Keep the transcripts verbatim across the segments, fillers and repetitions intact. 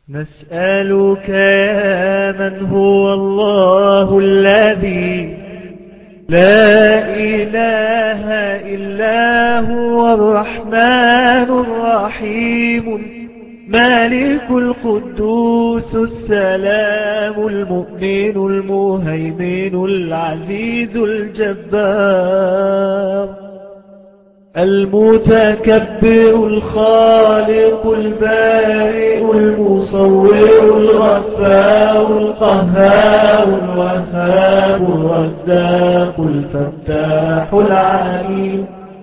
نسألك يا من هو الله الذي لا إله إلا هو الرحمن الرحيم مالك القدوس السلام المؤمن المهيمن العزيز الجبار المتكبر الخالق البارئ المصور الغفار القهار الوهاب الرزاق الفتاح العليم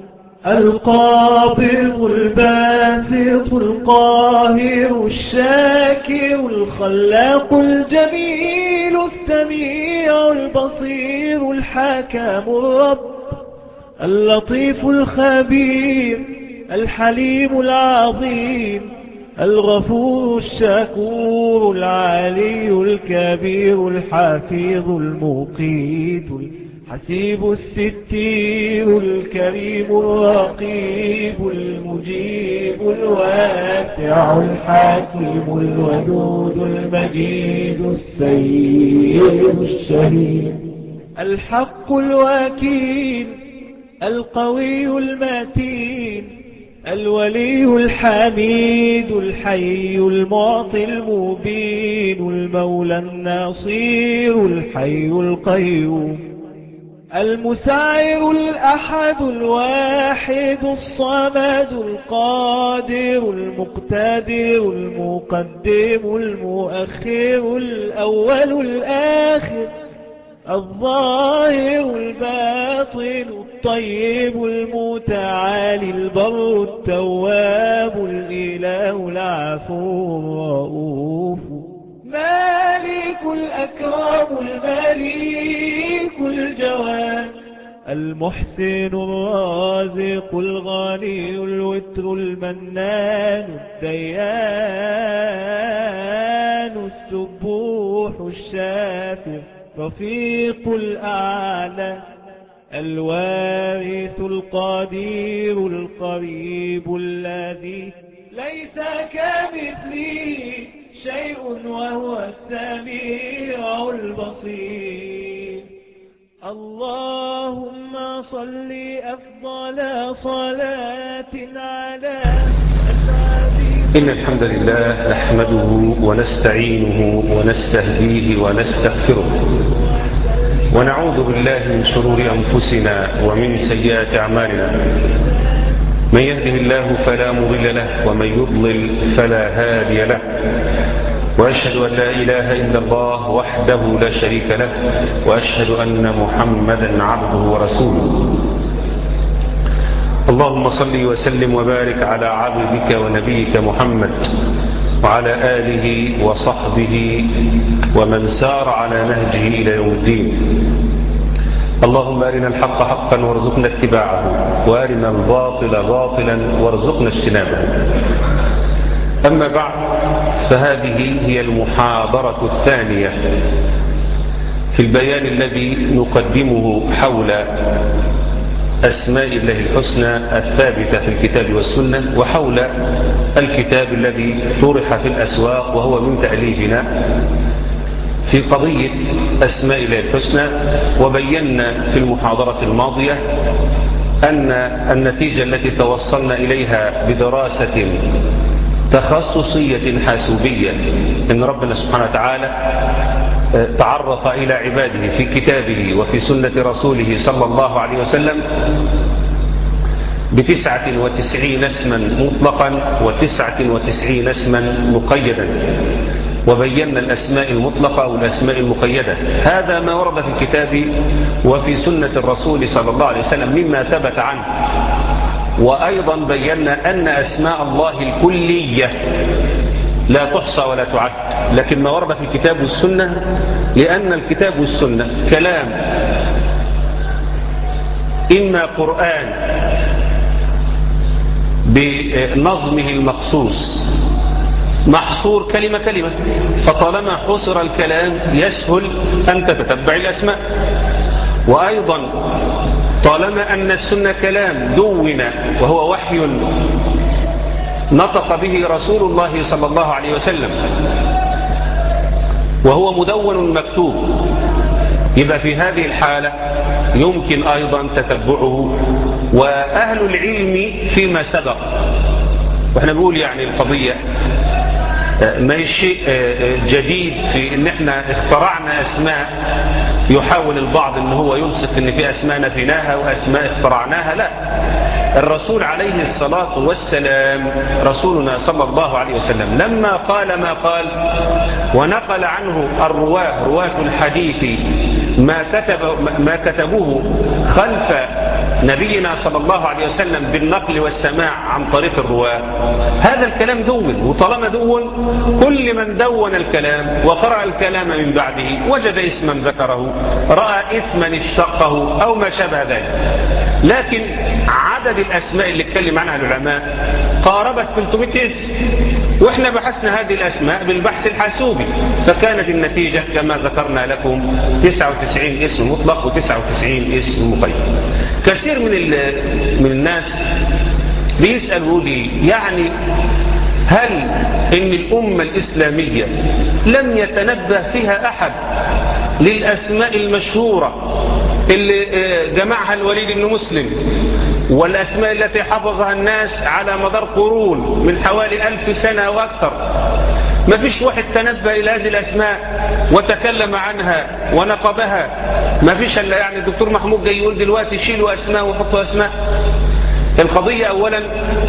القابض الباسط القاهر الشاكر الخلاق الجميل السميع البصير الحكم الرب اللطيف الخبير الحليم العظيم الغفور الشكور العلي الكبير الحفيظ المقيت الحسيب الستير الكريم الرقيب المجيب الواسع الحكيم الودود المجيد السيد الشهيد الحق الوكيل القوي المتين الولي الحميد الحي المعطي المبين المولى الناصير الحي القيوم المساعر الأحد الواحد الصمد القادر المقتدر المقدم المؤخر الأول الآخر الظاهر الباطن الطيب المتعالي البر التواب الإله العفو الرؤوف مالك الأكرم المليك الجواد المحسن الرازق الغني الوتر المنان الديان السبوح الشافع رفيق الأعلى الوارث القدير القريب الذي ليس كمثله شيء وهو السميع البصير اللهم صل أفضل صلاة على إن الحمد لله نحمده ونستعينه ونستهديه ونستغفره ونعوذ بالله من شرور أنفسنا ومن سيئات أعمالنا من يهده الله فلا مضل له ومن يضلل فلا هادي له وأشهد أن لا إله إلا الله وحده لا شريك له وأشهد أن محمدا عبده ورسوله اللهم صل وسلم وبارك على عبدك ونبيك محمد وعلى آله وصحبه ومن سار على نهجه إلى يوم الدين اللهم أرنا الحق حقا وارزقنا اتباعه وأرنا الباطل باطلا وارزقنا اجتنابه أما بعد فهذه هي المحاضرة الثانية في البيان الذي نقدمه حول أسماء الله الحسنى الثابتة في الكتاب والسنة وحول الكتاب الذي طرح في الأسواق وهو من تأليفنا في قضية أسماء الله الحسنى. وبينا في المحاضرة الماضية أن النتيجة التي توصلنا إليها بدراسة تخصصية حاسوبية إن ربنا سبحانه وتعالى تعرف إلى عباده في كتابه وفي سنة رسوله صلى الله عليه وسلم بتسعة وتسعين اسما مطلقا وتسعة وتسعين اسما مقيدا وبينا الأسماء المطلقة والأسماء المقيدة. هذا ما ورد في الكتاب وفي سنة الرسول صلى الله عليه وسلم مما ثبت عنه. وأيضا بينا أن أسماء الله الكلية لا تحصى ولا تعد، لكن ما ورد في الكتاب والسنة لأن الكتاب والسنة كلام إما قرآن بنظمه المخصوص محصور كلمة كلمة، فطالما حصر الكلام يسهل أن تتتبع الأسماء. وأيضا طالما أن السنة كلام دون وهو وحي نطق به رسول الله صلى الله عليه وسلم، وهو مدون مكتوب، يبقى في هذه الحالة يمكن أيضا تتبعه. وأهل العلم فيما سبق، وإحنا نقول يعني القضية ما شيء جديد في ان احنا اخترعنا اسماء، يحاول البعض ان هو يلصق ان في اسماء نفيناها واسماء اخترعناها. لا، الرسول عليه الصلاة والسلام رسولنا صلى الله عليه وسلم لما قال ما قال ونقل عنه الرواه رواة الحديث ما كتب ما كتبوه خلف نبينا صلى الله عليه وسلم بالنقل والسماع عن طريق الرواه، هذا الكلام دون، وطالما دون كل من دون الكلام وقرأ الكلام من بعده وجد اسما ذكره، رأى اسما اشتقه أو ما شابه ذلك. لكن عدد الأسماء اللي اتكلم عنها العلماء قاربت ثلاثمائة اسم، وإحنا بحثنا هذه الأسماء بالبحث الحاسوبي، فكانت النتيجة كما ذكرنا لكم تسعة وتسعين اسم مطلق وتسعة وتسعين اسم مقيد. كثير من من الناس بيسألوا لي يعني هل إن الأمة الإسلامية لم يتنبه فيها أحد للأسماء المشهورة اللي جمعها الوليد بن مسلم، والأسماء التي حفظها الناس على مدار قرون من حوالي ألف سنة وأكثر؟ ما فيش واحد تنبه إلى هذه الأسماء وتكلم عنها ونقبها. ما فيش إلا يعني الدكتور محمود جاي يقول دلوقتي شيلوا أسماء وحطوا أسماء. القضية أولا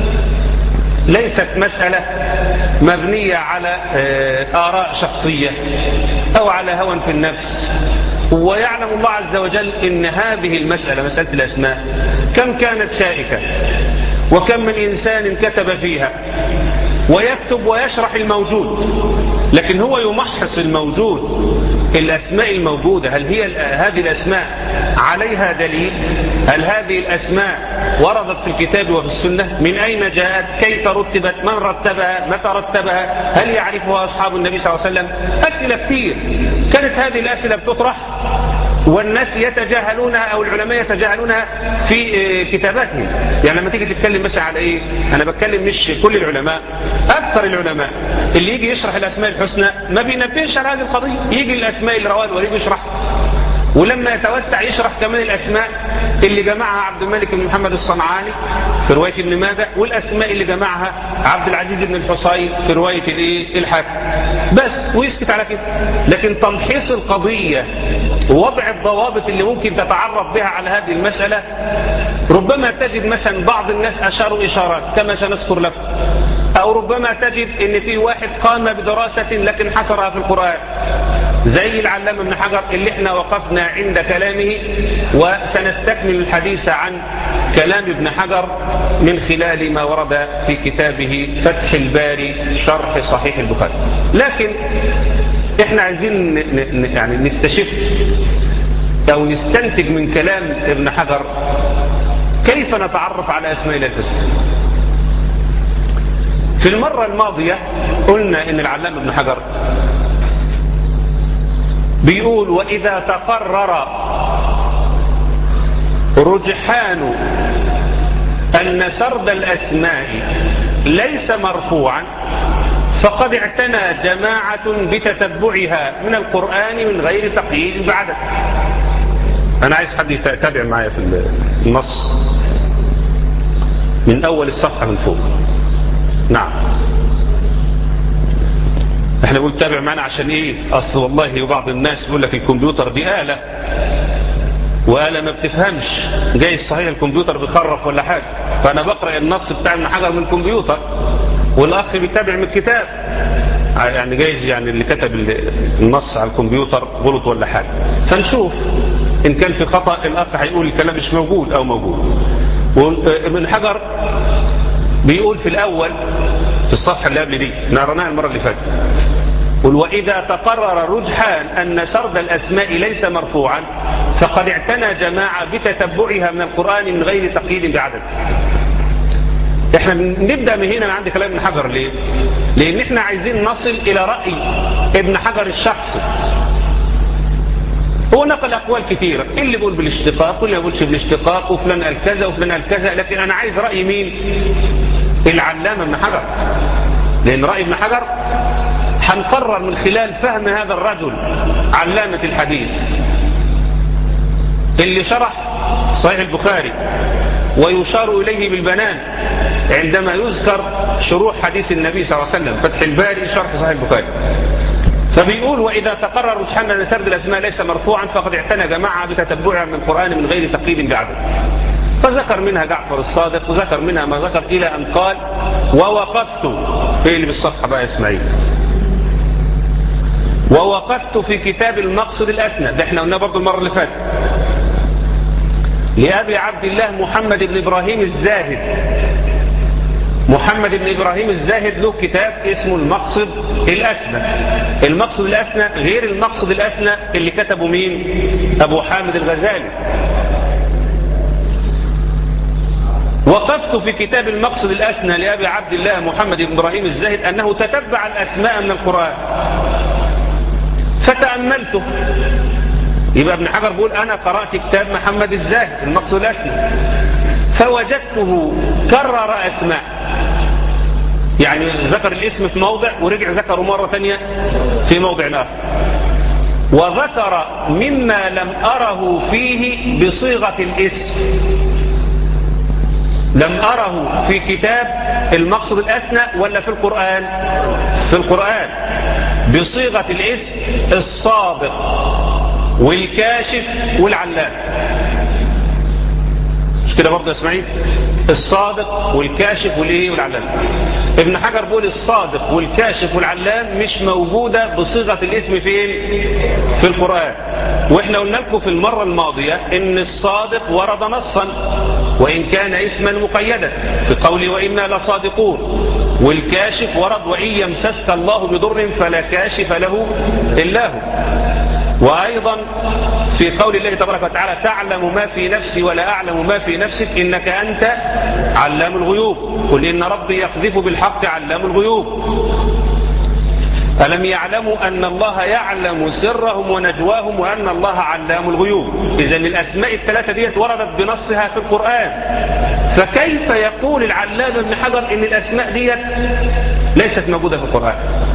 ليست مسألة مبنية على آراء شخصية أو على هوى في النفس، ويعلم الله عز وجل إن هذه المسألة مسألة الأسماء كم كانت شائكة، وكم من إنسان كتب فيها ويكتب ويشرح الموجود، لكن هو يمحص الموجود. الأسماء الموجودة هل هي هذه الأسماء عليها دليل؟ هل هذه الأسماء وردت في الكتاب وفي السنة؟ من أين جاءت؟ كيف رتبت؟ من رتبها؟ متى رتبها؟ هل يعرفها أصحاب النبي صلى الله عليه وسلم؟ أسئلة كثير كانت هذه الأسئلة بتطرح والناس يتجاهلونها أو العلماء يتجاهلونها في كتاباتهم. يعني لما تيجي تتكلم مثلا على إيه، أنا بتكلم مش كل العلماء، أكثر العلماء اللي يجي يشرح الأسماء الحسنى ما بينبهش على هذه القضية، يجي الأسماء اللي رواه الوليد يشرح، ولما يتوسع يشرح كمان الأسماء اللي جمعها عبد الملك بن محمد الصنعاني في رواية ابن ماجه، والأسماء اللي جمعها عبد العزيز بن الحصين في رواية الايه الحاكم، بس ويسكت على كده. لكن تمحيص القضية ووضع الضوابط اللي ممكن تتعرف بها على هذه المسألة، ربما تجد مثلا بعض الناس أشاروا إشارات كما سنذكر لكم، أو ربما تجد ان في واحد قام بدراسة لكن حصرها في القرآن زي العلامة ابن حجر اللي احنا وقفنا عند كلامه، وسنستكمل الحديث عن كلام ابن حجر من خلال ما ورد في كتابه فتح الباري شرح صحيح البخاري. لكن احنا عايزين يعني نستشف او نستنتج من كلام ابن حجر كيف نتعرف على اسماء الله الحسنى. في المرة الماضية قلنا ان العلامة ابن حجر بيقول وإذا تقرر رجحان أن سرد الأسماء ليس مرفوعا فقد اعتنى جماعة بتتبعها من القرآن من غير تقييد بعدد. أنا عايز حد يتابع معايا في النص من أول الصفحة من فوق. نعم، احنا بنقول تابع معنا عشان ايه؟ اصل والله وبعض الناس بيقول لك الكمبيوتر دي آلة، وآلة ما بتفهمش، جاي صحيح الكمبيوتر بيخرف ولا حاجة، فانا بقرأ النص بتاع ابن حجر من الكمبيوتر والاخ بيتابع من الكتاب، يعني جايز يعني اللي كتب النص على الكمبيوتر غلط ولا حاجة، فنشوف ان كان في خطأ الاخ هيقول الكلام مش موجود او موجود. وابن حجر بيقول في الاول في الصفحة اللي قبل دي نقرناها المرة اللي فاتت، قل وإذا تقرر رجحان أن سرد الأسماء ليس مرفوعا فقد اعتنى جماعة بتتبعها من القرآن من غير تقييد بعدد. احنا نبدأ من هنا عند كلام ابن حجر. ليه؟ لأن احنا عايزين نصل إلى رأي ابن حجر الشخصي. هو نقل أقوال كثيرة، اللي بيقول بالاشتقاق واللي ما بيقولش بالاشتقاق، وفلان قال كذا وفلان قال كذا، لكن أنا عايز رأي مين؟ العلامة ابن حجر، لأن رأي ابن حجر هنقرر من خلال فهم هذا الرجل علامة الحديث اللي شرح صحيح البخاري ويشار إليه بالبنان عندما يذكر شروح حديث النبي صلى الله عليه وسلم، فتح الباري شرح صحيح البخاري. فبيقول: وإذا تقرر رجحان أن سرد الأسماء ليس مرفوعا فقد اعتنى جماعة بتتبعها من القرآن من غير تقييد بعده. فذكر منها جعفر الصادق وذكر منها ما ذكر إلى أن قال: ووقفت في اللي بالصفحة بقى إسماعيل، ووقفت في كتاب المقصد الأسنى، ده احنا قلنا برضو المرة اللي فاتت، لأبي عبد الله محمد بن إبراهيم الزاهد. محمد بن إبراهيم الزاهد له كتاب اسمه المقصد الأسنى. المقصد الأسنى غير المقصد الأسنى اللي كتبه مين؟ أبو حامد الغزالي. وقفت في كتاب المقصد الأسنى لأبي عبد الله محمد بن إبراهيم الزاهد أنه تتبع الأسماء من القرآن فتأملته. يبقى ابن حجر بيقول: أنا قرأت كتاب محمد الزاهد المقصد الأسنى فوجدته كرر أسماء، يعني ذكر الاسم في موضع ورجع ذكره مرة ثانية في موضع آخر، وذكر مما لم أره فيه بصيغة الاسم، لم أره في كتاب المقصد الأسنى ولا في القرآن؟ في القرآن بصيغة الاسم الصادق والكاشف والعلام. مش كده برضه يا اسماعيل؟ الصادق والكاشف والايه والعلام. ابن حجر بيقول الصادق والكاشف والعلام مش موجودة بصيغة الاسم فين؟ في القرآن. واحنا قلنا لكم في المرة الماضية ان الصادق ورد نصا وان كان اسما مقيدا بقوله وإنا لصادقون، والكاشف ورد وإن يمسسك الله بضر فلا كاشف له إلا هو. وأيضا في قول الله تبارك وتعالى: تعلم ما في نفسي ولا أعلم ما في نفسك إنك أنت علام الغيوب، قل إن ربي يقذف بالحق علام الغيوب. ألم يعلموا أن الله يعلم سرهم ونجواهم وأن الله علام الغيوب. إذن الأسماء الثلاثة ديت وردت بنصها في القرآن، فكيف يقول العلام ابن حجر إن الأسماء ديت ليست موجودة في القرآن؟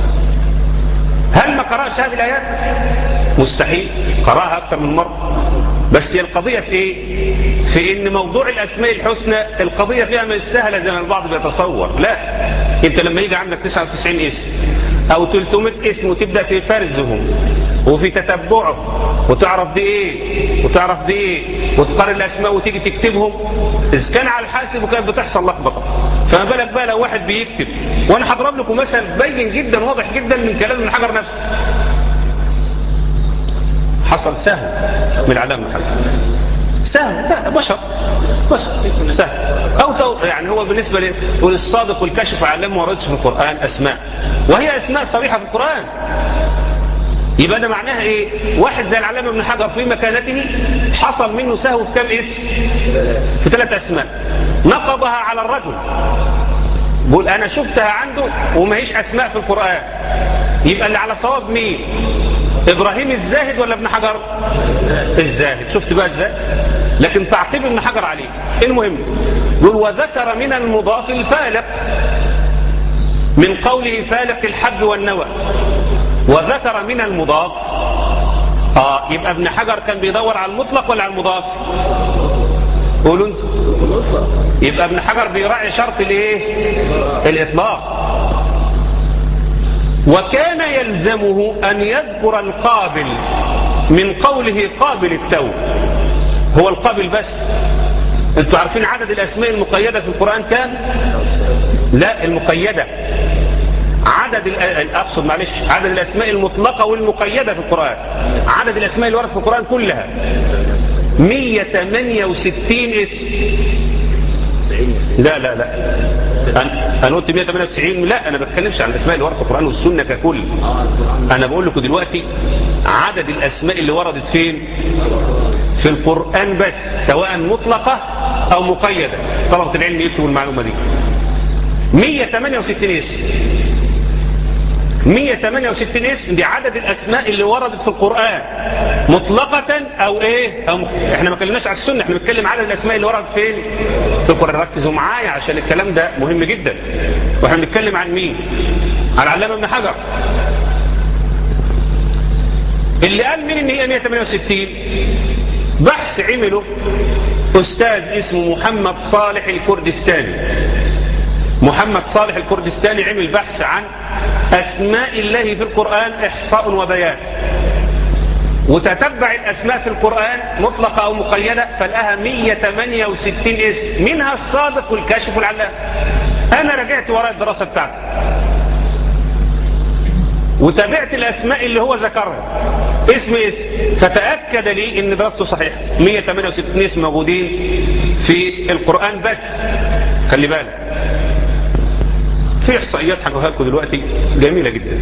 هل ما قرأش هذه الآيات؟ مستحيل، قرأها أكثر من مرة. بس هي القضية في إيه؟ في إن موضوع الأسماء الحسنى القضية فيها مش سهلة زي ما البعض بيتصور. لا، أنت لما يجي عندك تسعة وتسعين اسم أو ثلاثمائة اسم وتبدأ في فرزهم وفي تتبعه وتعرف دي إيه وتعرف دي إيه وتقارن الأسماء وتيجي تكتبهم، إذا كان على الحاسب وكانت بتحصل لخبطة، فما بالك بقى لو واحد بيكتب. وأنا هضرب لكم مثل بين جدا واضح جدا من كلام ابن حجر نفسه. حصل سهل من علامة ابن حجر، سهل بشر بشر سهل أو تو يعني هو بالنسبة للصادق والكشف علم وردش في القرآن أسماء، وهي أسماء صريحة في القرآن. يبقى ده معناها إيه؟ واحد زي العلامة ابن حجر في مكانته حصل منه سهو في كم اسم؟ في ثلاث أسماء نقضها على الرجل. بقول أنا شفتها عنده وما هيش أسماء في القرآن. يبقى اللي على صواب مين؟ إبراهيم الزاهد ولا ابن حجر؟ الزاهد. شفت بقى ازاي؟ لكن تعقيب ابن حجر عليه. المهم يقول: وذكر من المضاف الفالق من قوله فالق الحب والنوى. وذكر من المضاف آه يبقى ابن حجر كان بيدور على المطلق ولا على المضاف؟ قولوا انتوا. يبقى ابن حجر بيراعي شرط الايه؟ الإطلاق. وكان يلزمه أن يذكر القابل من قوله قابل التوب. هو القابل بس. انتوا عارفين عدد الأسماء المقيدة في القرآن كام؟ لا، المقيدة. عدد أقصد معلش عدد الأسماء المطلقة والمقيدة في القرآن. عدد الأسماء اللي وردت في القرآن كلها مئة وثمانية وستين اسم. لا لا لا أنا قلت مئة وثمانية وتسعين. لا، أنا ما بتكلمش عن الأسماء اللي وردت في القرآن والسنة ككل. أنا بقول لكم دلوقتي عدد الأسماء اللي وردت فين؟ في القرآن بس، سواء مطلقة أو مقيدة. طلبة العلم يكتبوا المعلومة دي. مئة وثمانية وستين اسم. مية وتمانية وستين اسم دي عدد الاسماء اللي وردت في القرآن مطلقة او ايه أو احنا ما كلمناش على السنة، احنا بنتكلم عدد الاسماء اللي وردت فين في القرآن. ركزوا معايا عشان الكلام ده مهم جدا. واحنا بنتكلم عن مين؟ على العلامة ابن حجر اللي قال مين ان هي مية وتمانية وستين. بحث عمله استاذ اسمه محمد صالح الكردستاني. محمد صالح الكردستاني عمل بحث عن اسماء الله في القرآن احصاء وبيان، وتتبع الاسماء في القرآن مطلقة او مقيدة فلقاها مية وتمانية وستين اسم، منها الصادق والكاشف والعلام. انا رجعت وراء الدراسة بتاعتي وتابعت الاسماء اللي هو ذكرها اسم اسم، فتأكد لي ان دراسته صحيحة. مية وتمانية وستين اسم موجودين في القرآن بس. خلي بالك في احصائيات هنقولها لكم دلوقتي جميلة جدا،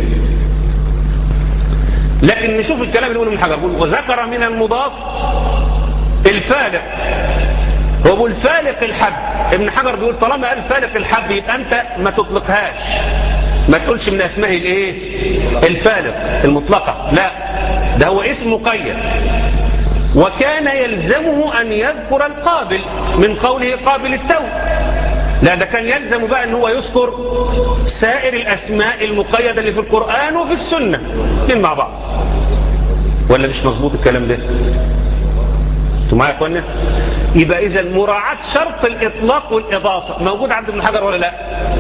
لكن نشوف الكلام اللي يقوله ابن حجر. وذكر من المضاف الفالق. هو بيقول فالق الحب. ابن حجر بيقول طالما قال فالق الحب يبقى انت ما تطلقهاش، ما تقولش من اسماء الايه الفالق المطلقة، لا ده هو اسم مقيد. وكان يلزمه ان يذكر القابل من قوله قابل التوب، لا ده كان يلزم بقى ان هو يذكر سائر الاسماء المقيدة اللي في القرآن وفي السنة الاثنين مع بعض. ولا مش مظبوط الكلام ده؟ انتوا معايا يا اخوانا؟ يبقى اذا مراعاة شرط الاطلاق والاضافة موجود عند ابن حجر ولا لا؟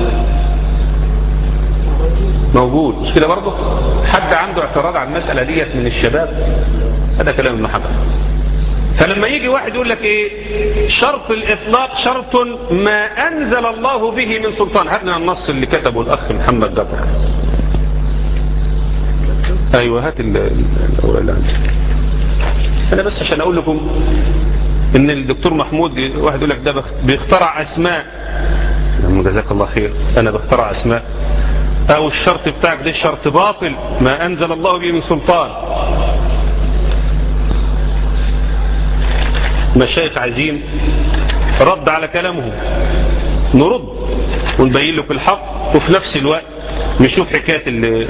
موجود، مش كده برضه؟ حد عنده اعتراض على المسألة ديت من الشباب؟ هذا كلام ابن حجر. فلما يجي واحد يقول لك ايه شرط الاطلاق شرط ما انزل الله به من سلطان. هات لنا النص اللي كتبه الاخ محمد جبر. ايوه هات الاول اللي عندي. انا بس عشان اقول لكم ان الدكتور محمود واحد يقول لك ده بيخترع اسماء. جزاك الله خير. انا بخترع اسماء او الشرط بتاعك ده شرط باطل ما انزل الله به من سلطان. مشايخ عايزين رد على كلامهم، نرد ونبين لكم الحق وفي نفس الوقت نشوف حكاية اللي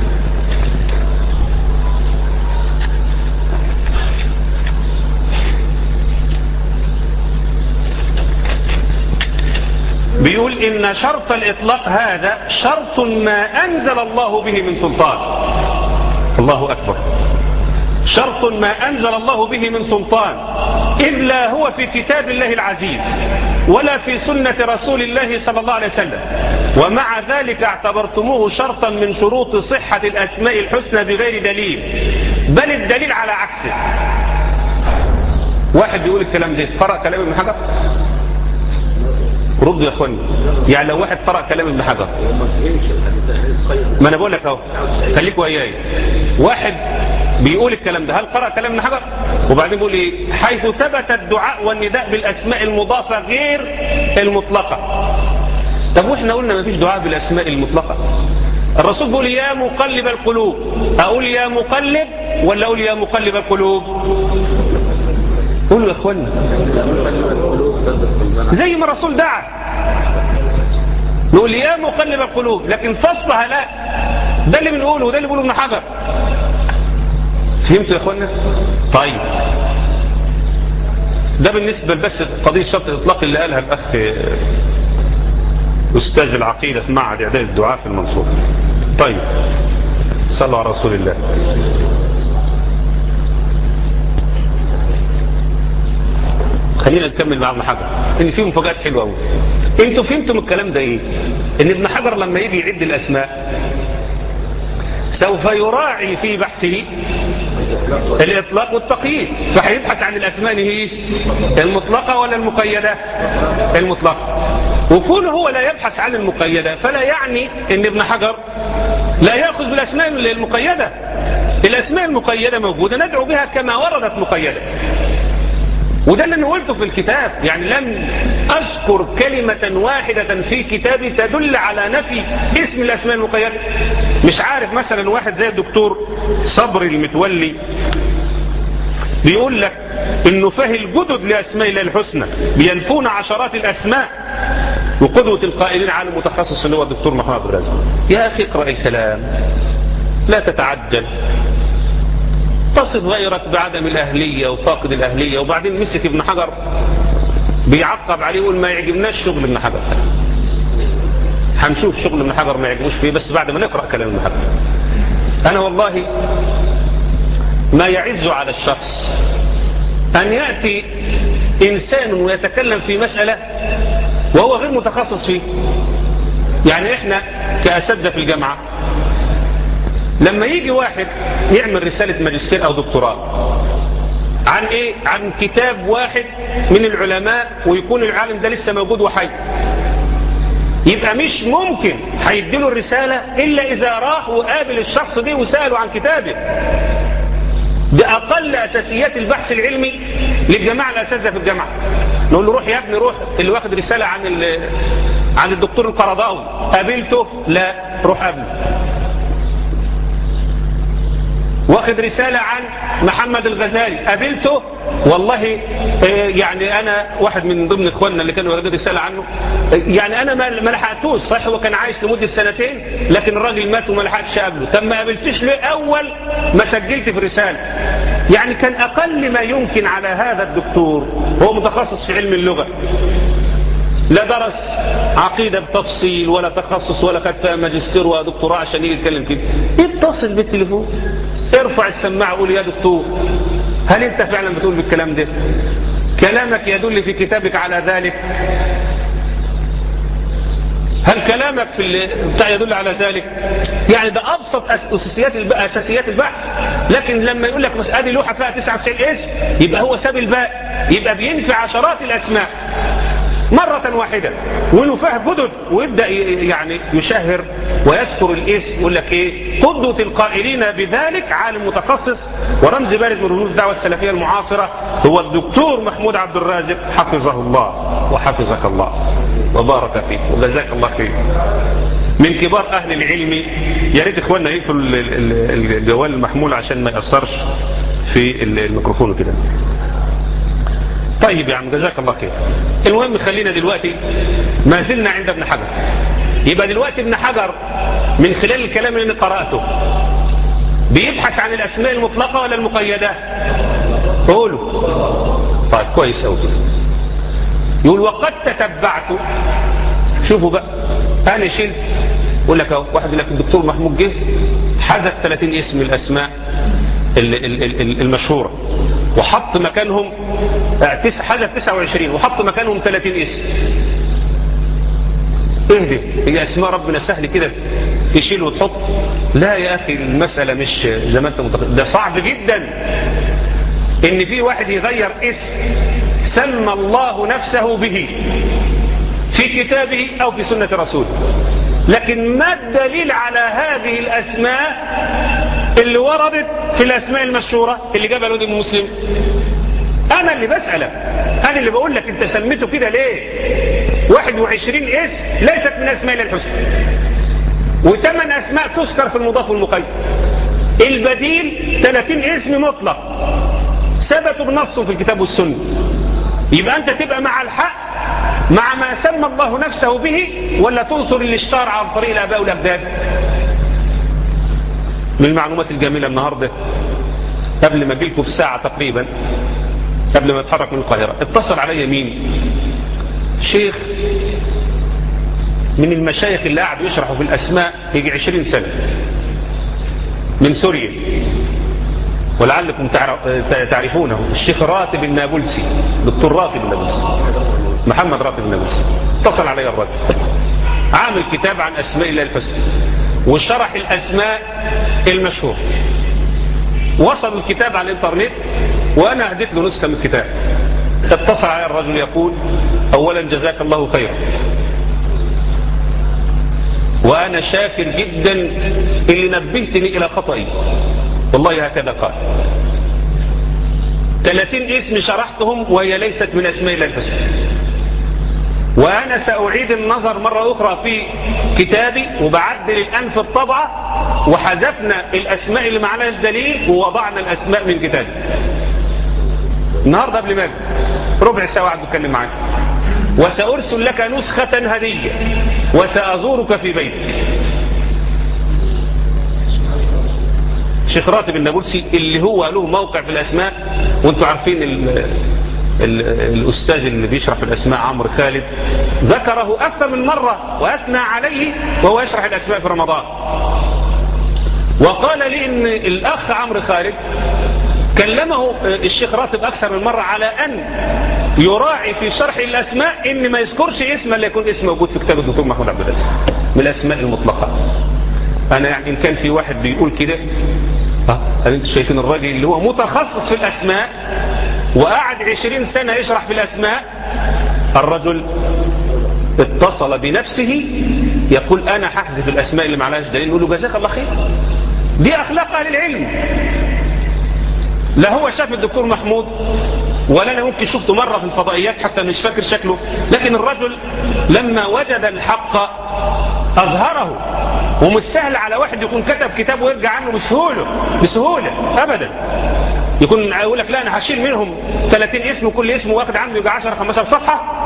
بيقول إن شرط الإطلاق هذا شرط ما أنزل الله به من سلطان. الله أكبر. شرط ما أنزل الله به من سلطان، إذ لا هو في كتاب الله العزيز ولا في سنة رسول الله صلى الله عليه وسلم، ومع ذلك اعتبرتموه شرطا من شروط صحة الأسماء الحسنى بغير دليل، بل الدليل على عكسه. واحد بيقول الكلام ده قرأ كلام ابن حجر؟ ردوا يا اخواني. يعني لو واحد قرأ كلام ابن حجر، ما انا بقول لك اهو خليكوا وياي، واحد بيقول الكلام ده هل قرأ كلام ابن حجر؟ وبعدين بيقول ايه حيث ثبت الدعاء والنداء بالاسماء المضافة غير المطلقة. طب واحنا قلنا ما فيش دعاء بالاسماء المطلقة. الرسول بيقول يا مقلب القلوب، اقول يا مقلب ولا اقول يا مقلب القلوب؟ قولوا يا اخوانا زي ما الرسول دعا نقول يا مقلب القلوب، لكن فصلها لا. ده اللي بنقوله وده اللي بيقوله ابن حجر. فهمتوا يا اخوانا؟ طيب ده بالنسبة بس قضية شرط الاطلاق اللي قالها الاخ استاذ العقيدة في معهد اعداد الدعاء في المنصورة. طيب صلوا على رسول الله. خلينا نكمل مع ابن حجر ان في مفاجآت حلوه قوي. انتوا فهمتوا من الكلام ده ايه؟ ان ابن حجر لما يجي يعد الاسماء سوف يراعي في بحثه الاطلاق والتقييد، فهيبحث عن الاسماء هي المطلقه ولا المقيده؟ المطلقه. وكونه هو لا يبحث عن المقيده فلا يعني ان ابن حجر لا ياخذ بالاسماء المقيده. الاسماء المقيده موجوده ندعو بها كما وردت مقيده، وده اللي انا قلته في الكتاب. يعني لم اذكر كلمة واحدة في كتابي تدل على نفي اسم الاسماء المقيدة. مش عارف مثلا واحد زي الدكتور صبري المتولي بيقول لك انه فاهي الجدد لاسماء الله الحسنى بينفون عشرات الاسماء وقدوة القائلين عالم متخصص اللي هو الدكتور محمد عبد الرازق. يا أخي اقرأ الكلام، لا تتعجل، تصف غيرك بعدم الأهلية وفاقد الأهلية. وبعدين مسك ابن حجر بيعقب عليه يقول ما يعجبناش شغل ابن حجر. هنشوف شغل ابن حجر ما يعجبوش فيه بس بعد ما نقرأ كلام ابن حجر. أنا والله ما يعز على الشخص أن يأتي إنسان ويتكلم في مسألة وهو غير متخصص فيه. يعني إحنا كأساتذة في الجامعة لما يجي واحد يعمل رسالة ماجستير أو دكتوراه عن إيه؟ عن كتاب واحد من العلماء ويكون العالم ده لسه موجود وحي، يبقى مش ممكن هيديله الرسالة إلا إذا راح وقابل الشخص ده وسأله عن كتابه. ده أقل أساسيات البحث العلمي للجماعة الأساتذة في الجامعة. نقول له روح يا ابني روح، اللي واخد رسالة عن عن الدكتور القرضاوي قابلته؟ لا، روح قابله. واخد رسالة عن محمد الغزالي قابلته؟ والله يعني أنا واحد من ضمن إخواننا اللي كانوا واخدين رسالة عنه، يعني أنا ما لحقتوش. صحيح هو كان عايش لمدة سنتين لكن الراجل مات وما لحقتش أقابله. طب ما قابلتش ليه أول ما سجلت في رسالة؟ يعني كان أقل ما يمكن على هذا الدكتور، هو متخصص في علم اللغة، لا درس عقيدة بتفصيل ولا تخصص ولا خد فيها ماجستير ودكتوراه عشان يجي يتكلم كده، اتصل بالتليفون، ارفع السماعة قول يا دكتور هل انت فعلا بتقول بالكلام ده؟ كلامك يدل في كتابك على ذلك؟ هل كلامك في بتاع يدل على ذلك؟ يعني ده ابسط اساسيات اساسيات البحث. لكن لما يقول لك مسألة لوحة فيها تسعة وتسعين اسم يبقى هو ساب الباقي، يبقى بينفي عشرات الاسماء مرة واحدة ونفاه جدد ويبدأ يعني يشهر ويذكر الاسم يقول لك ايه؟ قدوة القائلين بذلك عالم متخصص ورمز بارز من رموز الدعوة السلفية المعاصرة هو الدكتور محمود عبد الرازق حفظه الله وحفظك الله وبارك فيك وجزاك الله خير. من كبار اهل العلم. يا ريت اخواننا يقفلوا الجوال المحمول عشان ما يأثرش في الميكروفون كده. طيب يا عم جزاك الله خير. المهم خلينا دلوقتي ما زلنا عند ابن حجر. يبقى دلوقتي ابن حجر من خلال الكلام اللي قرأته بيبحث عن الأسماء المطلقة ولا المقيدة؟ قولوا. طيب كويس أوي. يقول وقد تتبعت. شوفوا بقى أنا شلت يقول لك أهو واحد يقول لك الدكتور محمود جه حذف ثلاثين اسم الأسماء المشهورة وحط مكانهم حذف تسعة وعشرين وحط مكانهم ثلاثين اسم. اهدي هي اسماء ربنا سهل كده تشيل وتحط؟ لا يا اخي المسألة مش زي ما انت متخيل، ده صعب جدا ان في واحد يغير اسم سمى الله نفسه به في كتابه او في سنة رسوله. لكن ما الدليل على هذه الاسماء اللي وردت في الاسماء المشهورة اللي جابها الواد ابن مسلم؟ انا اللي بسألك، انا اللي بقول لك انت سميته كده ليه؟ واحد وعشرين اسم ليست من اسماء الله الحسنى وثمان اسماء تذكر في المضاف والمقيد. البديل ثلاثين اسم مطلق ثبتوا بنصه في الكتاب والسنة. يبقى انت تبقى مع الحق مع ما سمى الله نفسه به ولا تنصر الاشتار عن طريق الاباء والاجداد؟ من المعلومات الجميلة النهاردة قبل ما اجيلكم في ساعة تقريبا قبل ما اتحرك من القاهرة اتصل علي مين؟ شيخ من المشايخ اللي قاعد يشرحوا في الأسماء يجي عشرين سنة من سوريا ولعلكم تعرفونه، الشيخ راتب النابلسي، دكتور راتب النابلسي، محمد راتب النابلسي. اتصل علي الرجل عامل كتاب عن أسماء الله الحسنى وشرح الأسماء المشهورة. وصل الكتاب على الانترنت وأنا هديت له نسخة من الكتاب. اتصل علي الرجل يقول أولا جزاك الله خيرا وأنا شاكر جدا اللي نبهتني إلى خطئي، والله هكذا قال. ثلاثين اسم شرحتهم وهي ليست من أسماء الله الحسنى، وأنا سأعيد النظر مرة أخرى في كتابي وبعدل الآن في الطبعة وحذفنا الأسماء اللي معنا الدليل ووضعنا الأسماء من كتابي. النهاردة قبل ما ربع ساعة قاعد بتكلم معاك وسأرسل لك نسخة هدية وسأزورك في بيتك. شيخ راتب النابلسي اللي هو له موقع في الأسماء، وانتوا عارفين ال ال الأستاذ اللي بيشرح في الأسماء عمرو خالد ذكره أكثر من مرة وأثنى عليه وهو يشرح الأسماء في رمضان، وقال لي إن الأخ عمرو خالد كلمه الشيخ راتب أكثر من مرة على أن يراعي في شرح الأسماء إن ما يذكرش اسم اللي يكون اسم موجود في كتاب الدكتور محمود عبد الرازق من الأسماء المطلقة. أنا يعني إن كان في واحد بيقول كده، هل أنتوا شايفين الراجل اللي هو متخصص في الأسماء وقعد عشرين سنة يشرح في الأسماء، الرجل اتصل بنفسه يقول أنا ححذف الأسماء اللي معلاش دليل، نقول له جزاك الله خير. دي أخلاق أهل العلم. لا هو شاف الدكتور محمود ولا أنا ممكن شفته مرة في الفضائيات حتى مش فاكر شكله، لكن الرجل لما وجد الحق أظهره. ومش سهل على واحد يكون كتب كتاب ويرجع عنه بسهولة بسهولة أبدا. يكون يقول لك لا أنا هشيل منهم ثلاثين اسم وكل اسم واخد عنه يبقى عشرة خمسة صفحة.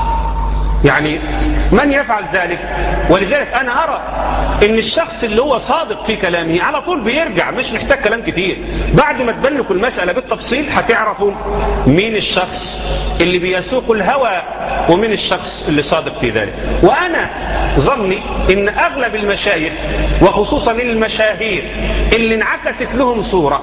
يعني من يفعل ذلك؟ ولذلك أنا أرى إن الشخص اللي هو صادق في كلامه على طول بيرجع، مش محتاج كلام كتير. بعد ما تبين لكم المسألة بالتفصيل هتعرفوا مين الشخص اللي بيسوق الهوى ومين الشخص اللي صادق في ذلك. وأنا ظني إن أغلب المشايخ وخصوصا المشاهير اللي انعكست لهم صورة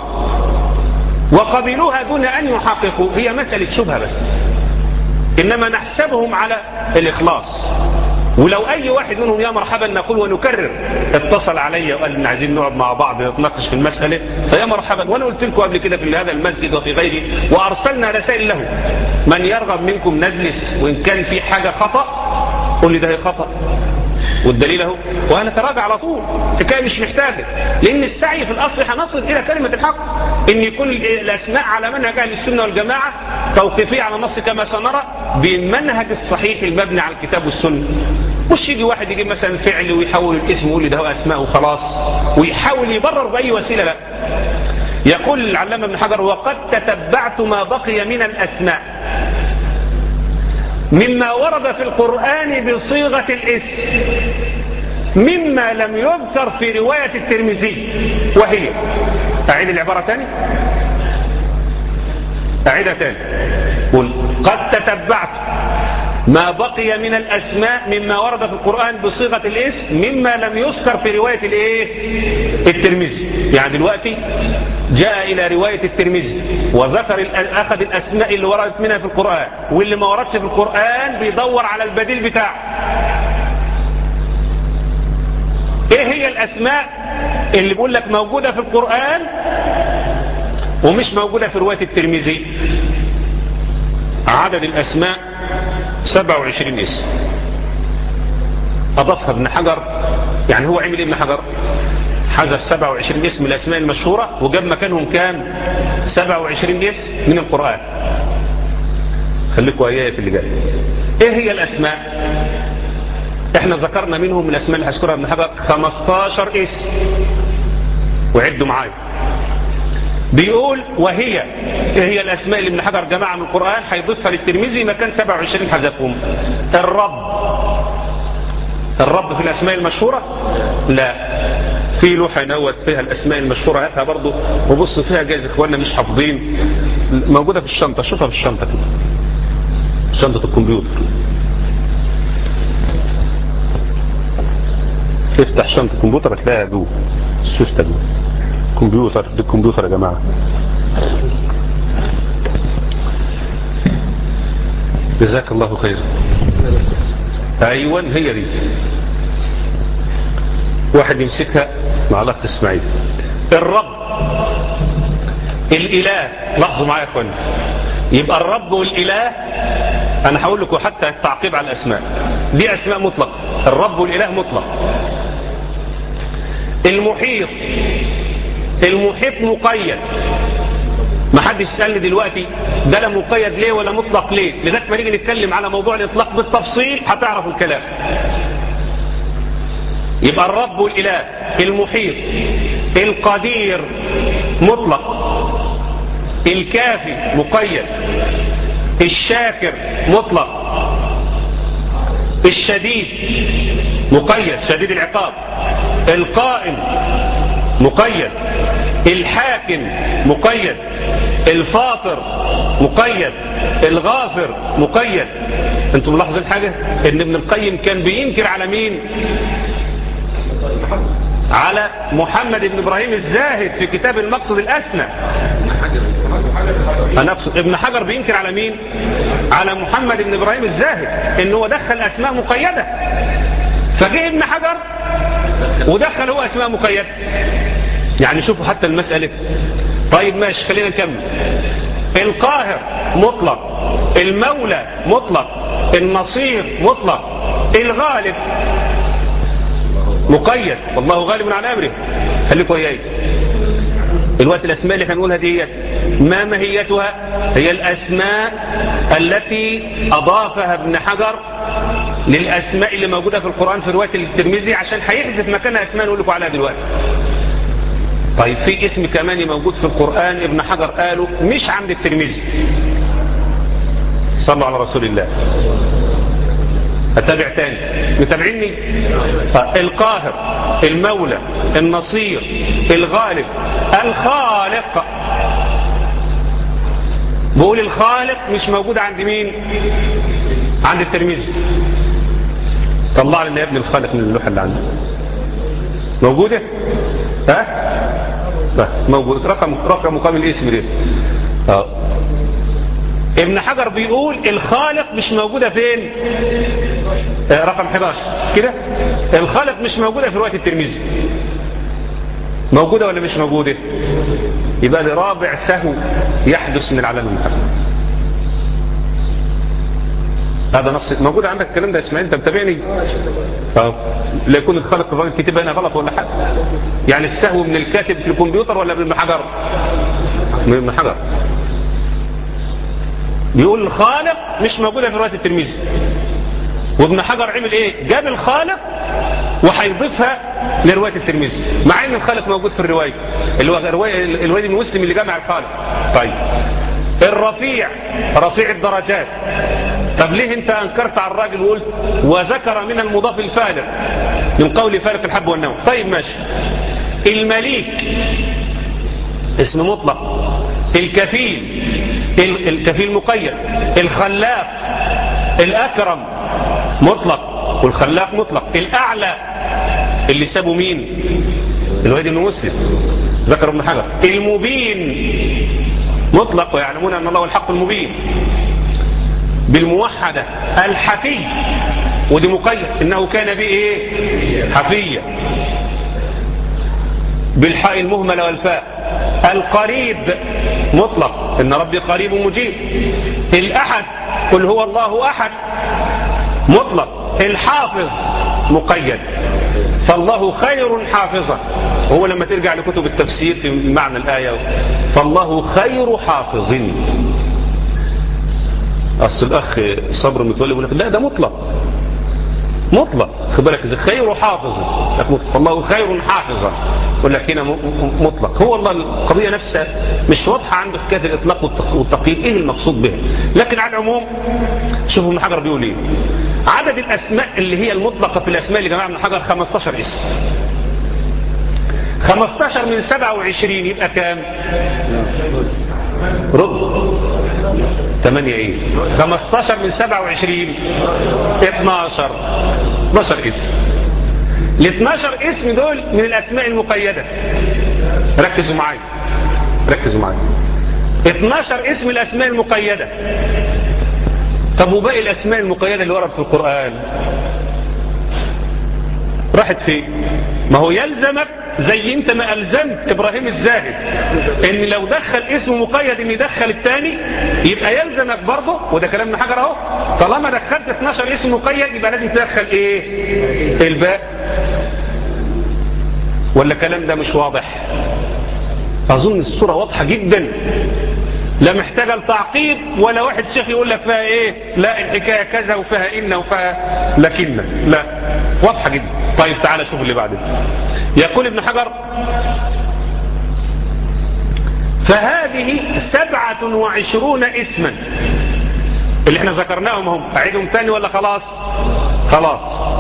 وقبلوها دون أن يحققوا هي مسألة شبهة بس، إنما نحسبهم على الإخلاص. ولو أي واحد منهم يا مرحبا نقول ونكرر اتصل علي وقال إن عايزين نقعد مع بعض نتناقش في المسألة، فيا مرحبا. وأنا قلت لكم قبل كده في هذا المسجد وفي غيره وأرسلنا رسائل له، من يرغب منكم نجلس وإن كان في حاجة خطأ قل لي ده هي خطأ والدليل اهو، وأنا تراجع على طول. حكاية مش محتاجة، لأن السعي في الأصل هنصل إلى كلمة الحق، إن يكون الأسماء على منهج أهل السنة والجماعة توقيفية على النص كما سنرى بالمنهج الصحيح المبني على الكتاب والسنة. مش يجي واحد يجيب مثلا فعل ويحول الاسم ويقول لي ده هو أسماء وخلاص ويحاول يبرر بأي وسيلة. لا، يقول العلامة ابن حجر وقد تتبعت ما بقي من الأسماء مما ورد في القرآن بصيغة الاسم مما لم يذكر في رواية الترمذي، وهي أعيد العبارة تاني أعيدها تاني قل قد تتبعت ما بقي من الأسماء مما ورد في القرآن بصيغة الاسم مما لم يذكر في رواية الايه الترمذي. يعني دلوقتي جاء إلى رواية الترمذي وذكر أخذ الأسماء اللي وردت منها في القرآن، واللي ما وردش في القرآن بيدور على البديل بتاعه. ايه هي الأسماء اللي بيقول لك موجودة في القرآن ومش موجودة في رواية الترمذي؟ عدد الأسماء سبعة وعشرين اسم أضافها ابن حجر. يعني هو عمل ابن حجر حذف سبعة وعشرين اسم من الأسماء المشهورة وجاب مكانهم كام سبعة وعشرين اسم من القرآن. خليكوا آيات اللي جاي. ايه هي الأسماء؟ احنا ذكرنا منهم من الأسماء اللي هذكرها ابن حجر خمستاشر اسم، وعدوا معايا. بيقول وهي ايه هي الأسماء اللي ابن حجر جماعة من القرآن هيضيفها للترمذي مكان سبعة وعشرين حذفهم. الرب، الرب في الأسماء المشهورة؟ لا، في لوحة نوت فيها الأسماء المشهورة، هاتها برضو وبص فيها جايز إخواننا مش حافظين، موجودة في الشنطة، شوفها في الشنطة كده، شنطة الكمبيوتر. افتح شنطة الكمبيوتر هتلاقيها جوه السوستة جوه كمبيوتر. دي الكمبيوتر يا جماعة. جزاك الله خير. ايوه هي دي، واحد يمسكها مع الاخ اسماعيل. الرب، الاله، لاحظوا معايا يا اخواني، يبقى الرب والاله. انا هقول لكم حتى التعقيب على الاسماء دي اسماء مطلق، الرب والاله مطلق. المحيط، المحيط مقيد. ما حدش يسألني دلوقتي ده لا مقيد ليه ولا مطلق ليه، لذلك ما نيجي نتكلم على موضوع الاطلاق بالتفصيل هتعرفوا الكلام. يبقى الرب والاله. المحيط، القدير مطلق، الكافي مقيد، الشاكر مطلق، الشديد مقيد شديد العقاب، القائم مقيد، الحاكم مقيد، الفاطر مقيد، الغافر مقيد. انتم ملاحظين حاجة؟ ان ابن القيم كان بينكر على مين؟ على محمد بن إبراهيم الزاهد في كتاب المقصد الأسنى. أنا أقصد ابن حجر بينكر على مين؟ على محمد بن إبراهيم الزاهد إنه هو دخل أسماء مقيدة، فجاء ابن حجر ودخل هو أسماء مقيدة. يعني شوفوا حتى المسألة. طيب ماشي، خلينا نكمل. القاهر مطلق، المولى مطلق، النصير مطلق، الغالب مقيد، والله غالب على أمره. خليكوا وياي الوقت. الأسماء اللي احنا نقولها دي ما ماهيتها؟ هي الأسماء التي أضافها ابن حجر للأسماء اللي موجودة في القرآن في رواية الترمذي، عشان هيحذف مكانها أسماء نقول لكم عليها دلوقتي. طيب في اسم كمان موجود في القرآن ابن حجر قاله مش عند الترمذي. صلوا على رسول الله. أتابع تاني، متابعيني؟ القاهر، المولى، النصير، الغالب، الخالق. بقول الخالق مش موجود عند مين؟ عند الترمذي. طلع لنا يا ابن الخالق من اللوحة اللي عندك. موجودة؟ ها؟ موجود. رقم رقم مقام الاسم ده. اه ابن حجر بيقول الخالق مش موجودة فين؟ آه رقم حداشر كده. الخالق مش موجودة في رواية الترمذي. موجودة ولا مش موجودة؟ يبقى لرابع سهو يحدث من العلامة المحرمة. هذا نص موجود عندك الكلام ده. اسماعيل انت متابعني؟ اه لا يكون الخالق الراجل كتبها هنا غلط ولا حاجه. يعني السهو من الكاتب في الكمبيوتر ولا من ابن حجر؟ من ابن حجر. بيقول الخالق مش موجوده في روايه الترمذي، وابن حجر عمل ايه؟ جاب الخالق وهيضيفها لروايه الترمذي، مع ان الخالق موجود في الروايه اللي هو الروايه الوالد بن مسلم اللي جمع الخالق. طيب الرفيع، رفيع الدرجات. طب ليه انت انكرت على الراجل وقلت وذكر من المضاف الفارق من قول فارق الحب والنوى؟ طيب ماشي. المليك اسم مطلق، الكفيل الكفيل مقيد، الخلاق الأكرم مطلق والخلاق مطلق، الأعلى اللي سابوا مين؟ الوالد بن مسلم ذكر ابن حجر، المبين مطلق ويعلمون أن الله الحق المبين، بالموحدة الحفي ودي مقيد إنه كان به إيه؟ حفية، بالحاء المهملة والفاء، القريب مطلق إن ربي قريب مجيب، الأحد قل هو الله أحد مطلق، الحافظ مقيد فالله خير حافظا. وهو لما ترجع لكتب التفسير في معنى الآية فالله خير حافظ. أصل الأخ صبر متولي يقول لك لا ده مطلق مطلق خبرك إذا خير حافظ فالله خير حافظا، يقول لك هنا مطلق. هو الله القضية نفسها مش واضحة عنده حكاية الإطلاق والتقييد إيه المقصود به. لكن على العموم شوفوا ابن حجر بيقول إيه. عدد الأسماء اللي هي المطلقة في الأسماء اللي جماعة ابن حجر خمستاشر اسم. خمستاشر من سبعة وعشرين يبقى كام؟ ربع ثمانية ايه؟ خمستاشر من سبعة وعشرين اتناشر اتناشر اسم. ال اتناشر اسم دول من الأسماء المقيدة. ركزوا معايا ركزوا معايا اتناشر اسم الأسماء المقيدة. طب وباقي الأسماء المقيدة اللي ورد في القرآن راحت فين؟ ما هو يلزمك زي انت ما ألزمت إبراهيم الزاهد ان لو دخل اسم مقيد ان يدخل الثاني، يبقى يلزمك برضه وده كلام ابن حجر اهو طالما دخلت اتناشر اسم مقيد يبقى لازم تدخل ايه؟ الباء. ولا الكلام ده مش واضح؟ اظن الصورة واضحة جدا لا محتاجة لتعقيب ولا واحد شيخ يقول لك فيها ايه لا الحكاية كذا وفيها إن وفيها لكن، لا واضحة جدا. طيب تعالى شوف اللي بعده. يقول ابن حجر فهذه سبعة وعشرون اسما اللي احنا ذكرناهم هم. اعيدهم تاني ولا خلاص؟ خلاص.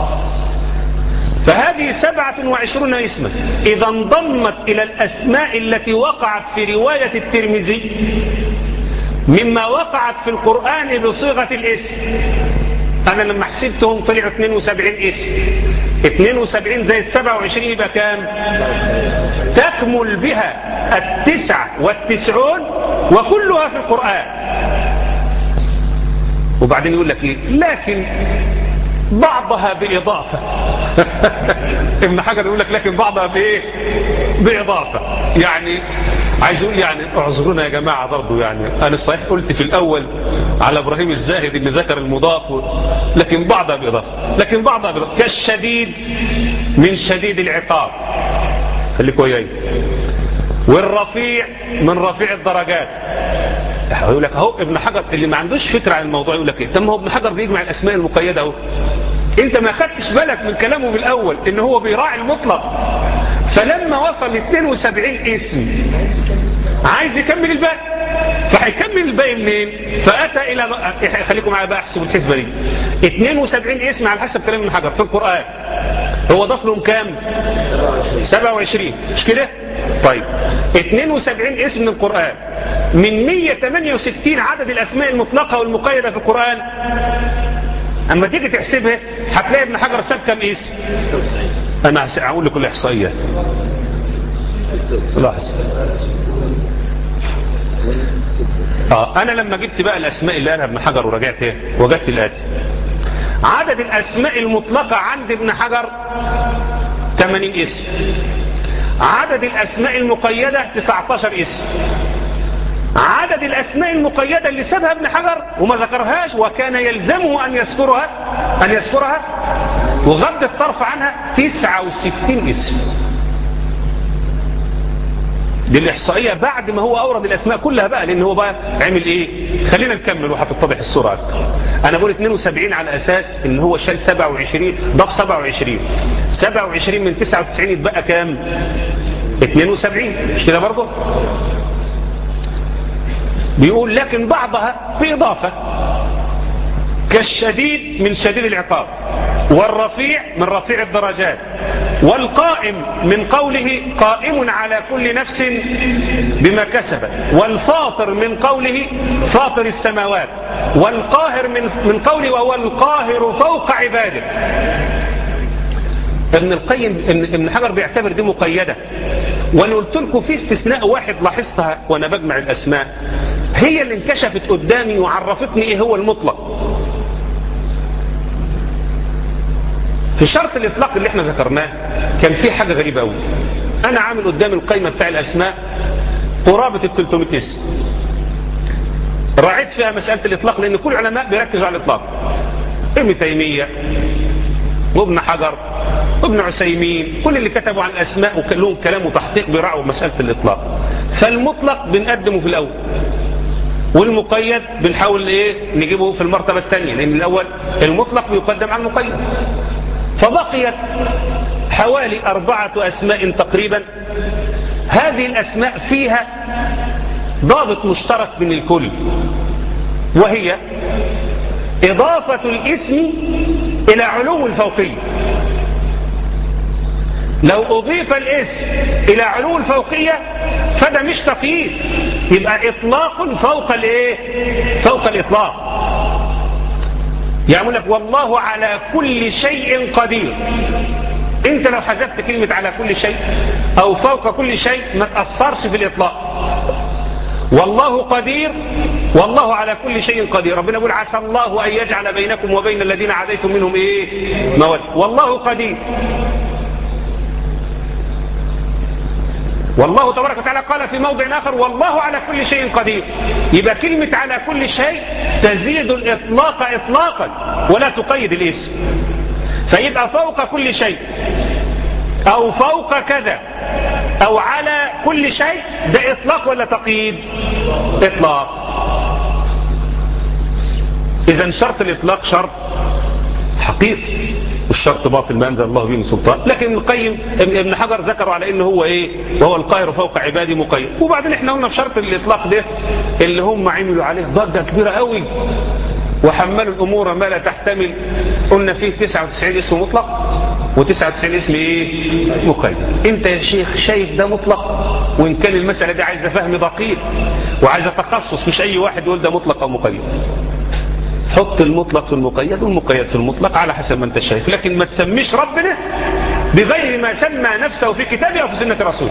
فهذه سبعة وعشرون اسما إذا انضمت إلى الأسماء التي وقعت في رواية الترمذي مما وقعت في القرآن بصيغة الاسم. أنا لما حسبتهم طلعوا اثنين وسبعين اسم. اثنين وسبعين زائد سبعة وعشرين يبقى كام؟ تكمل بها التسعة والتسعون وكلها في القرآن. وبعدين يقول لك ايه؟ لكن بعضها بإضافة. ابن حجر يقول لك لكن بعضها بإيه؟ بإضافة. يعني عايز يقول يعني اعذرونا يا جماعة برضو، يعني أنا صحيح قلت في الأول على إبراهيم الزاهد اللي ذكر المضاف، لكن بعضها بإضافة. لكن بعضها بإضافة كالشديد من شديد العقاب، خليك وياي، والرفيع من رفيع الدرجات. يقول لك اهو ابن حجر اللي ما عندوش فكرة عن الموضوع يقول لك ايه؟ طب ما هو ابن حجر بيجمع الاسماء المقيدة اهو. انت ما خدتش بالك من كلامه في الاول ان هو بيراعي المطلق، فلما وصل ل اثنين وسبعين اسم عايز يكمل الباقي، فهيكمل الباقي منين؟ فاتى الى، خليكم معايا بقى احسبوا الحسبه دي. اثنين وسبعين اسم على حسب كلام ابن حجر في القران، هو ضاف لهم كام؟ سبعة وعشرين، مش كده؟ طيب اثنين وسبعين اسم من القرآن من مئة وثمانية وستين عدد الأسماء المطلقة والمقيدة في القرآن، أما تيجي تحسبها هتلاقي ابن حجر ساب كم اسم؟ أنا هقول لكم الإحصائية. لاحظ. آه أنا لما جبت بقى الأسماء اللي قالها ابن حجر ورجعت ايه؟ وجدت الآتي: عدد الأسماء المطلقة عند ابن حجر ثمانين اسم، عدد الأسماء المقيدة تسعة عشر اسم، عدد الأسماء المقيدة اللي سابها ابن حجر وما ذكرهاش وكان يلزمه أن يذكرها أن يذكرها وغض الطرف عنها تسعة وستين اسم. دي الإحصائية بعد ما هو أورد الأسماء كلها بقى، لأن هو بقى عمل إيه؟ خلينا نكمل وهتتضح الصورة أكتر. أنا بقول اثنين وسبعين على أساس إن هو شال سبعة وعشرين، ضاف سبعة وعشرين، سبعة وعشرين من تسعة وتسعين يتبقى كام؟ اثنين وسبعين، مش كده برضه؟ بيقول لكن بعضها بإضافة كالشديد من شديد العقاب، والرفيع من رفيع الدرجات، والقائم من قوله قائم على كل نفس بما كسبت، والفاطر من قوله فاطر السماوات، والقاهر من من قوله وهو القاهر فوق عباده. ابن القيم ابن حجر بيعتبر دي مقيدة، وانا قلت لكم في استثناء واحد لاحظتها وانا بجمع الاسماء، هي اللي انكشفت قدامي وعرفتني ايه هو المطلق. في شرط الاطلاق اللي احنا ذكرناه كان في حاجة غريبة قوي. انا عامل قدام القائمة بتاع الاسماء قرابة ال ثلاثمائة اسم، راعيت فيها مسألة الاطلاق لان كل العلماء بيركزوا على الاطلاق، ابن تيمية وابن حجر وابن عثيمين، كل اللي كتبوا عن الاسماء وكلهم كلام وتحقيق بيراعوا مسألة الاطلاق. فالمطلق بنقدمه في الاول، والمقيد بنحاول ايه نجيبه في المرتبة الثانية، لان الاول المطلق بيقدم على المقيد. فبقيت حوالي أربعة أسماء تقريبا، هذه الأسماء فيها ضابط مشترك بين الكل، وهي إضافة الاسم إلى علو الفوقية. لو أضيف الاسم إلى علو الفوقية فده مش تقييد، يبقى إطلاق فوق الإيه؟ فوق الإطلاق. يقول لك والله على كل شيء قدير، انت لو حذفت كلمة على كل شيء او فوق كل شيء ما تأثرش في الاطلاق. والله قدير، والله على كل شيء قدير. ربنا يقول عسى الله ان يجعل بينكم وبين الذين عاديتم منهم ايه مودة، والله قدير. والله تبارك وتعالى قال في موضع آخر والله على كل شيء قدير. يبقى كلمة على كل شيء تزيد الإطلاق إطلاقا ولا تقيد الاسم، فيبقى فوق كل شيء أو فوق كذا أو على كل شيء، ده إطلاق ولا تقييد؟ إطلاق. إذن شرط الإطلاق شرط حقيقي، والشرط باطل ما أنزل الله به من سلطان. لكن القيم ابن حجر ذكروا على انه هو ايه، وهو القاهر فوق عبادي مقيد. وبعدين احنا قلنا في شرط الاطلاق ده اللي هم عملوا عليه ضجه كبيره قوي، وحملوا الأمور ما لا تحتمل. قلنا فيه تسعة وتسعين اسم مطلق وتسعة وتسعين اسم ايه مقيد. انت يا شيخ شايف ده مطلق، وان كان المسألة دي عايزة فهم دقيق وعايزة تخصص، مش اي واحد يقول ده مطلق او مقيد. حط المطلق في المقيد والمقيد في المطلق على حسب ما انت شايف، لكن ما تسميش ربنا بغير ما سمى نفسه في كتابه او في سنة رسوله.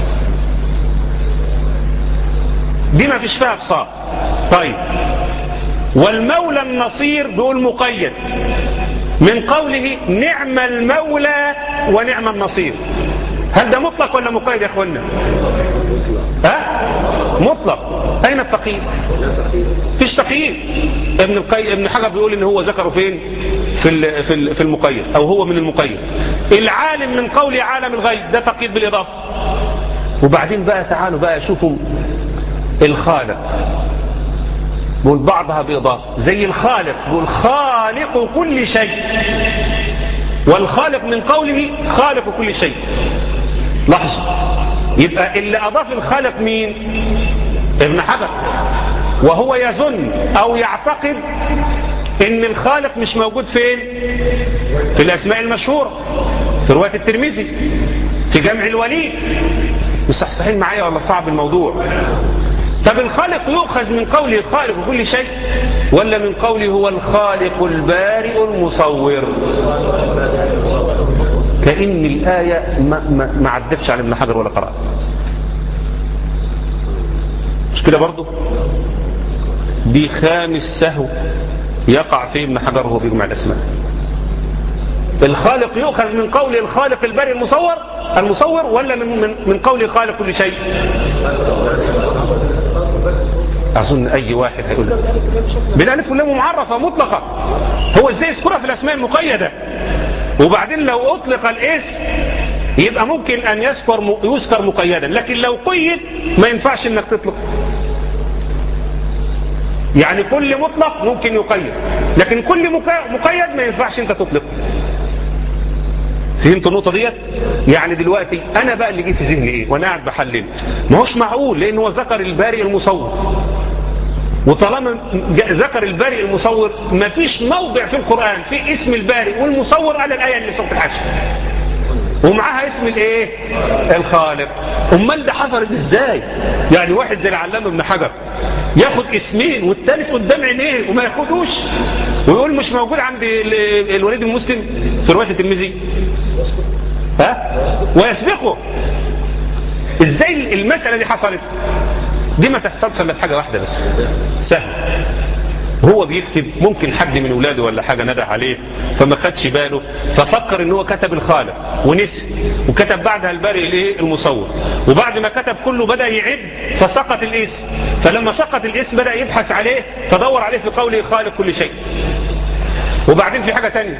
دي ما فيش فيها بصار. طيب، والمولى النصير دول مقيد من قوله نعم المولى ونعم النصير. هل ده مطلق ولا مقيد يا اخوانا؟ ها؟ مطلق. اين التقييد؟ فيش تقييد. ابن القيم ابن حجر بيقول ان هو ذكره فين؟ في في في المقيد، او هو من المقيد. العالم من قول عالم الغيب ده تقييد بالاضافه. وبعدين بقى تعالوا بقى شوفوا الخالق، بقول بعضها بإضافة، زي الخالق بقول خالق كل شيء، والخالق من قوله خالق كل شيء. لحظة، يبقى اللي أضاف الخالق مين؟ ابن حجر، وهو يظن أو يعتقد إن الخالق مش موجود فين؟ في الأسماء المشهورة، في رواية الترمذي، في جمع الوليد. مصحصحين معايا ولا صعب الموضوع؟ طب الخالق يؤخذ من قوله خالق كل شيء، ولا من قوله هو الخالق البارئ المصور؟ كأن الآية ما, ما, ما عدتش على ابن حجر ولا قرأ. مش كده برضو؟ دي خامس سهو يقع فيه ابن حجر وهو بيجمع الأسماء. الخالق يؤخذ من قول الخالق البارئ المصور المصور ولا من, من, من قول خالق كل شيء؟ أظن أي واحد هيقول بالألف واللام معرفة مطلقة. هو إزاي يذكرها في الأسماء المقيدة؟ وبعدين لو أطلق الاسم يبقى ممكن أن يذكر يذكر مقيدا، لكن لو قيد ما ينفعش إنك تطلق. يعني كل مطلق ممكن يقيد، لكن كل مقيد ما ينفعش أنت تطلقه. فهمت النقطة ديت؟ يعني دلوقتي أنا بقى اللي جه في ذهني إيه وأنا قاعد بحلل، ما هوش معقول لأن هو ذكر البارئ المصور، وطالما ذكر البارئ المصور ما فيش موضع في القرآن في اسم البارئ والمصور على الآية اللي سورة الحشر، ومعاها اسم الايه؟ الخالق. امال ده حصلت ازاي؟ يعني واحد زي العلامة ابن حجر ياخد اسمين والثالث قدام عينيه وما ياخدوش ويقول مش موجود عند الوليد المسلم في رواية الترمذي، ها؟ ويسبقه. ازاي المسألة دي حصلت؟ دي ما تحصلش الا في حاجة واحدة بس، سهل. هو بيكتب ممكن حد من اولاده ولا حاجة ندى عليه فما خدش باله ففكر ان هو كتب الخالق ونسي، وكتب بعدها البارئ الايه؟ المصور. وبعد ما كتب كله بدأ يعد فسقط الاسم، فلما سقط الاسم بدأ يبحث عليه فدور عليه في قوله خالق كل شيء. وبعدين في حاجة تانية،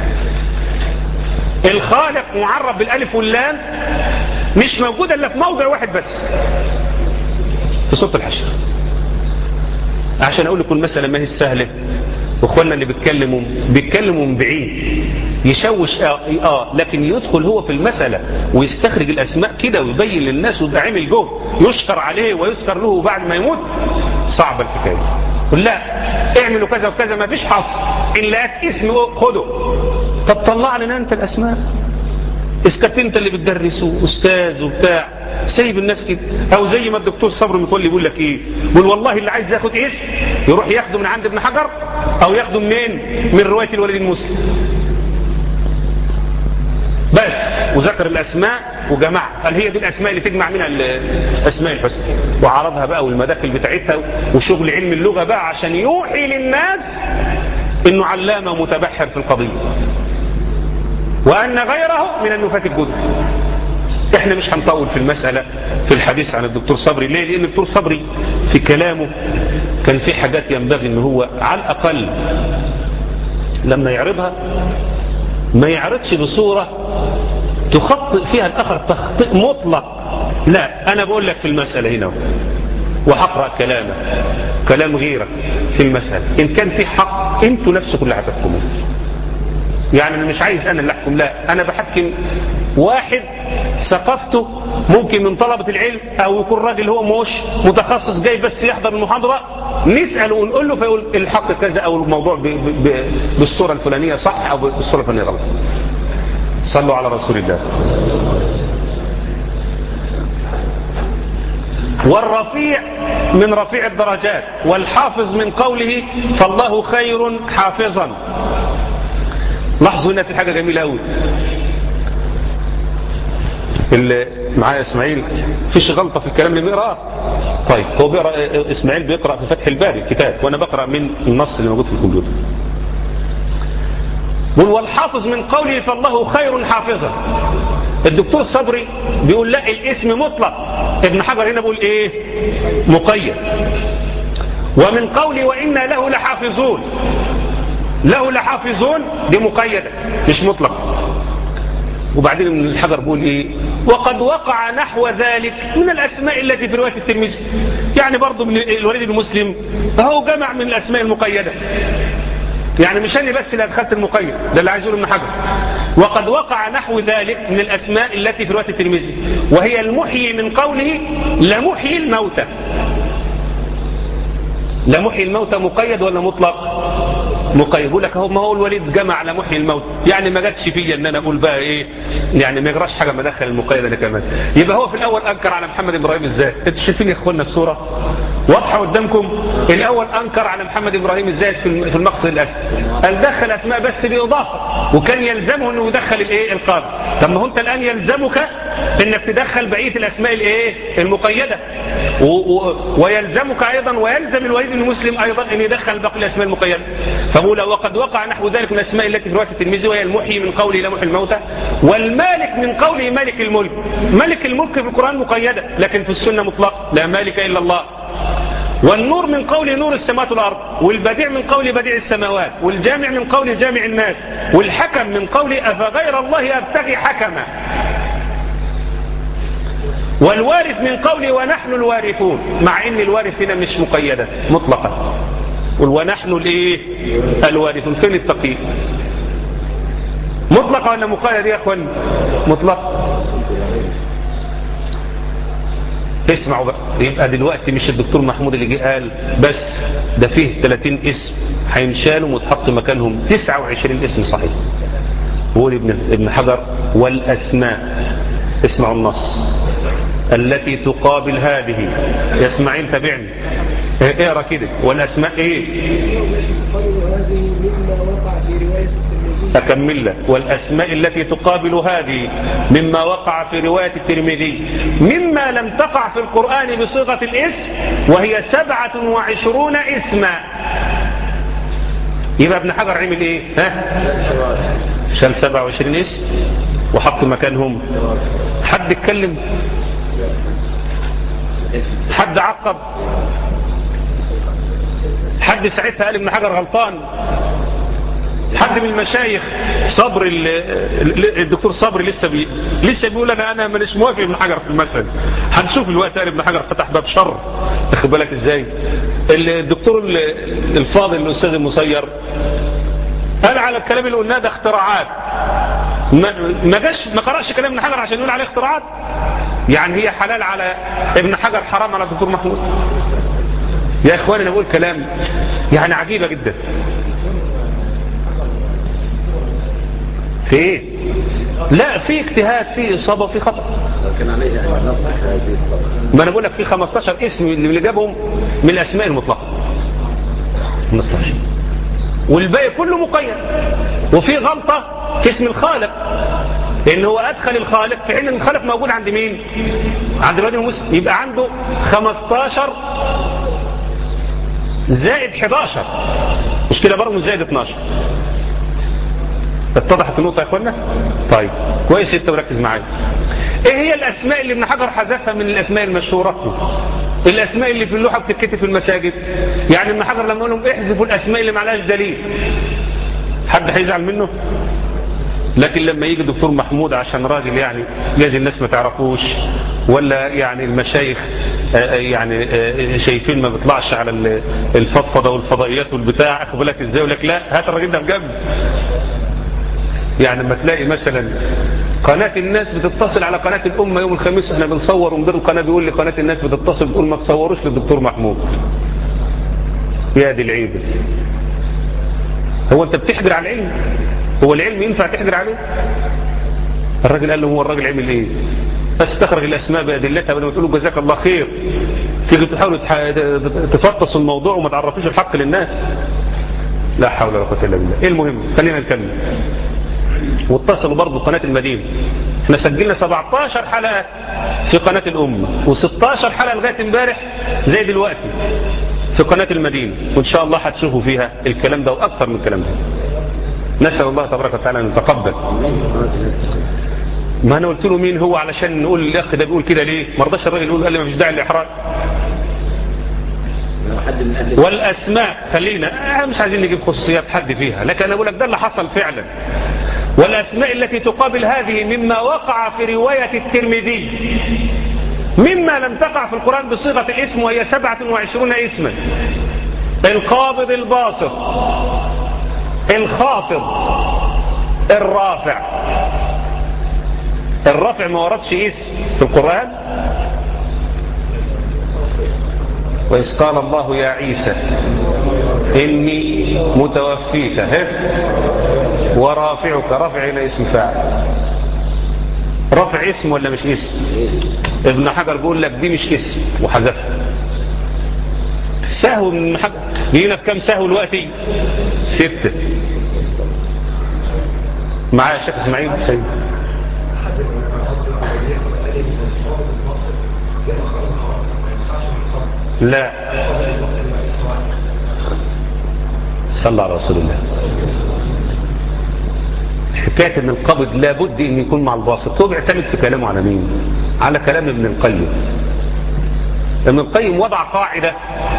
الخالق معرب بالالف واللام مش موجودة الا في موضع واحد بس في سورة الحشر. عشان اقول لكم المسألة ما هي سهلة، واخواننا اللي بيتكلموا بيتكلموا من بعيد يشوش اه, آه لكن يدخل هو في المسألة ويستخرج الاسماء كده ويبين للناس ويبقى عامل جهد يشكر عليه ويذكر له بعد ما يموت. صعبة الحكاية. قل لا اعملوا كذا وكذا ما فيش حصر، ان لقيت اسم خده. طب طلع لنا انت الاسماء، اسكت انت اللي بتدرسه استاذ وبتاع، سايب الناس كده. او زي ما الدكتور صبري متولي بيقول لك ايه، بيقول والله اللي عايز ياخد اسم يروح ياخده من عند ابن حجر او ياخده منين؟ من رواية الوليد المسلم بس، وذكر الاسماء وجمعها. قال هي دي الاسماء اللي تجمع منها الاسماء الحسنى، وعرضها بقى والمداخل بتاعتها وشغل علم اللغة بقى عشان يوحي للناس انه علامة متبحر في القضية وان غيره من النفاة الجدد. احنا مش هنطول في المسألة في الحديث عن الدكتور صبري. ليه؟ لان الدكتور صبري في كلامه كان في حاجات ينبغي ان هو على الاقل لما يعرضها ما يعرضش بصورة تخطئ فيها الاخر تخطئ مطلق. لا، انا بقول لك في المسألة هنا وحقرأ كلامه كلام غيرك في المسألة، ان كان في حق انتوا نفسكم اللي هتحكموا. يعني انا مش عايز انا اللي احكم، لا، انا بحكم واحد ثقافته ممكن من طلبة العلم او يكون راجل هو مش متخصص جاي بس يحضر المحاضرة نسأل ونقول له فيقول الحق كذا أو الموضوع ب ب بالصورة الفلانية صح أو بالصورة الفلانية غلط. صلوا على رسول الله. والرفيع من رفيع الدرجات، والحافظ من قوله فالله خير حافظا. لاحظوا هنا في حاجة جميلة قوي، اللي معايا اسماعيل فيش غلطة في الكلام اللي بيقرأ. طيب هو بيقرأ، اسماعيل بيقرأ في فتح الباري الكتاب وانا بقرأ من النص اللي موجود في الكمبيوتر. والحافظ من قوله فالله خير حافظا. الدكتور صبري بيقول لا الاسم مطلق، ابن حجر هنا بيقول ايه مقيد. ومن قوله وإنا له لحافظون، له لحافظون دي مقيدة مش مطلق. وبعدين ابن الحجر بيقول ايه وقد وقع نحو ذلك من الاسماء التي في رواية الترمذي، يعني برضو من الوليد بن مسلم هو جمع من الاسماء المقيدة، يعني مش انا بس اللي ادخلت المقيد، ده اللي عايز يقوله ابن حجر. وقد وقع نحو ذلك من الاسماء التي في رواية الترمذي، وهي المحيي من قوله لمحيي الموتى. لمحيي الموتى مقيد ولا مطلق؟ مقيد. يقول لك هو ما هو الوليد جمع لمحيي الموتى، يعني ما جاتش فيا ان انا اقول بقى ايه، يعني ما يجراش حاجه ما ادخل المقيد انا كمان. يبقى هو في الاول انكر على محمد ابراهيم الزاهد. انتوا شايفين يا اخوانا الصوره واضحه قدامكم؟ الاول انكر على محمد ابراهيم الزاهد في المقصد الاسد، قال دخل اسماء بس باضافه، وكان يلزمه انه يدخل الايه القاضي. طب ما هو انت الان يلزمك انك تدخل بقيه الاسماء الايه المقيده، و و ويلزمك ايضا ويلزم الوليد بن مسلم ايضا ان يدخل باقي الاسماء المقيده. فقول وقد وقع نحو ذلك من الاسماء التي في روايه الترمذي، وهي المحيي من قوله لمحيي الموتى، والمالك من قوله مالك الملك. ملك الملك في القران مقيده، لكن في السنه مطلق، لا مالك الا الله. والنور من قوله نور السماوات والارض، والبديع من قوله بديع السماوات، والجامع من قوله جامع الناس، والحكم من قوله افغير الله ابتغي حكما، والوارث من قوله ونحن الوارثون، مع ان الوارث هنا مش مقيده مطلقا. ونحن الايه الوارثون. فين التقييد؟ مطلقه ولا مقيد يا اخوان؟ مطلق. اسمعوا بقى، يبقى دلوقتي مش الدكتور محمود اللي جه قال بس ده فيه ثلاثين اسم هينشالوا وتحط مكانهم تسعة وعشرين اسم صحيح. بيقول ابن ابن حجر والاسماء، اسمعوا النص، التي تقابل هذه. يا اسماعيل تابعني اقرا كده. والاسماء ايه؟ أكمل لك. والأسماء التي تقابل هذه مما وقع في رواية الترمذي مما لم تقع في القرآن بصيغة الاسم، وهي سبعة وعشرون اسما. يبقى ابن حجر عمل ايه؟ ها؟ شال سبعة وعشرين اسم وحط مكانهم. حد اتكلم؟ حد عقب؟ حد ساعتها قال ابن حجر غلطان؟ حد من المشايخ صبر الدكتور صبري لسه بي لسه بيقول انا انا مش موافق ابن حجر في المسألة. هنشوف الوقت قال ابن حجر فتح باب شر، تاخد بالك ازاي؟ الدكتور الفاضل الاستاذ المسير قال على الكلام اللي قلناه ده اختراعات، ما جاش ما قرأش كلام ابن حجر عشان يقول عليه اختراعات. يعني هي حلال على ابن حجر، حرام على الدكتور محمود. يا اخواني انا بقول كلام يعني عجيبة جدا. في ايه؟ لا في اجتهاد، في اصابه، وفي خطا. لكن عليه ان نصح هذه الصفحه. ما انا بقول لك في خمستاشر اسم اللي جابهم من الاسماء المطلقه. خمستاشر. والباقي كله مقيد. وفي غلطه في اسم الخالق، لان هو ادخل الخالق في حين ان الخالق موجود عند مين؟ عند الوليد بن مسلم. يبقى عنده خمستاشر زائد حداشر، مش كده برضه زائد اتناشر. اتضحت النقطة يا اخوانا؟ طيب كويس انت مركز معايا. ايه هي الاسماء اللي ابن حجر حذفها من الاسماء المشهورة؟ الاسماء اللي في اللوحة بتتكتب في المساجد. يعني ابن حجر لما قال لهم احذفوا الاسماء اللي معلهاش دليل، حد هيزعل منه؟ لكن لما يجي الدكتور محمود عشان راجل يعني لازم الناس ما تعرفوش، ولا يعني المشايخ يعني شايفين ما بيطلعش على الفضفضة والفضائيات والبتاع، اخد بالك ازاي؟ يقول لك لا هات الراجل ده بجنب. يعني لما تلاقي مثلا قناة الناس بتتصل على قناة الأمة يوم الخميس احنا بنصور، ومدير القناة بيقول لي قناة الناس بتتصل بتقول ما تصوروش للدكتور محمود. يا دي العيب. هو انت بتحجر على العلم؟ هو العلم ينفع تحجر عليه؟ الراجل قال له هو الراجل عمل ايه؟ استخرج الاسماء بادلتها بدل ما تقول له جزاك الله خير تيجي تحاولوا تفطسوا الموضوع وما تعرفوش الحق للناس. لا حول ولا قوه الا بالله. ايه المهم خلينا نكمل. واتصلوا برضه قناه المدينه. احنا سجلنا سبعتاشر حلقه في قناه الامه وستاشر حلقه لغايه امبارح زي دلوقتي في قناه المدينه، وان شاء الله هتشوفوا فيها الكلام ده واكثر من الكلام ده. نسال الله تبارك وتعالى ان يتقبل. ما انا قلت له مين هو علشان نقول الاخ ده بيقول كده ليه؟ ما رضاش الراجل يقول، قال لي ما فيش داعي للاحراج. والاسماء خلينا مش عايزين نجيب خصوصيات حد فيها، لكن انا بقول لك ده اللي حصل فعلا. والاسماء التي تقابل هذه مما وقع في روايه الترمذي مما لم تقع في القران بصيغه الاسم، وهي سبعة وعشرون اسما: القابض الباسط، الخافض، الرافع. الرافع ما وردش اسم في القرآن. وإذ قال الله يا عيسى إني متوفيك ورافعك. رافع هنا اسم فاعل. رافع اسم ولا مش اسم؟ ابن حجر بيقول لك دي مش اسم وحذفها. سهو من حجر جينا في كم سهو دلوقتي؟ ستة. معايا الشيخ اسماعيل سيد. لا صلى على رسول الله. حكاية ان القبض لابد ان يكون مع الباسط. هو بيعتمد في كلامه على مين؟ على كلام ابن القيم. ابن القيم وضع قاعدة.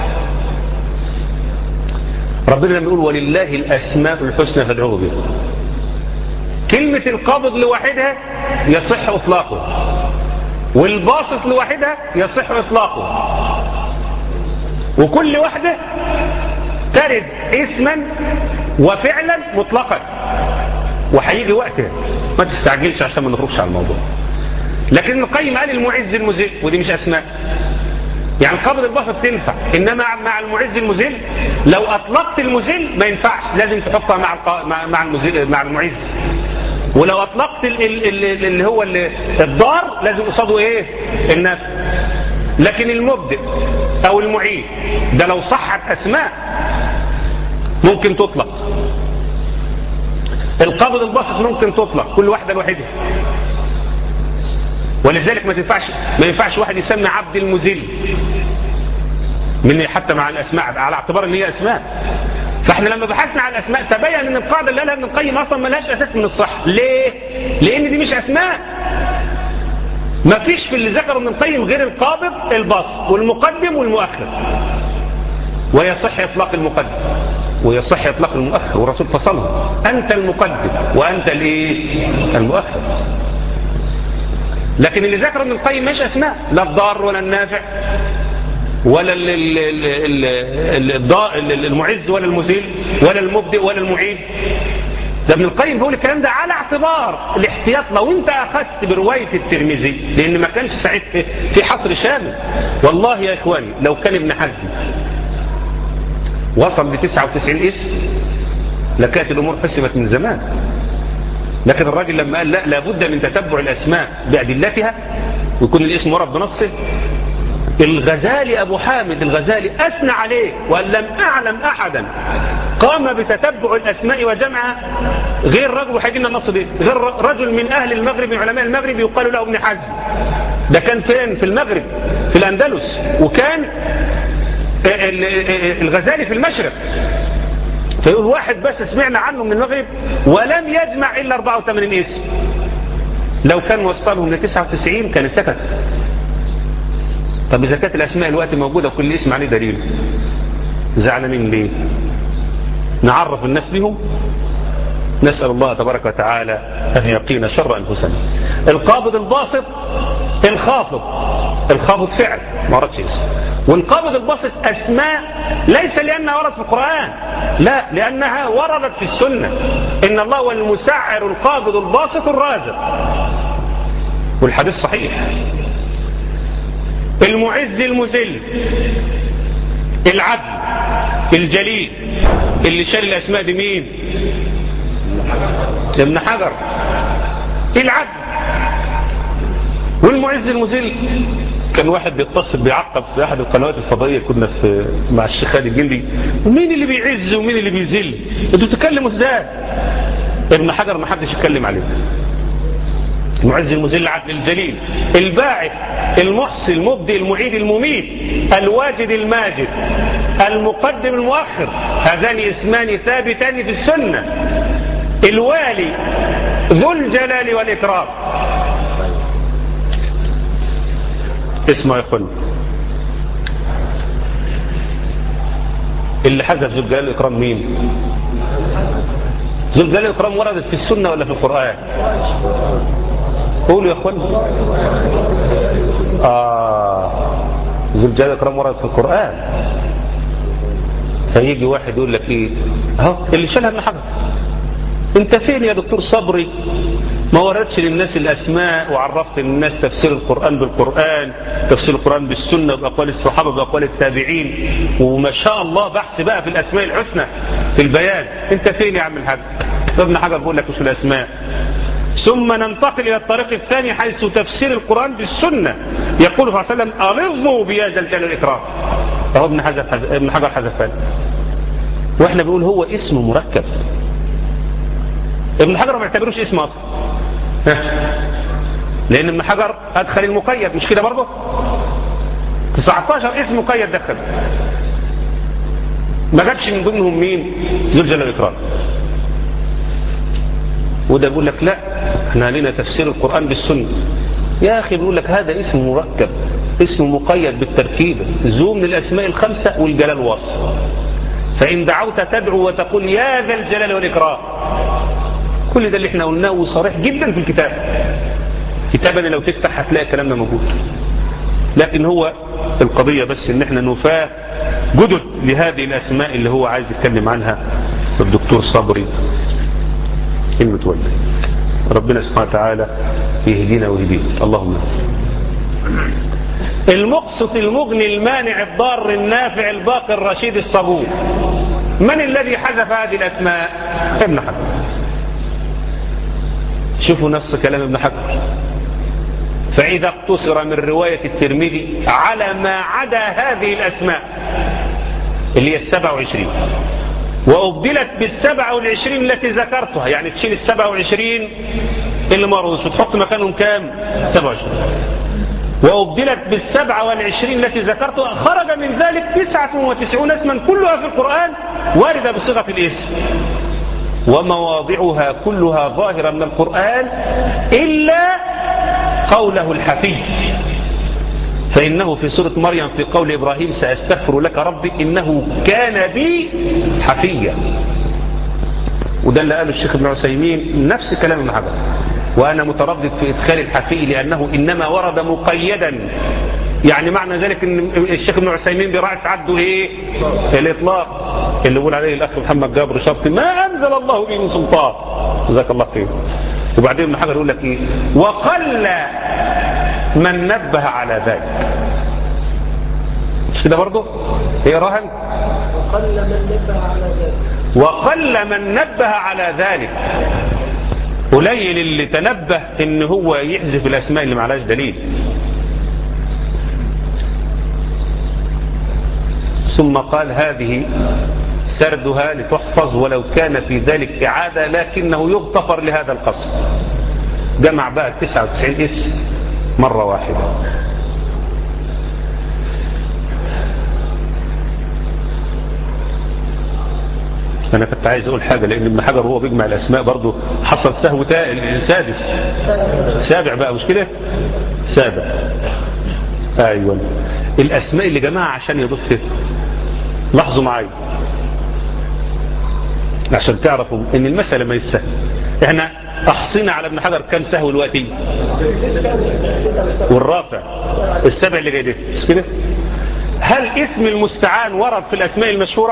ربنا لما يقول ولله الاسماء الحسنى فادعوه بها، كلمة القبض لوحدها يصح اطلاقه، والباسط لوحدها يصح اطلاقه، وكل واحدة ترد اسما وفعلا مطلقا، وهيجي وقتها ما تستعجلش عشان ما نخرجش على الموضوع. لكن ابن القيم قال المعز المذل، ودي مش اسماء. يعني القبض الباسط تنفع، انما مع المعز المذل لو اطلقت المذل ما ينفعش، لازم تحطها مع مع المذل مع المعز. ولو اطلقت اللي هو الضار لازم قصاده ايه؟ النفع. لكن المبدئ او المعيد ده لو صحت اسماء ممكن تطلق. القبض الباسط ممكن تطلق كل واحده لوحدها، ولذلك ما تنفعش ما ينفعش واحد يسمي عبد المذل من حتى مع الاسماء على اعتبار ان هي اسماء. فاحنا لما بحثنا على الاسماء تبين ان القاعده اللي قالها ابن القيم اصلا ما لهاش اساس من الصحه. ليه؟ لان دي مش اسماء. ما فيش في اللي ذكره ابن القيم غير القابض الباسط والمقدم والمؤخر، ويصح اطلاق المقدم ويصح اطلاق المؤخر، والرسول فصلهم: انت المقدم وانت الايه؟ المؤخر. لكن اللي ذكره ابن القيم مش اسماء، لا الضار ولا النافع ولا المعز ولا المذل ولا المبدئ ولا المعيد. ده ابن القيم بيقول الكلام ده على اعتبار الاحتياط. لو انت اخذت بروايه الترمذي، لان ما كانش ساعت في حصر شامل، والله يا اخواني لو كان ابن حزم وصل ل تسعة وتسعين اسم لكانت الامور حسمت من زمان. لكن الراجل لما قال لا لابد من تتبع الاسماء بادلتها ويكون الاسم ورد بنصه، الغزالي أبو حامد الغزالي أثنى عليه وقال لم أعلم أحدا قام بتتبع الأسماء وجمعها غير رجل، وحيدين النص دي، غير رجل من أهل المغرب من علماء المغرب يقال له ابن حزم. ده كان فين؟ في المغرب في الأندلس، وكان الغزالي في المشرق. فيقول واحد بس سمعنا عنه من المغرب ولم يجمع إلا أربعة وثمانين اسم. لو كان وصلهم ل تسعة وتسعين كان سكت. طب إذا كانت الأسماء الوقت موجودة وكل اسم عليه دليل، زعلانين ليه؟ نعرف الناس بهم. نسأل الله تبارك وتعالى أن يقينا شر أنفسنا. القابض الباسط الخافض. الخافض فعل ما وردش اسم، والقابض الباسط أسماء ليس لأنها وردت في القرآن، لا، لأنها وردت في السنة. إن الله هو المسعر القابض الباسط الرازق، والحديث صحيح. المعز المذل، العدل، الجليل اللي شال الأسماء دي مين؟ ابن حجر. العدل والمعز المذل. كان واحد بيتصل بيعقب في احد القنوات الفضائيه، كنا في مع الشيخ خالد الجندي، ومين اللي بيعز ومين اللي بيذل؟ انتوا بتتكلموا ازاي؟ ابن حجر ما حدش يتكلم عليه. المعز المذل، عدل الجليل، الباعث المحصي المبدئ المعيد المميت، الواجد الماجد، المقدم المؤخر، هذان اسمان ثابتان في السنه. الوالي ذو الجلال والاكرام. اسمه يا اخوان، اللي حذف ذو الجلال والاكرام مين؟ ذو الجلال والاكرام وردت في السنه ولا في القران؟ قولوا يا اخوان. اه ذو الجلال والاكرام وردت في القران. فيجي واحد يقول لك ايه اهو اللي شالها ابن حجر. انت فين يا دكتور صبري؟ ما وردش للناس الأسماء وعرفت للناس تفسير القرآن بالقرآن، تفسير القرآن بالسنة بأقوال الصحابة بأقوال التابعين، وما شاء الله بحث بقى في الأسماء الحسنى في البيان. انت فين يا عم الحاج؟ ابن حجر بيقول لك مش الأسماء. ثم ننتقل إلى الطريق الثاني حيث تفسير القرآن بالسنة. يقول صلى الله عليه وسلم ألظوا بيا ذا الجلال والإكرام. اهو ابن حجر ابن حجر حذفان، واحنا بنقول هو اسم مركب. ابن حجر ما يعتبروش اسم اصلا، لان ابن حجر ادخل المقيد، مش كده برضه؟ تسعة عشر اسم مقيد دخل، ما جابش من ضمنهم مين؟ ذو الجلال والاكرام. وده بيقول لك لا احنا لنا تفسير القرآن بالسنة. يا اخي بيقول لك هذا اسم مركب، اسم مقيد بالتركيبة، ذو من الاسماء الخمسة والجلال وصف. فان دعوت تدعو وتقول يا ذا الجلال والاكرام. كل ده اللي احنا قلناه وصريح جدا في الكتاب. كتابنا لو تفتح هتلاقي كلامنا موجود. لكن هو القضية بس ان احنا نفاه جدد لهذه الاسماء اللي هو عايز يتكلم عنها الدكتور صبري المتولي. ربنا سبحانه وتعالى يهدينا ويهديه اللهم. المقسط المغني المانع الضار النافع الباقي الرشيد الصبور. من الذي حذف هذه الاسماء؟ ابن حجر. شوفوا نص كلام ابن حجر. فإذا اقتصر من رواية الترمذي على ما عدا هذه الأسماء اللي هي السبع وعشرين وأبدلت بالسبع والعشرين التي ذكرتها، يعني تشيل السبع والعشرين اللي مرضوا وتحط مكانهم كام؟ سبع وعشرين. وأبدلت بالسبع والعشرين التي ذكرتها، خرج من ذلك تسعة وتسعون اسما كلها في القرآن واردة بصيغة الاسم، ومواضعها كلها ظاهرة من القرآن إلا قوله الحفي، فإنه في سورة مريم في قول إبراهيم سأستغفر لك ربي إنه كان بي حفيا. وده اللي قاله الشيخ ابن عثيمين نفس كلام ابن حجر. وأنا متردد في إدخال الحفي لأنه إنما ورد مقيدا، يعني معنى ذلك ان الشيخ ابن عثيمين براعي عده ايه؟ الاطلاق اللي بيقول عليه الاخ محمد جابر شرطي ما انزل الله به من سلطان. جزاك الله خير. وبعدين ابن حجر يقول لك ايه؟ وقل من نبه على ذلك. مش كده برضه؟ ايه راهن؟ وقل من نبه على ذلك. وقل من نبه على ذلك. قليل اللي تنبه ان هو يحذف الاسماء اللي معلاش دليل. ثم قال هذه سردها لتحفظ ولو كان في ذلك إعادة لكنه يغتفر لهذا القصد. جمع بقى تسعة وتسعين اسم مرة واحدة. أنا كنت عايز أقول حاجة لأن ابن حجر هو بيجمع الأسماء برضو حصل سهو سادس سابع بقى، مش كده؟ سابع. أيوة الأسماء اللي جمعها عشان يضيفها. لاحظوا معايا عشان تعرفوا ان المسألة ما يسهل. احنا احصينا على ابن حجر كان سهو الوقتي والرافع السبع اللي جاي ده، مش كده؟ هل اسم المستعان ورد في الاسماء المشهورة؟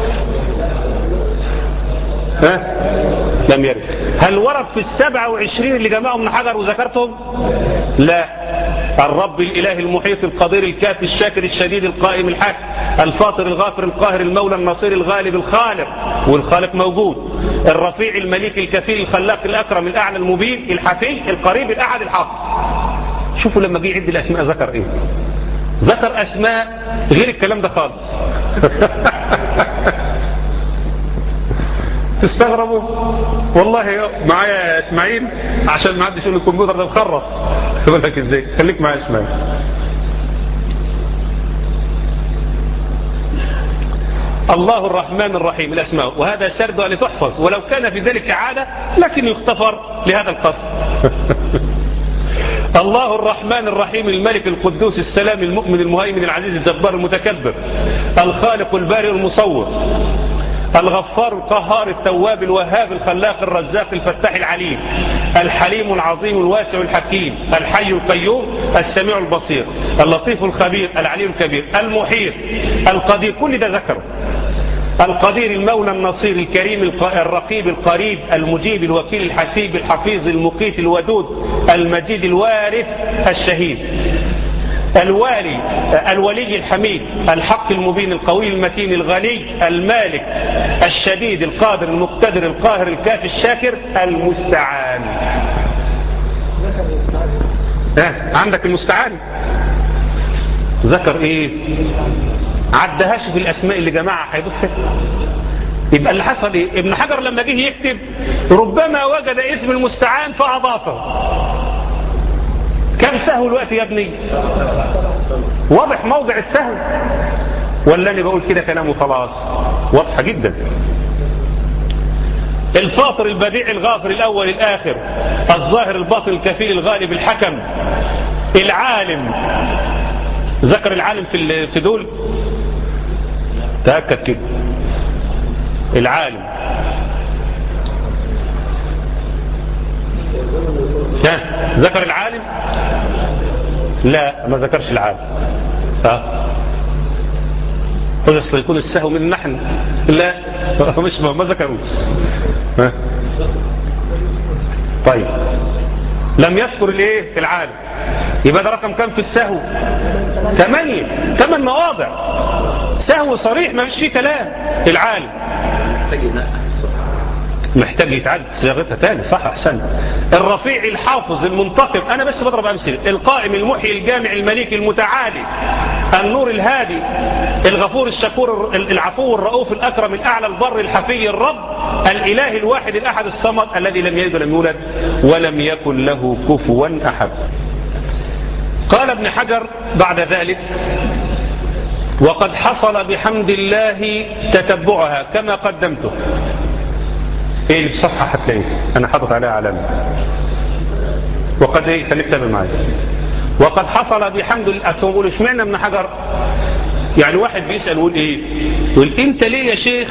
ها؟ لم يرد. هل ورد في السبع وعشرين اللي جمعهم ابن حجر وذكرتهم؟ لا. الرب الإله المحيط القدير الكافي الشاكر الشديد القائم الحاكم الفاطر الغافر القاهر المولى النصير الغالب الخالق، والخالق موجود. الرفيع المليك الكفيل الخلاق الأكرم الأعلى المبين الحفي القريب الأحد الحافظ. شوفوا لما جه يعد الأسماء ذكر إيه؟ ذكر أسماء غير الكلام ده خالص. تستغربوا والله. معايا يا اسماعيل عشان ما حدش يقول الكمبيوتر ده مخرف. اقول لك ازاي؟ خليك معايا يا اسماعيل. الله الرحمن الرحيم الاسماء، وهذا سرد لتحفظ ولو كان في ذلك عاده لكن يغتفر لهذا القصد. الله الرحمن الرحيم الملك القدوس السلام المؤمن المهيمن العزيز الجبار المتكبر الخالق البارئ المصور الغفار القهار التواب الوهاب الخلاق الرزاق الفتاح العليم الحليم العظيم الواسع الحكيم الحي القيوم السميع البصير اللطيف الخبير العليم الكبير المحيط القدير، كل ده ذكره. القدير المولى النصير الكريم الرقيب القريب المجيب الوكيل الحسيب الحفيظ المقيت الودود المجيد الوارث الشهيد الوالي الولي الحميد الحق المبين القوي المتين الغني المالك الشديد القادر المقتدر القاهر الكافي الشاكر المستعان. اه عندك المستعان ذكر ايه؟ عدهاش في الاسماء اللي جماعة هيضيفها. يبقى اللي حصل ايه؟ ابن حجر لما جه يكتب ربما وجد اسم المستعان فاضافه. كم سهو الوقت يا ابني؟ واضح موضع السهو ولا انا بقول كده كلامه خلاص؟ واضحه جدا. الفاطر البديع الغافر الاول الاخر الظاهر الباطن الكفيل الغالب الحكم العالم. ذكر العالم في في دول؟ تاكد كده. العالم ها ذكر العالم؟ لا ما ذكرش العالم. ها قلت يكون السهو من نحن؟ لا مش ما ذكروش. ها طيب لم يذكر الايه العالم، يبقى ده رقم كم في السهو؟ ثمانية. ثمان مواضع سهو صريح ما فيش فيه كلام. العالم محتاج يتعد صياغتها تاني. صح احسن. الرفيع الحافظ المنتقم، انا بس بضرب امثله. القائم المحيي الجامع المليك المتعالي النور الهادي الغفور الشكور العفو الرؤوف الاكرم الاعلى البر الحفي الرب الاله الواحد الاحد الصمد الذي لم يلد ولم يولد ولم يكن له كفوا احد. قال ابن حجر بعد ذلك وقد حصل بحمد الله تتبعها كما قدمته. ايه اللي في الصفحه هتلاقيه انا حاطط عليها علامه. وقد ايه خليك تابع معايا. وقد حصل بحمد الله. اقول اشمعنى ابن حجر؟ يعني واحد بيسال يقول ايه؟ يقول انت ليه يا شيخ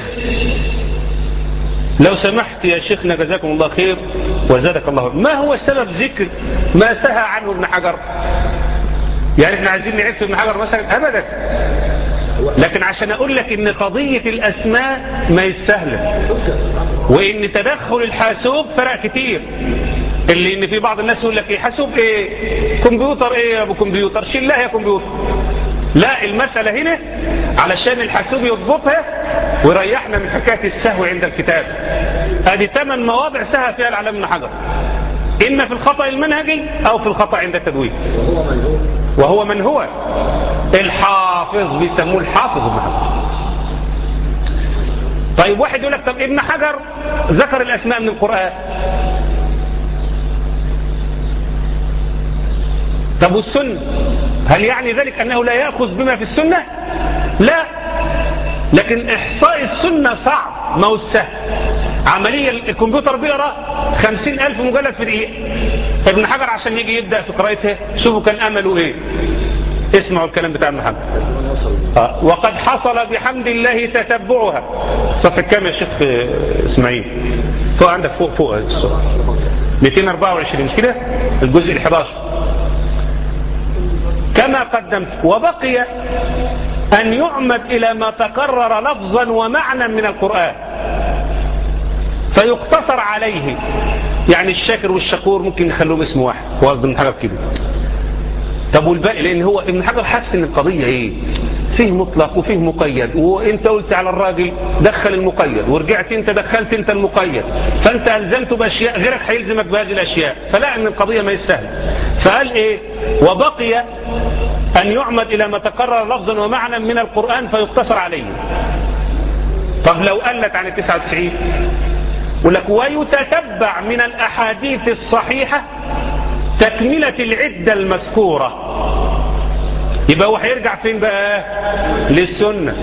لو سمحت يا شيخنا جزاكم الله خير وزادك الله، ما هو سبب ذكر ما سهى عنه ابن حجر؟ يعني احنا عايزين نعرف ابن حجر مثلا؟ ابدا. لكن عشان اقول لك ان قضية الاسماء ما يستهلك، وان تدخل الحاسوب فرق كتير. اللي ان في بعض الناس يقول لك ايه حاسوب ايه؟ كمبيوتر ايه يا ابو كمبيوتر؟ شيل الله يا كمبيوتر. لا المسألة هنا علشان الحاسوب يضبطها ويريحنا من حكاية السهو عند الكتاب. ادي ثمان مواضع سهى فيها العلامة ابن حجر، اما في الخطأ المنهجي او في الخطأ عند التدوين. وهو من هو الحافظ، بيسموه الحافظ ابن حجر. طيب واحد يقول لك طب ابن حجر ذكر الاسماء من القرآن، طب والسنة هل يعني ذلك انه لا يأخذ بما في السنة؟ لا، لكن احصاء السنة صعب، ما هو السهل. عملية الكمبيوتر بيقرأ خمسين الف مجلد في دقيقة. ابن حجر عشان يجي يبدأ في قراءتها شوفوا كان امله ايه. اسمعوا الكلام بتاع ابن حجر. آه. وقد حصل بحمد الله تتبعها. صفحة كام يا شيخ اسماعيل؟ فوق عندك فوق فوق مئتين وأربعة وعشرين مش كده؟ الجزء الحادي عشر كما قدمت. وبقي أن يعمد إلى ما تكرر لفظا ومعنى من القرآن فيقتصر عليه. يعني الشاكر والشكور ممكن نخلوهم اسم واحد، وقصد ابن حجر كده. طب والباقي؟ لأن هو ابن حجر حس إن القضية إيه؟ فيه مطلق وفيه مقيد، وانت قلت على الراجل دخل المقيد ورجعت انت دخلت انت المقيد، فانت ألزمته بأشياء غيرك هيلزمك بهذه الأشياء، فلا ان القضية ما يسهل. فقال ايه؟ وبقي أن يعمد إلى ما تقرر لفظا ومعنى من القرآن فيقتصر عليه. طب لو قلت عن التسعة وتسعين ولك ويتتبع من الأحاديث الصحيحة تكملة العدة المذكورة، يبقى هو هيرجع فين بقى؟ للسنة.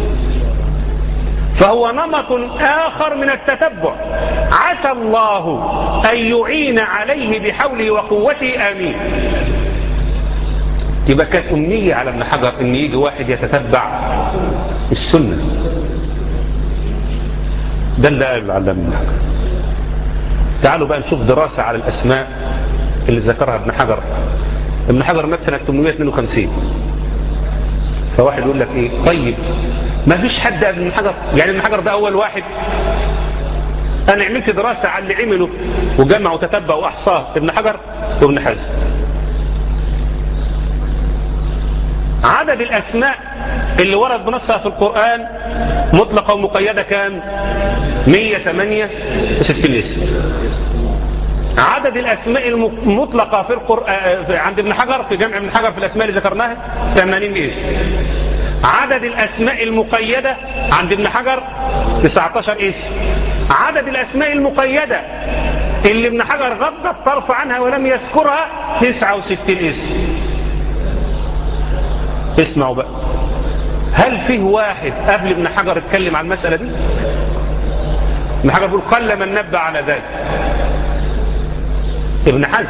فهو نمط آخر من التتبع، عسى الله أن يعين عليه بحوله وقوته، آمين. يبقى كانت أمنية على ابن حجر أن يجي واحد يتتبع السنة. ده اللي قال العلامة ابن حجر. تعالوا بقى نشوف دراسة على الأسماء اللي ذكرها ابن حجر. ابن حجر مات سنة ثمانمائة واثنين وخمسين. فواحد يقول لك ايه؟ طيب ما فيش حد قبل ابن حجر؟ يعني ابن حجر ده أول واحد؟ أنا عملت دراسة على اللي عمله وجمع وتتبع وأحصاه ابن حجر وابن حزم. عدد الأسماء اللي ورد بنصها في القرآن مطلقة ومقيدة كام؟ مئة وثمانية وستين اسم. عدد الأسماء المطلقة في القرآن عند ابن حجر في جمع ابن حجر في الأسماء اللي ذكرناها ثمانين اسم. عدد الأسماء المقيدة عند ابن حجر تسعة عشر اسم. عدد الأسماء المقيدة اللي ابن حجر غض الطرف عنها ولم يذكرها تسعة وستين اسم. اسمعوا بقى، هل فيه واحد قبل ابن حجر اتكلم عن المسألة دي؟ ابن حجر يقول قل من نبه على ذلك. ابن حزم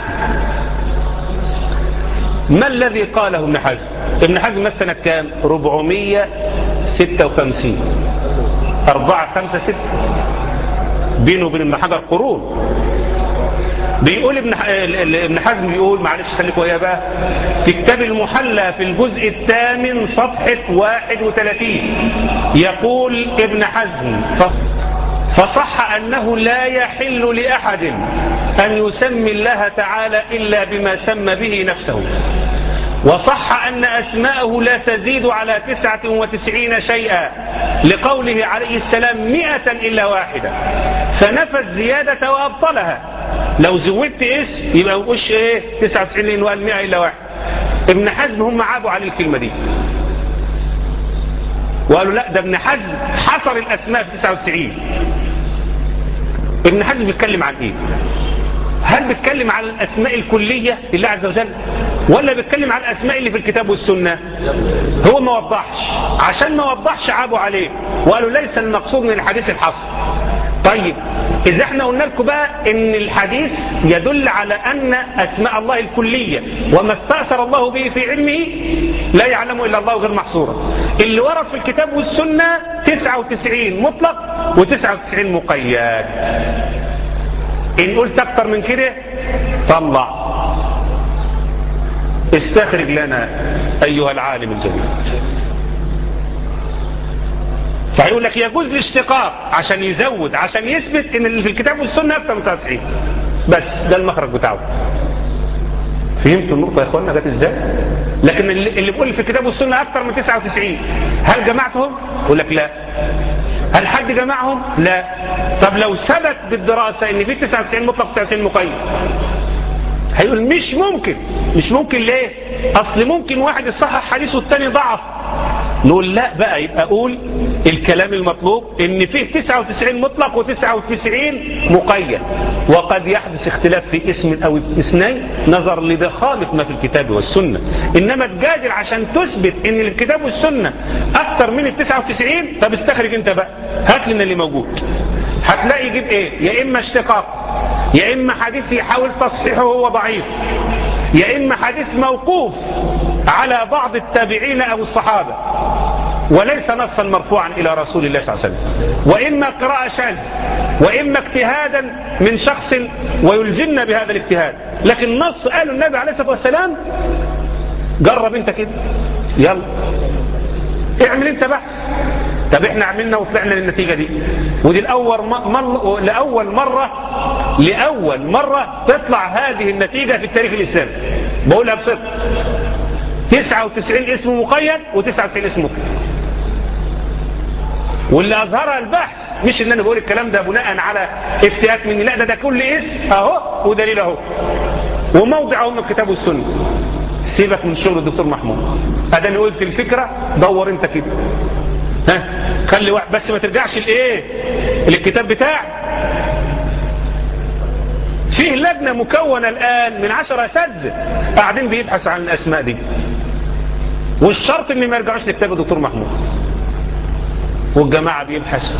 ما الذي قاله ابن حزم؟ ابن حزم مات سنة كام؟ أربعمائة وستة وخمسين. أربعة خمسة ستة بينه وبين ابن حجر قرون. بيقول ابن ابن حزم بيقول، معلش خليكم وياه بقى، في كتاب المحلى في الجزء الثامن صفحة واحد وثلاثين يقول ابن حزم: فصح أنه لا يحل لأحد أن يسمي الله تعالى إلا بما سمى به نفسه، وصح أن أسماءه لا تزيد على تسعة وتسعين شيئا لقوله عليه السلام مئة إلا واحدة، فنفى الزيادة وأبطلها. لو زودت اسم يبقى وش ايه تسعة وتسعين لأنه قال مئة إلا واحد. ابن حزم هم عابوا عليه الكلمة دي وقالوا لا، ده ابن حزم حصر الأسماء في تسعة وتسعين. ابن حزم بيتكلم عن ايه؟ هل بيتكلم عن الأسماء الكلية لله عز وجل ولا بيتكلم عن الأسماء اللي في الكتاب والسنة؟ هو ما وضحش، عشان ما وضحش عابوا عليه وقالوا ليس المقصود من الحديث الحصر. طيب إذا احنا قلنا لكم بقى ان الحديث يدل على أن أسماء الله الكلية وما استأثر الله به في علمه لا يعلمه إلا الله غير محصورة، اللي ورد في الكتاب والسنة تسعة وتسعين مطلق وتسعة وتسعين مقيد. إن قلت أكتر من كده طلع استخرج لنا أيها العالم الجليل. فيقول لك يجوز الاشتقاق عشان يزود، عشان يثبت ان اللي في الكتاب والسنة اكتر من تسعة وتسعين، بس ده المخرج بتاعه. فهمتوا النقطة يا اخوانا جت ازاي؟ لكن اللي بيقول في الكتاب والسنة اكتر من تسعة وتسعين هل جمعتهم؟ يقول لك لا. هل حد جمعهم؟ لا. طب لو ثبت بالدراسة ان في تسعة وتسعين مطلق وتسعة وتسعين مقيد، هيقول مش ممكن. مش ممكن ليه؟ اصل ممكن واحد يصحح حديث والتاني ضعف. نقول لا بقى، يبقى اقول الكلام المطلوب ان فيه تسعة وتسعين مطلق وتسعة وتسعين مقيد، وقد يحدث اختلاف في اسم او اثنين نظر لضخامة ما في الكتاب والسنة. انما تجادل عشان تثبت ان الكتاب والسنة اكتر من ال تسعة وتسعين، طب استخرج انت بقى، هات لنا اللي موجود. هتلاقي يجيب ايه؟ يا اما اشتقاق، يا اما حديث يحاول تصحيحه وهو ضعيف، يا اما حديث موقوف على بعض التابعين او الصحابة وليس نصا مرفوعا الى رسول الله صلى الله عليه وسلم، واما قراءة شاذ، واما اجتهادا من شخص ويلزمنا بهذا الاجتهاد. لكن نص قاله النبي عليه الصلاة والسلام، جرب انت كده، يلا اعمل انت بحث. طب احنا عملنا وطلعنا للنتيجة دي، ودي الأول مرة لأول مرة لأول مرة تطلع هذه النتيجة في التاريخ الإسلامي، بقولها بصدق. تسعة وتسعين اسم مقيد وتسعة وتسعين اسم مطلق. واللي أظهرها البحث، مش إن أنا بقول الكلام ده بناء على افتئات مني، لا، ده ده كل اسم أهو ودليل أهو وموضعه من الكتاب والسنة. سيبك من شغل الدكتور محمود، أداني قلت الفكرة دور أنت كده، ها خلي واحد بس ما ترجعش لإيه الكتاب بتاعك. فيه لجنة مكونة الآن من عشر أساتذة قاعدين بيبحثوا عن الأسماء دي، والشرط إن ما يرجعوش لكتاب الدكتور محمود، والجماعة بيبحثوا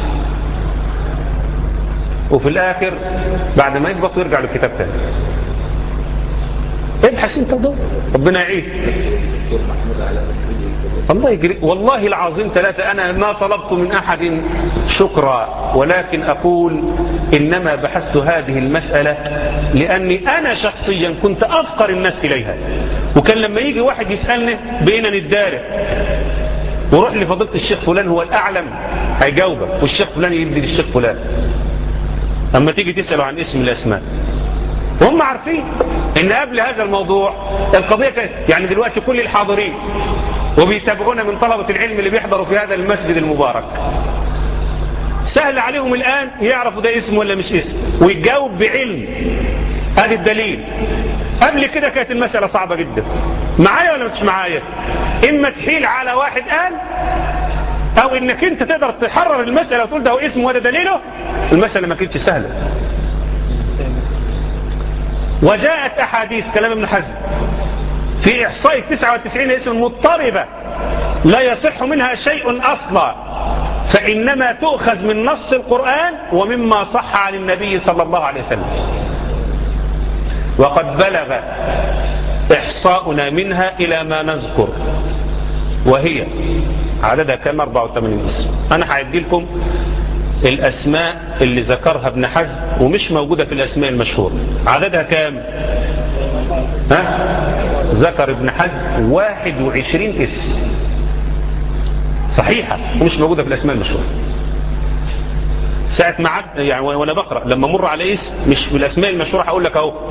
وفي الآخر بعد ما يضبطوا يرجع للكتاب تاني. ابحث انت ودور، ربنا يعيد. الله يجري والله العظيم ثلاثة، أنا ما طلبت من أحد شكرا، ولكن أقول إنما بحثت هذه المسألة لأني أنا شخصيا كنت أفقر الناس إليها، وكان لما يجي واحد يسألني بقينا نتدارك وروح لفضيلة الشيخ فلان هو الأعلم هيجاوبك، والشيخ فلان يدي للشيخ فلان، أما تيجي تسأله عن اسم الأسماء وهم عارفين ان قبل هذا الموضوع القضية كانت يعني دلوقتي كل الحاضرين وبيتابعونا من طلبة العلم اللي بيحضروا في هذا المسجد المبارك سهل عليهم الآن يعرفوا ده اسم ولا مش اسم ويجاوب بعلم. هذا الدليل. قبل كده كانت المسألة صعبة جدا. معايا ولا مش معايا؟ إما تحيل على واحد قال أو إنك أنت تقدر تحرر المسألة وتقول ده هو اسم وده دليله. المسألة ما كانتش سهلة. وجاءت أحاديث كلام ابن حزم في إحصاء تسعة وتسعين اسم مضطربة لا يصح منها شيء أصلا، فإنما تؤخذ من نص القرآن ومما صح عن النبي صلى الله عليه وسلم. وقد بلغ إحصاؤنا منها إلى ما نذكر، وهي عددها كم؟ أربعة وثمانين اسم. أنا هعدي لكم الأسماء اللي ذكرها ابن حزم ومش موجودة في الأسماء المشهورة. عددها كام؟ ها؟ ذكر ابن حزم واحد وعشرين اسم صحيحة ومش موجودة في الأسماء المشهورة. ساعة ما عد يعني وأنا بقرأ لما مر على اسم مش في الأسماء المشهورة هقول لك أهو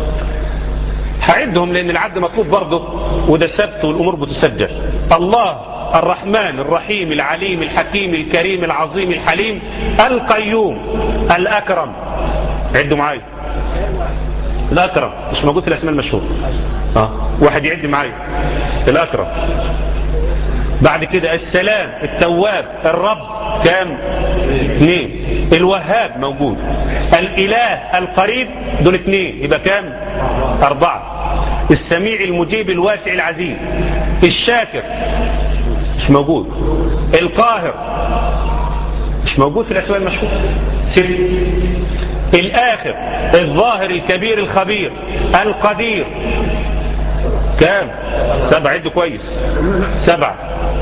هعدهم لأن العد مطلوب برضه وده سبت والأمور بتسجل. الله الرحمن الرحيم العليم الحكيم الكريم العظيم الحليم القيوم الأكرم. عدوا معايا. الأكرم مش موجود في الأسماء المشهورة. اه واحد يعد معايا. الأكرم. بعد كده السلام التواب الرب كام؟ اثنين. الوهاب موجود. الإله القريب دول اثنين يبقى كام؟ أربعة. السميع المجيب الواسع العزيز. الشاكر مش موجود. القاهر مش موجود في الأسماء المشهورة. ست. الآخر الظاهر الكبير الخبير القدير كام؟ سبعة. عد كويس. سبعة.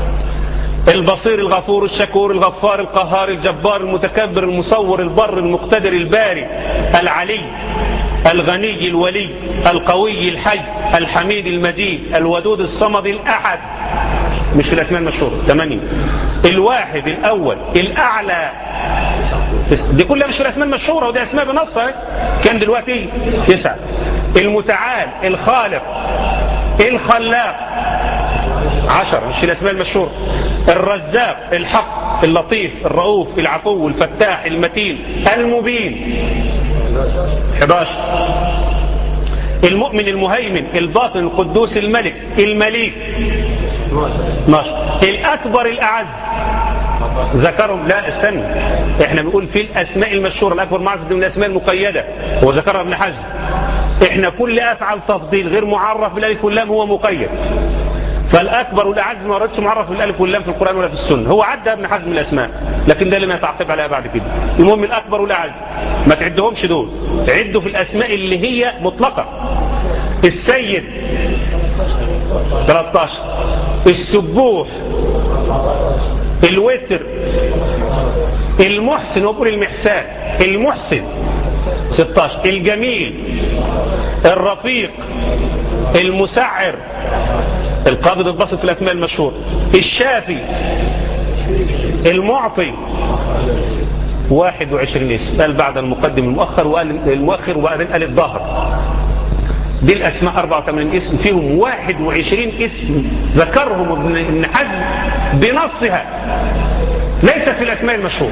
البصير الغفور الشكور الغفار القهار الجبار المتكبر المصور البر المقتدر الباري العلي الغني الولي القوي الحي الحميد المجيد الودود الصمد الأحد مش في الأسماء المشهورة. ثمانية. الواحد الأول الأعلى دي كلها مش في الأسماء المشهورة ودي أسماء بنصها. كان دلوقتي تسعة. المتعال الخالق الخلاق عشر مش في الأسماء المشهورة. الرزاق الحق اللطيف الرؤوف العفو الفتاح المتين المبين أحد عشر. المؤمن المهيمن الباطن القدوس الملك المليك اثنا عشر. الأكبر الأعز ذكرهم لا استنى احنا بنقول في الأسماء المشهورة الأكبر معزز من الأسماء المقيدة وذكرها ابن حزم. احنا كل أفعل تفضيل غير معرف بالألف واللام هو مقيد، فالأكبر والأعز ما وردش معرف بالألف واللام في القرآن ولا في السنة. هو عدى ابن حزم الأسماء لكن ده اللي ما يتعقب عليها بعد كده. المهم الأكبر والأعز ما تعدهمش دول، عدوا في الأسماء اللي هي مطلقة. السيد ثلاثة عشر. السبوح الوتر المحسن وقول المحسان المحسن ستة عشر. الجميل الرفيق المسعر القابض البسط في الأسماء المشهورة. الشافي المعطي واحد وعشرين اسم. قال بعد المقدم المؤخر وقال المؤخر وبعدين قال الظهر. دي الأسماء أربعة وثمانين اسم، فيهم واحد وعشرين اسم ذكرهم ابن حزم بنصها، ليس في الأسماء المشهورة،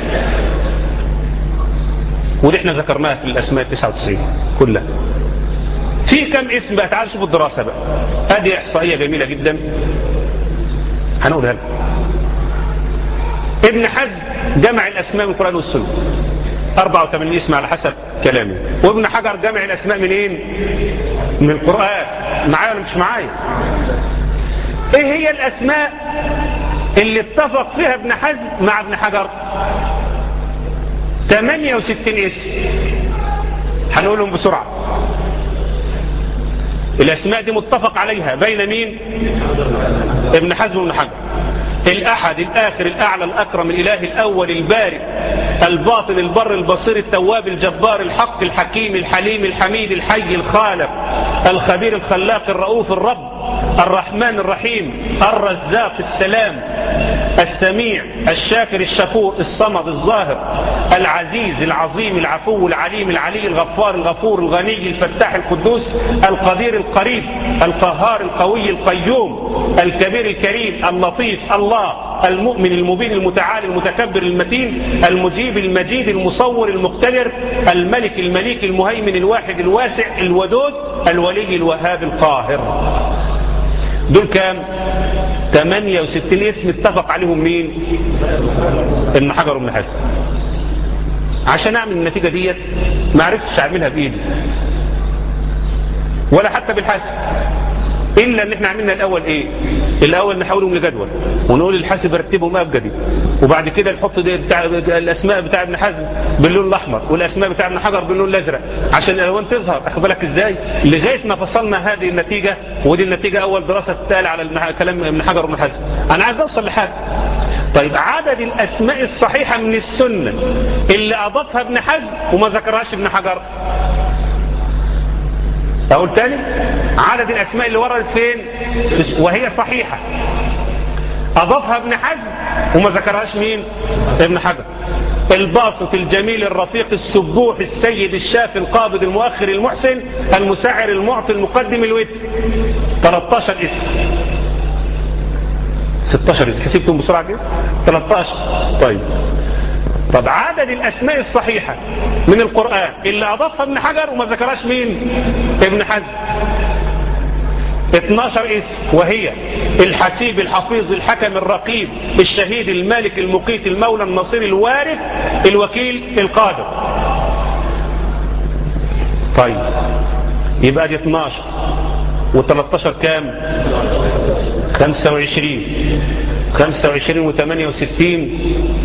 ودي احنا ذكرناها في الأسماء تسعة وتسعين كلها. في كم اسم بقى؟ تعالوا شوفوا الدراسة بقى، هذه إحصائية جميلة جدا هنقولها لكم. ابن حزم جمع الأسماء من القرآن والسنة أربعة وثمانين اسم على حسب كلامه، وابن حجر جمع الأسماء منين؟ من القرآن. معايا ولا مش معايا؟ ايه هي الأسماء اللي اتفق فيها ابن حزم مع ابن حجر؟ ثمانية وستين اسم هنقولهم بسرعة. الأسماء دي متفق عليها بين مين؟ ابن حزم وابن حجر. الأحد الآخر الأعلى الأكرم الإله الأول البارئ الباطن البر البصير التواب الجبار الحق الحكيم الحليم الحميد الحي الخالق الخبير الخلاق الرؤوف الرب الرحمن الرحيم الرزاق السلام السميع الشاكر الشكور الصمد الظاهر العزيز العظيم العفو العليم العلي الغفار الغفور الغني الفتاح القدوس القدير القريب القهار القوي القيوم الكبير الكريم اللطيف الله المؤمن المبين المتعالي المتكبر المتين المجيب المجيد المصور المقتدر الملك المليك المهيمن الواحد الواسع الودود الولي الوهاب القاهر. دول كام؟ ثمانية وستين اسم اتفق عليهم مين؟ ابن حجر وابن حزم. عشان اعمل النتيجة ديت ما عرفتش اعملها بايدي ولا حتى بالحاسب، الا ان احنا عملنا الاول ايه؟ الاول نحولهم لجدول ونقول الحاسب رتبهم ابجدي، وبعد كده نحط بتاع الاسماء بتاع ابن حزم باللون الاحمر والاسماء بتاع ابن حجر باللون الازرق عشان الالوان تظهر. اخد بالك ازاي؟ لغايه ما فصلنا هذه النتيجه، ودي النتيجه اول دراسه تتقال على كلام ابن حجر وابن حزم. انا عايز اوصل لحاجه. طيب عدد الاسماء الصحيحه من السنه اللي اضافها ابن حزم وما ذكرهاش ابن حجر، أقول تاني، عدد الأسماء اللي وردت فين وهي صحيحة أضافها ابن حزم وما ذكرهاش مين؟ ابن حجر. الباسط الجميل الرفيق السبوح السيد الشافي القابض المؤخر المحسن المسعر المعطي المقدم الوتر. ثلاثة عشر اسم. ستة عشر اسم. حسبتم بسرعة كده؟ ثلاثة عشر. طيب طب عدد الأسماء الصحيحة من القرآن اللي أضافها ابن حجر وما ذكرهاش مين؟ ابن حزم. اثني عشر اسم، وهي الحسيب الحفيظ الحكم الرقيب الشهيد المالك المقيت المولى النصير الوارث الوكيل القادر. طيب يبقى دي اثني عشر و13 كام؟ خمسة وعشرين. خمسة وعشرين وثمانية وستين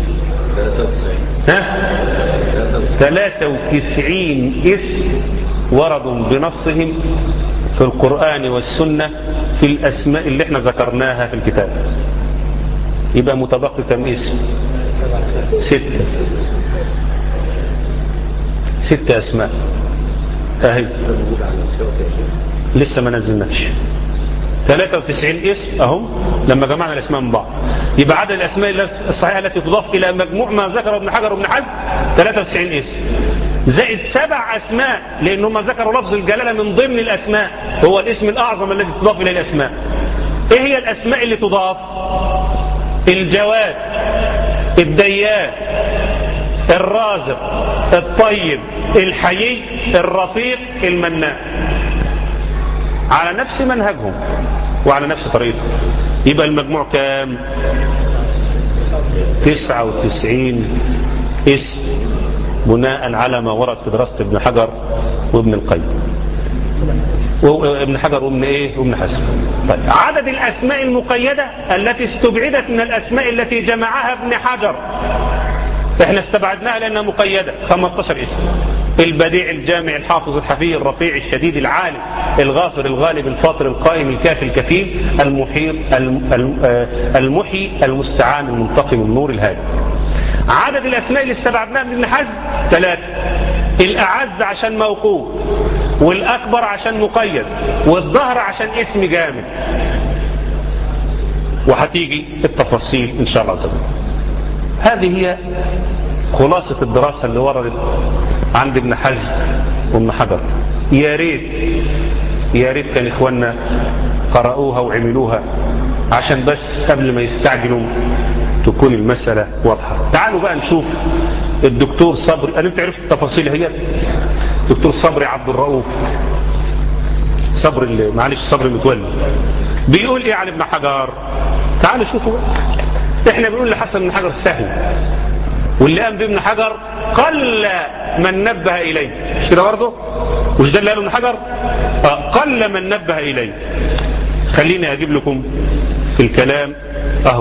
ها؟ ثلاثة وتسعين اسم وردوا بنصهم في القرآن والسنة في الأسماء اللي احنا ذكرناها في الكتاب. يبقى متبقي كم اسم؟ ستة. ستة أسماء اهي لسه ما نزلناش. ثلاثة وتسعين اسم اهم لما جمعنا الاسماء من بعض، يبقى عدد الاسماء الصحيحه التي تضاف الى مجموع ما ذكره ابن حجر وابن حزم ثلاثة وتسعين اسم، زائد سبع اسماء لانهم ذكروا لفظ الجلاله من ضمن الاسماء، هو الاسم الاعظم الذي تضاف الى الاسماء. ايه هي الاسماء اللي تضاف؟ الجواد الديان الرازق الطيب الحيي الرفيق المنان، على نفس منهجهم وعلى نفس طريقتهم. يبقى المجموع كام؟ تسعة وتسعين اسم بناء على ما ورد في دراسة ابن حجر وابن القيم وابن حجر وابن ايه وابن حزم. طيب عدد الاسماء المقيدة التي استبعدت من الاسماء التي جمعها ابن حجر احنا استبعدناها لانها مقيدة، خمسة عشر اسم. البديع الجامع الحافظ الحفي الرفيع الشديد العالم الغافر الغالب الفاطر القائم الكافي الكفيل المحيط المحي المستعان المنتقم النور الهادي. عدد الاسماء اللي استبعدناها من ابن حزم ثلاثة. الاعز عشان موقوف، والاكبر عشان مقيد، والظهر عشان اسم جامد. وهتيجي التفاصيل ان شاء الله عز وجل. هذه هي خلاصة الدراسة اللي وردت عند ابن حزم وابن حجر. يا ريت يا ريت كان إخواننا قرأوها وعملوها عشان بس قبل ما يستعجلوا تكون المسألة واضحة. تعالوا بقى نشوف الدكتور صبري. أنا انت عرفت التفاصيل هي دكتور صبري عبد الرؤوف صبري معلش صبري متولي بيقول ايه عن ابن حجر. تعالوا شوفوا بقى. احنا بنقول لحسن بن حجر سهل واللي قام بابن حجر قل من نبه إليه مش كده برضه وش ده اللي قاله ابن حجر آه قل من نبه إليه. خليني أجيب لكم في الكلام أهو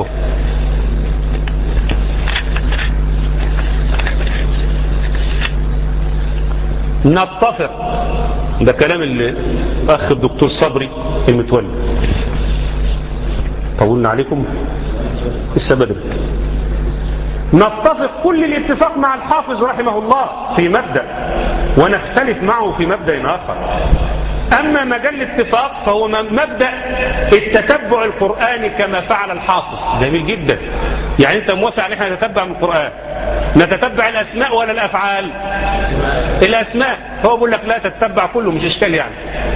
نتفق ده كلام الأخ الدكتور صبري المتولي. طولنا عليكم لسه بدري. نتفق كل الاتفاق مع الحافظ رحمه الله في مبدأ ونختلف معه في مبدأ آخر. أما مجال الاتفاق فهو مبدأ التتبع القرآني كما فعل الحافظ. جميل جدا. يعني أنت موافق على احنا نتتبع من القرآن نتتبع الأسماء ولا الأفعال؟ الأسماء. هو بيقول لك لا تتبع كله مش إشكال يعني.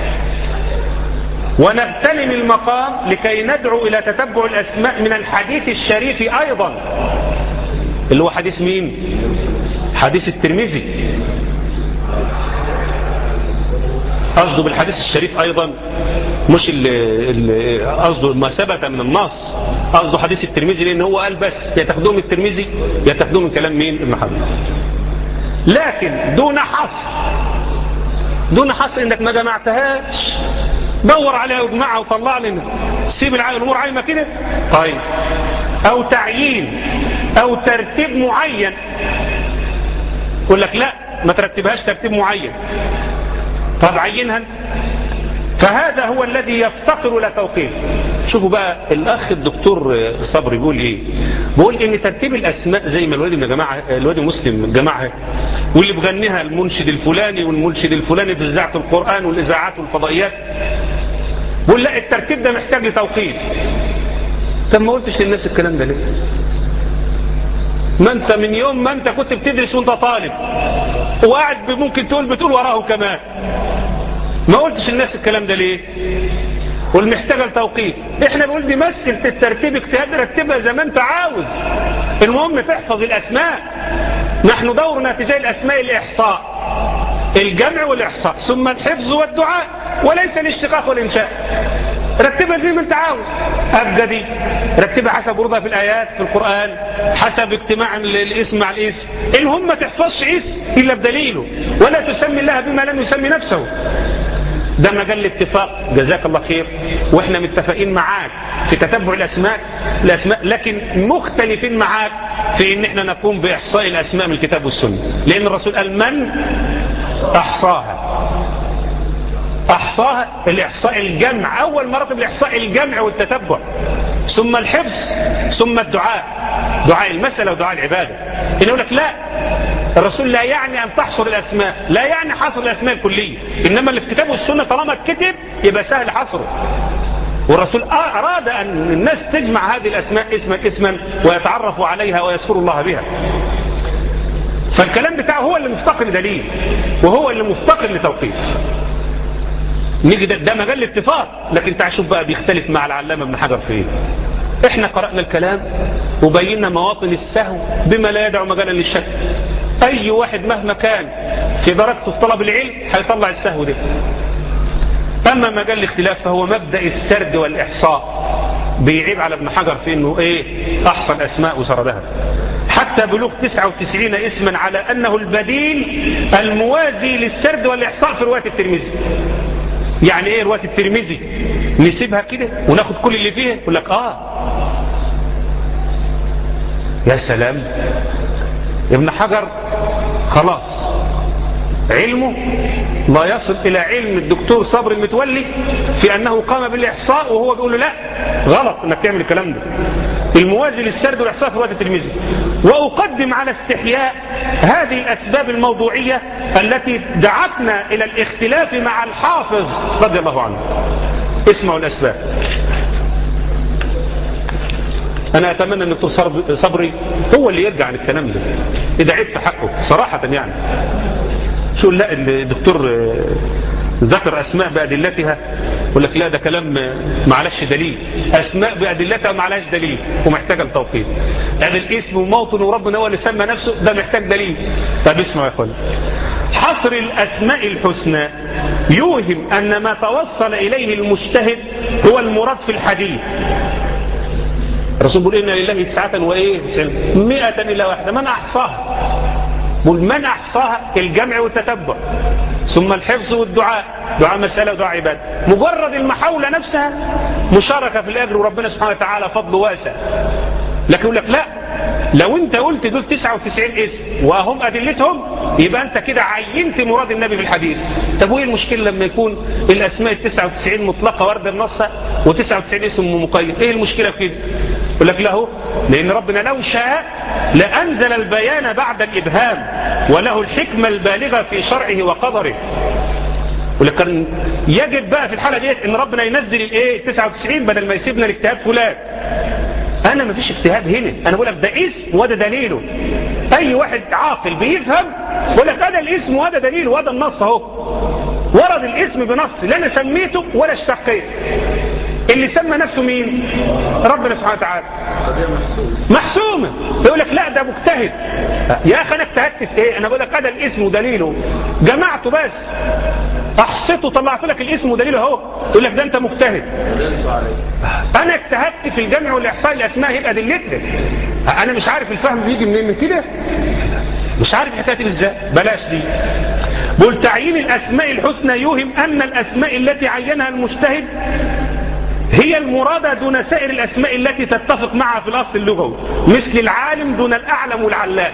ونغتنم المقام لكي ندعو إلى تتبع الأسماء من الحديث الشريف أيضا اللي هو حديث مين؟ حديث الترمذي. قصده بالحديث الشريف أيضا مش قصده ما ثبت من النص قصده حديث الترمذي لأن هو قال بس يتاخدوه من الترمذي يتاخدوه من كلام مين؟ ابن حجر. لكن دون حصر دون حصر انك ما جمعتهاش دور عليها واجمعها وطلع لنا سيب الامور عايمه كده. طيب او تعيين او ترتيب معين يقول لك لا ما ترتبهاش ترتيب معين. طب عينها. فهذا هو الذي يفتقر الى توقيف. شوفوا بقى الاخ الدكتور صبري بيقول ايه. بيقول ان ترتيب الاسماء زي ما الوادي من جماعه الوادي مسلم جماعه واللي بغنيها المنشد الفلاني والمنشد الفلاني في اذاعه القران والاذاعات والفضائيات. بيقول لا الترتيب ده محتاج لتوقيف. طب ما قلتش للناس الكلام ده ليه؟ ما انت من يوم ما انت كنت بتدرس وانت طالب وقاعد ممكن تقول بتقول وراه كمان. ما قلتش للناس الكلام ده ليه؟ والمحتاجه لتوقيف. احنا بنقول دي مسألة الترتيب اجتهاد رتبها زي ما انت عاوز. المهم تحفظ الاسماء. نحن دورنا تجاه الاسماء الاحصاء الجمع والاحصاء ثم الحفظ والدعاء وليس الاشتقاق والانشاء. رتبها زي ما انت عاوز. ابدا دي رتبها حسب وردها في الايات في القران حسب اجتماع الاسم مع الاسم. المهم ما تحفظش اسم الا بدليله ولا تسمي الله بما لم يسمي نفسه. ده مجال الاتفاق جزاك الله خير واحنا متفقين معاك في تتبع الاسماء الاسماء لكن مختلفين معاك في ان احنا نقوم باحصاء الاسماء من الكتاب والسنه لان الرسول قال من احصاها احصاها الاحصاء الجمع. اول مراتب الاحصاء الجمع والتتبع ثم الحفظ ثم الدعاء دعاء المسألة ودعاء العبادة. إنه يقول لك لا الرسول لا يعني أن تحصر الأسماء لا يعني حصر الأسماء الكلية إنما اللي في كتاب والسنة طالما اتكتب يبقى سهل حصره. والرسول أراد أن الناس تجمع هذه الأسماء اسما اسما ويتعرفوا عليها ويذكروا الله بها. فالكلام بتاعه هو اللي مفتقر لدليل وهو اللي مفتقر لتوقيف. نيجي ده, ده مجال الاتفاق لكن تعال شوف بقى بيختلف مع العلامة ابن حجر في ايه. احنا قرأنا الكلام وبينا مواطن السهو بما لا يدع مجالا للشك. اي واحد مهما كان في درجته في طلب العلم هيطلع السهو ده. اما مجال الاختلاف فهو مبدأ السرد والاحصاء. بيعيب على ابن حجر في انه ايه احصى الاسماء وسردها حتى بلوغ تسعة وتسعين اسما على انه البديل الموازي للسرد والاحصاء في رواية الترمذي. يعني ايه رواية الترمذي نسيبها كده وناخد كل اللي فيها يقول لك اه يا سلام ابن حجر خلاص علمه لا يصل الى علم الدكتور صبري المتولي في انه قام بالاحصاء وهو بيقول له لا غلط انك تعمل الكلام ده. الموازي للسرد والاحصاء في رواية الترمذي. واقدم على استحياء هذه الاسباب الموضوعية التي دعتنا الى الاختلاف مع الحافظ رضي الله عنه. اسمعوا الاسباب. انا اتمنى ان الدكتور صبري هو اللي يرجع عن الكلام ده اذا عيب في حقه صراحة. يعني شو لا الدكتور ذكر أسماء بأدلتها، يقول لك لا ده كلام معلش دليل. أسماء بأدلتها معلش دليل ومحتاجة التوقيت. هذا الاسم وموطن وربنا هو اللي سمى نفسه، ده محتاج دليل. طب اسمعوا يا اخوانا، حصر الأسماء الحسنى يوهم أن ما توصل إليه المجتهد هو المراد في الحديث. الرسول بيقول إن لله تسعة وإيه مئة إلا واحدة، من أحصاها؟ بقول من أحصاها الجمع والتتبع، ثم الحفظ والدعاء، دعاء مسألة ودعاء عبادة. مجرد المحاولة نفسها مشاركة في الأجر، وربنا سبحانه وتعالى فضل واسع. لكن يقول لك لا، لو انت قلت دول تسعة وتسعين اسم وهم أدلتهم يبقى انت كده عينت مراد النبي في الحديث. طب وايه المشكلة لما يكون الأسماء التسعة وتسعين مطلقة ورد النص وتسعة وتسعين اسم مقيد؟ ايه المشكلة في كده؟ يقول لك له لأن ربنا لو شاء لأنزل البيان بعد الإبهام، وله الحكمة البالغة في شرعه وقدره. ولكن يجب بقى في الحالة ديت ان ربنا ينزل الايه تسعة وتسعين بدل ما يسيبنا الاجتهاد فلان. انا ما فيش اجتهاد هنا، انا بقول لك ده اسم وده دليله. اي واحد عاقل بيفهم بقول لك هذا الاسم وهذا دليله وهذا النص اهو. ورد الاسم بنص لا انا سميته ولا اشتقيت. اللي سمى نفسه مين؟ ربنا سبحانه وتعالى. محسومه. يقول لك لا ده مجتهد. يا اخي انا اجتهدت في ايه؟ انا بقول لك هذا الاسم ودليله، جمعته بس احصته طلعت لك الاسم ودليله اهو. يقول لك ده انت مجتهد. انا اجتهدت في الجمع والاحصاء الاسماء يبقى دلتها. انا مش عارف الفهم بيجي منين من كده، مش عارف حكايتي ازاي. بلاش دي. بقول تعيين الاسماء الحسنى يوهم ان الاسماء التي عينها المجتهد هي المرادة دون سائر الاسماء التي تتفق معها في الاصل اللغوي، مثل العالم دون الاعلم والعلام.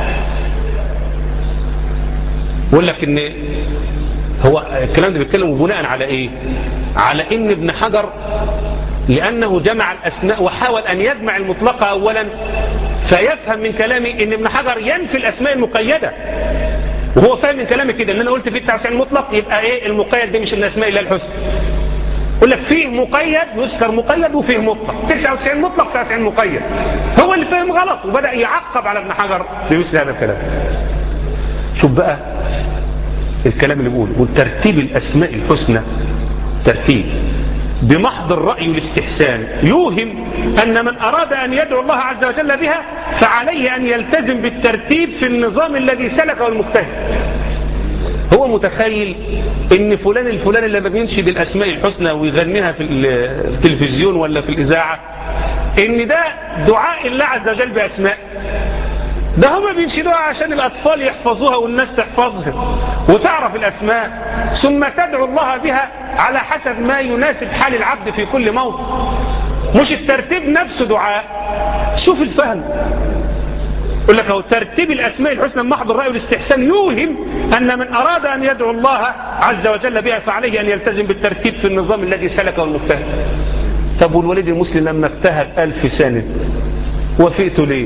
بقول لك ان هو الكلام ده بيتكلم بناء على ايه؟ على ان ابن حجر لانه جمع الاسماء وحاول ان يجمع المطلقة اولا، فيفهم من كلامي ان ابن حجر ينفي الاسماء المقيدة، وهو فاهم من كلامي كده ان انا قلت في تسعة وتسعين مطلق يبقى ايه المقيد ده مش من الاسماء الا الحسنى. يقول لك فيه مقيد يذكر مقيد وفيه مطلق، تسعة وتسعين مطلق تسعة وتسعين مقيد. هو اللي فاهم غلط وبدأ يعقب على ابن حجر بمثل هذا الكلام. شوف بقى الكلام اللي بيقوله، وترتيب الأسماء الحسنى ترتيب بمحض الرأي والاستحسان يوهم أن من أراد أن يدعو الله عز وجل بها فعليه أن يلتزم بالترتيب في النظام الذي سلكه المجتهد. هو متخيل ان فلان الفلاني لما بينشد الأسماء الحسنى ويغنيها في التلفزيون ولا في الإذاعة ان ده دعاء الله عز وجل بأسماء. ده هم بينشدوها عشان الأطفال يحفظوها والناس تحفظها وتعرف الأسماء، ثم تدعو الله بها على حسب ما يناسب حال العبد في كل موطن، مش الترتيب نفسه دعاء. شوف الفهم. يقول لك هو ترتيب الأسماء الحسنى محض الرأي والاستحسان يوهم أن من أراد أن يدعو الله عز وجل بها فعليه أن يلتزم بالترتيب في النظام الذي سلكه المجتهد. طب والوليد المسلم لما اجتهد ألف سنة وفئته ليه؟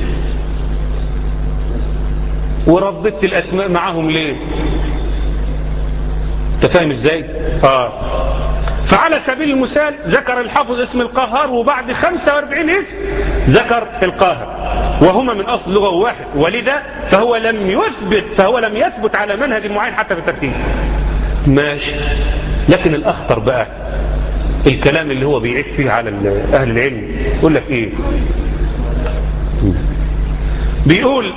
ورددت الأسماء معهم ليه؟ تفهم ازاي؟ آه. فعلى سبيل المثال ذكر الحافظ اسم القاهر وبعد خمسة وأربعين اسم ذكر القاهر وهما من أصل لغة واحد، ولذا فهو لم يثبت فهو لم يثبت على منهج معين حتى في الترتيب. ماشي. لكن الأخطر بقى الكلام اللي هو بيعيد فيه على أهل العلم. يقول لك إيه؟ بيقول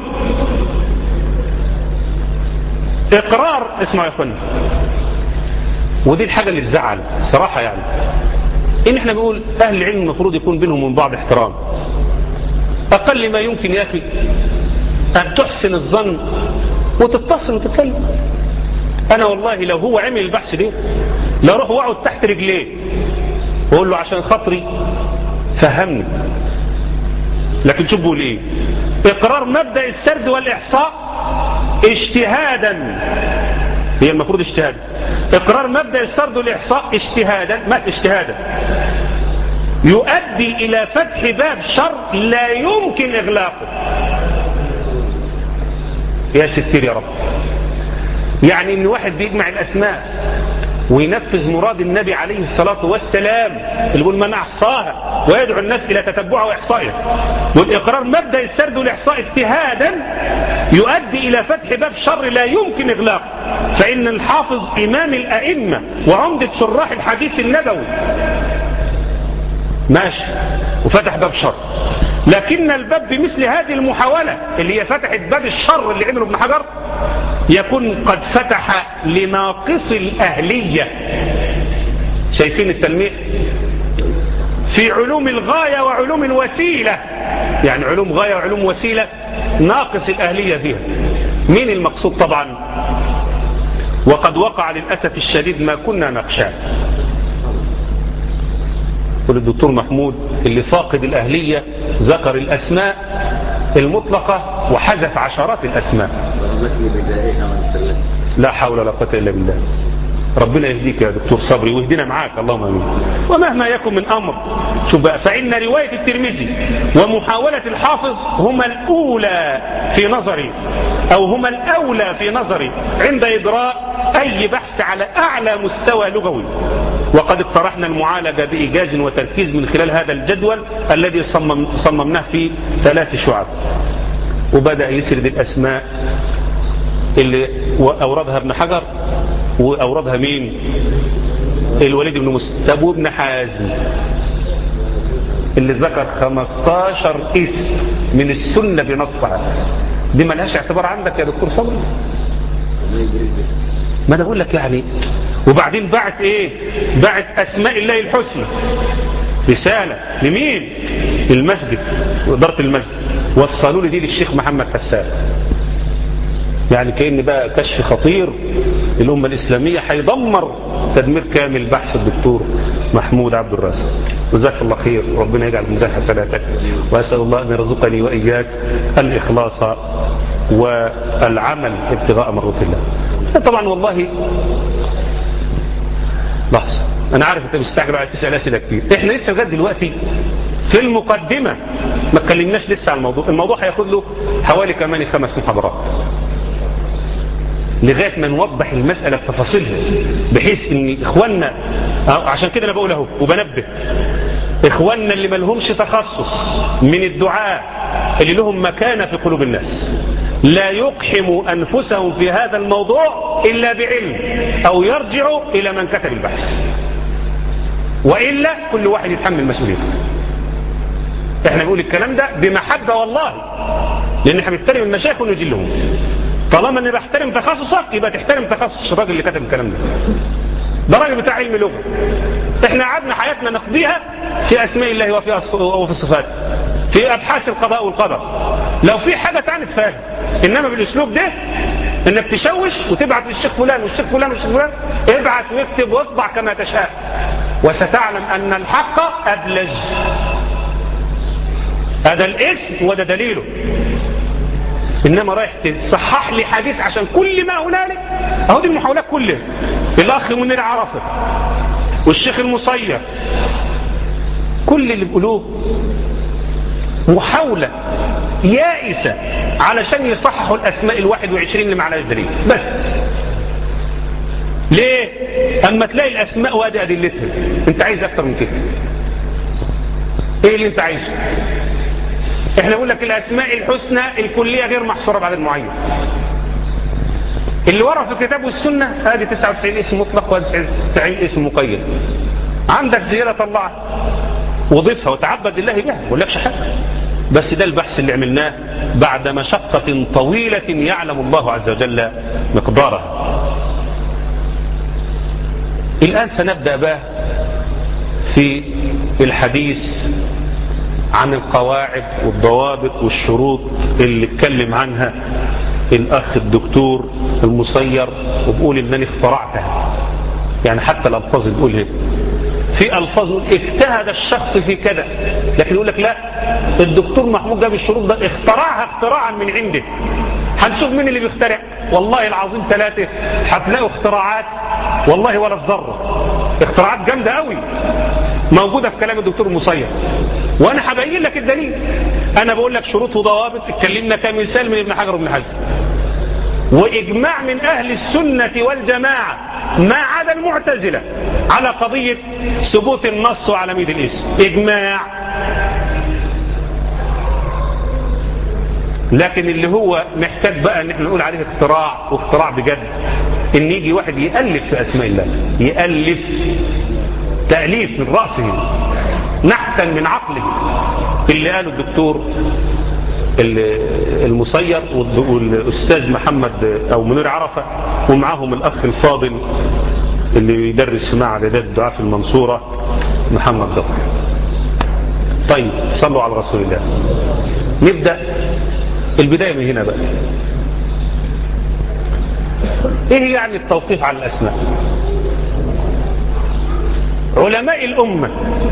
إقرار، اسمعوا يا أخوانا، ودي الحاجة اللي تزعل صراحة، يعني إن إحنا بنقول أهل العلم المفروض يكون بينهم من بعض احترام. أقل ما يمكن يا أخي أن تحسن الظن وتتصل وتتكلم. أنا والله لو هو عمل البحث ده لأروح وأقعد تحت رجليه وأقول له عشان خاطري فهمني. لكن شوف بقول إيه؟ إقرار مبدأ السرد والإحصاء اجتهادا، هي المفروض اجتهادا. إقرار مبدأ السرد والإحصاء اجتهادا، ما اجتهادا يؤدي إلى فتح باب شر لا يمكن إغلاقه. يا ستير يا رب. يعني إن واحد بيجمع الأسماء وينفذ مراد النبي عليه الصلاة والسلام اللي يقول من أحصاها ويدعو الناس إلى تتبعها وإحصائها. والإقرار مبدأ السرد والإحصاء اجتهادا يؤدي إلى فتح باب شر لا يمكن إغلاقه، فإن الحافظ إمام الأئمة وعمدة شراح الحديث النبوي ماشي وفتح باب شر، لكن الباب بمثل هذه المحاولة اللي هي فتحت باب الشر اللي عمله ابن حجر يكون قد فتح لناقص الأهلية. شايفين التلميح في علوم الغاية وعلوم الوسيلة، يعني علوم غاية وعلوم وسيلة ناقص الأهلية فيها. مين المقصود؟ طبعا وقد وقع للأسف الشديد ما كنا نخشاه. والدكتور محمود اللي فاقد الأهلية ذكر الأسماء المطلقة وحذف عشرات الأسماء. لا حول ولا قوة إلا بالله. ربنا يهديك يا دكتور صبري ويهدينا معاك اللهم امين. ومهما يكن من امر شوف بقى، فإن رواية الترمذي ومحاولة الحافظ هما الأولى في نظري أو هما الأولى في نظري عند إجراء أي بحث على أعلى مستوى لغوي. وقد اقترحنا المعالجة بإيجاز وتركيز من خلال هذا الجدول الذي صمم صممناه في ثلاث شعب. وبدأ يسرد الأسماء اللي أوردها ابن حجر وأوردها مين؟ الوليد بن مسلم. طب وابن حازم اللي ذكر خمستاشر اسم من السنة بنصها، دي ملهاش اعتبار عندك يا دكتور صبري؟ ما ده اقول لك يعني. وبعدين بعت ايه؟ بعت اسماء الله الحسنى رسالة لمين؟ المسجد وإدارة المسجد، وصلوا لي دي للشيخ محمد حسان. يعني كأن بقى كشف خطير الأمة الإسلامية هيدمر تدمير كامل بحث الدكتور محمود عبد الرازق. جزاك الله خير، ربنا يجعل ميزان حسناتك، وأسأل الله أن يرزقني وإياك الإخلاص والعمل ابتغاء مرضات الله. طبعا والله لحظة، أنا عارف أنت مستعجل على تسأل أسئلة كتير. إحنا لسه لغاية دلوقتي في المقدمة ما اتكلمناش لسه عن الموضوع. الموضوع هياخد له حوالي كمان خمس محاضرات لغاية ما نوضح المسألة بتفاصيلها، بحيث ان اخواننا، عشان كده انا بقول اهو وبنبه اخواننا اللي ما لهمش تخصص من الدعاء اللي لهم مكانة في قلوب الناس لا يقحموا انفسهم في هذا الموضوع الا بعلم او يرجعوا الى من كتب البحث، وإلا كل واحد يتحمل مسؤوليته. احنا نقول الكلام ده بمحبة والله، لان احنا بنحترم المشايخ ونجلهم. طالما اني بحترم تخصصك يبقى تحترم تخصص الراجل اللي كتب الكلام ده. ده راجل بتاع علم لغة. احنا قعدنا حياتنا نقضيها في اسماء الله وفي وفي صفاته، في ابحاث القضاء والقدر. لو في حاجة تانية تفهم، انما بالاسلوب ده انك تشوش وتبعت للشيخ فلان والشيخ فلان والشيخ فلان، ابعت واكتب واطبع كما تشاء، وستعلم ان الحق ابلج. هذا الاسم وده دليله. انما رايح تصحح لي حديث عشان كل ما هنالك. اهو دي المحاولات كلها. الاخ منير عرفه والشيخ المصير كل اللي بيقولوه محاولة يائسة علشان يصححوا الاسماء الواحد وعشرين اللي معلهاش دليل بس. ليه؟ اما تلاقي الاسماء وادي ادلتها، انت عايز اكتر من كده؟ ايه اللي انت عايزه؟ احنا نقول لك الاسماء الحسنى الكلية غير محصورة بعدد معين. اللي ورا في الكتاب والسنة هذه تسعة وتسعين اسم مطلق وتسعة وتسعين اسم مقيد. عندك زيادة طلعها وضيفها وتعبد الله بها، ما لكش حاجة. بس ده البحث اللي عملناه بعد مشقة طويلة يعلم الله عز وجل مقدارها. الآن سنبدأ بقى في الحديث عن القواعد والضوابط والشروط اللي اتكلم عنها الأخ الدكتور المصير، وبقول إنني اخترعتها. يعني حتى الألفاظ اللي بقولها في ألفاظ اجتهد الشخص في كذا، لكن يقول لك لا، الدكتور محمود جاب الشروط ده اخترعها اختراعا من عنده. هنشوف مين اللي بيخترع. والله العظيم ثلاثة هتلاقوا اختراعات والله ولا الذرة، اختراعات جامدة قوي موجودة في كلام الدكتور المصير، وانا هبين لك الدليل. انا بقول لك شروط وضوابط اتكلمنا كمثال من ابن حجر وابن حزم، واجماع من اهل السنة والجماعة ما عدا المعتزلة على قضية ثبوت النص وعلمية الاسم إجماع. لكن اللي هو محتاج بقى ان احنا نقول عليه اختراع، واختراع بجد، ان يجي واحد يألف في اسماء الله، يألف تأليف من رأسه نحتا من عقله، اللي قاله الدكتور المصير والأستاذ محمد أو منير عرفة، ومعهم الأخ الفاضل اللي يدرس في معهد إعداد الدعاة في المنصورة محمد ضفر. طيب صلوا على رسول الله. نبدأ البداية من هنا بقى. ايه يعني التوقيف على الأسماء؟ علماء الأمة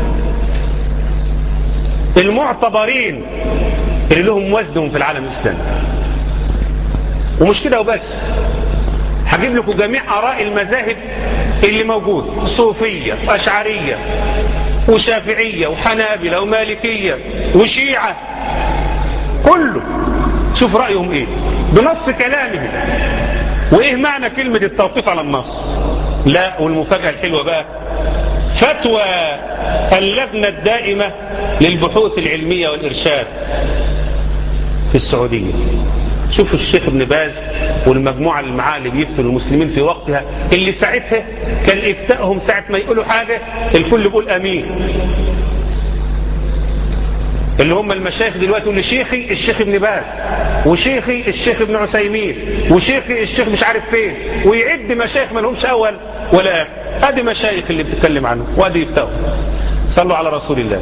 المعتبرين اللي لهم وزنهم في العالم الإسلامي، ومش كده وبس، هجيب لكم جميع آراء المذاهب اللي موجود، صوفية وأشعرية وشافعية وحنابلة ومالكية وشيعة، كله شوف رأيهم ايه بنص كلامهم، وايه معنى كلمة التوقيف على النص. لا، والمفاجأة الحلوة بقى، فتوى اللجنة الدائمة للبحوث العلمية والإرشاد في السعودية. شوفوا الشيخ ابن باز والمجموعة اللي معاه اللي بيفتوا المسلمين في وقتها، اللي ساعتها كان إفتائهم ساعة ما يقولوا حاجة الكل يقول أمين، اللي هم المشايخ دلوقتي، يقول شيخي الشيخ ابن باز، وشيخي الشيخ ابن عثيمين، وشيخي الشيخ مش عارف فين، ويعد مشايخ ما لهمش أول ولا آخر. ادي مشايخ اللي بتتكلم عنه، وادي يفتوا. صلوا على رسول الله.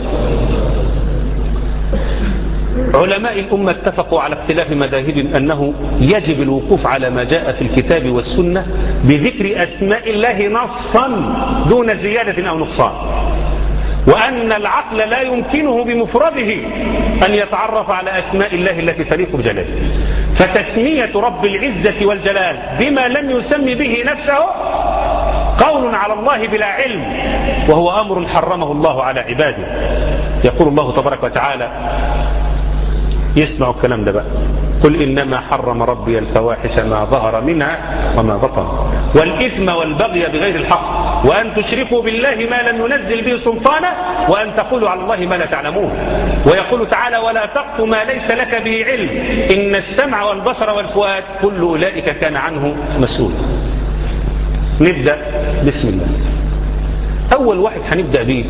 علماء الأمة اتفقوا على اختلاف مذاهب أنه يجب الوقوف على ما جاء في الكتاب والسنة بذكر أسماء الله نصا دون زيادة أو نقصان، وأن العقل لا يمكنه بمفرده أن يتعرف على أسماء الله التي تليق بجلاله، فتسمية رب العزة والجلال بما لم يسمي به نفسه قول على الله بلا علم، وهو أمر حرمه الله على عباده. يقول الله تبارك وتعالى، يسمعوا الكلام ده بقى، قل إنما حرم ربي الفواحش ما ظهر منها وما بطن والإثم والبغي بغير الحق وأن تشركوا بالله ما لم ينزل به سلطانا وأن تقولوا على الله ما لا تعلمون. ويقول تعالى ولا تقف ما ليس لك به علم إن السمع والبصر والفؤاد كل أولئك كان عنه مسؤول. نبدأ بسم الله. أول واحد هنبدأ به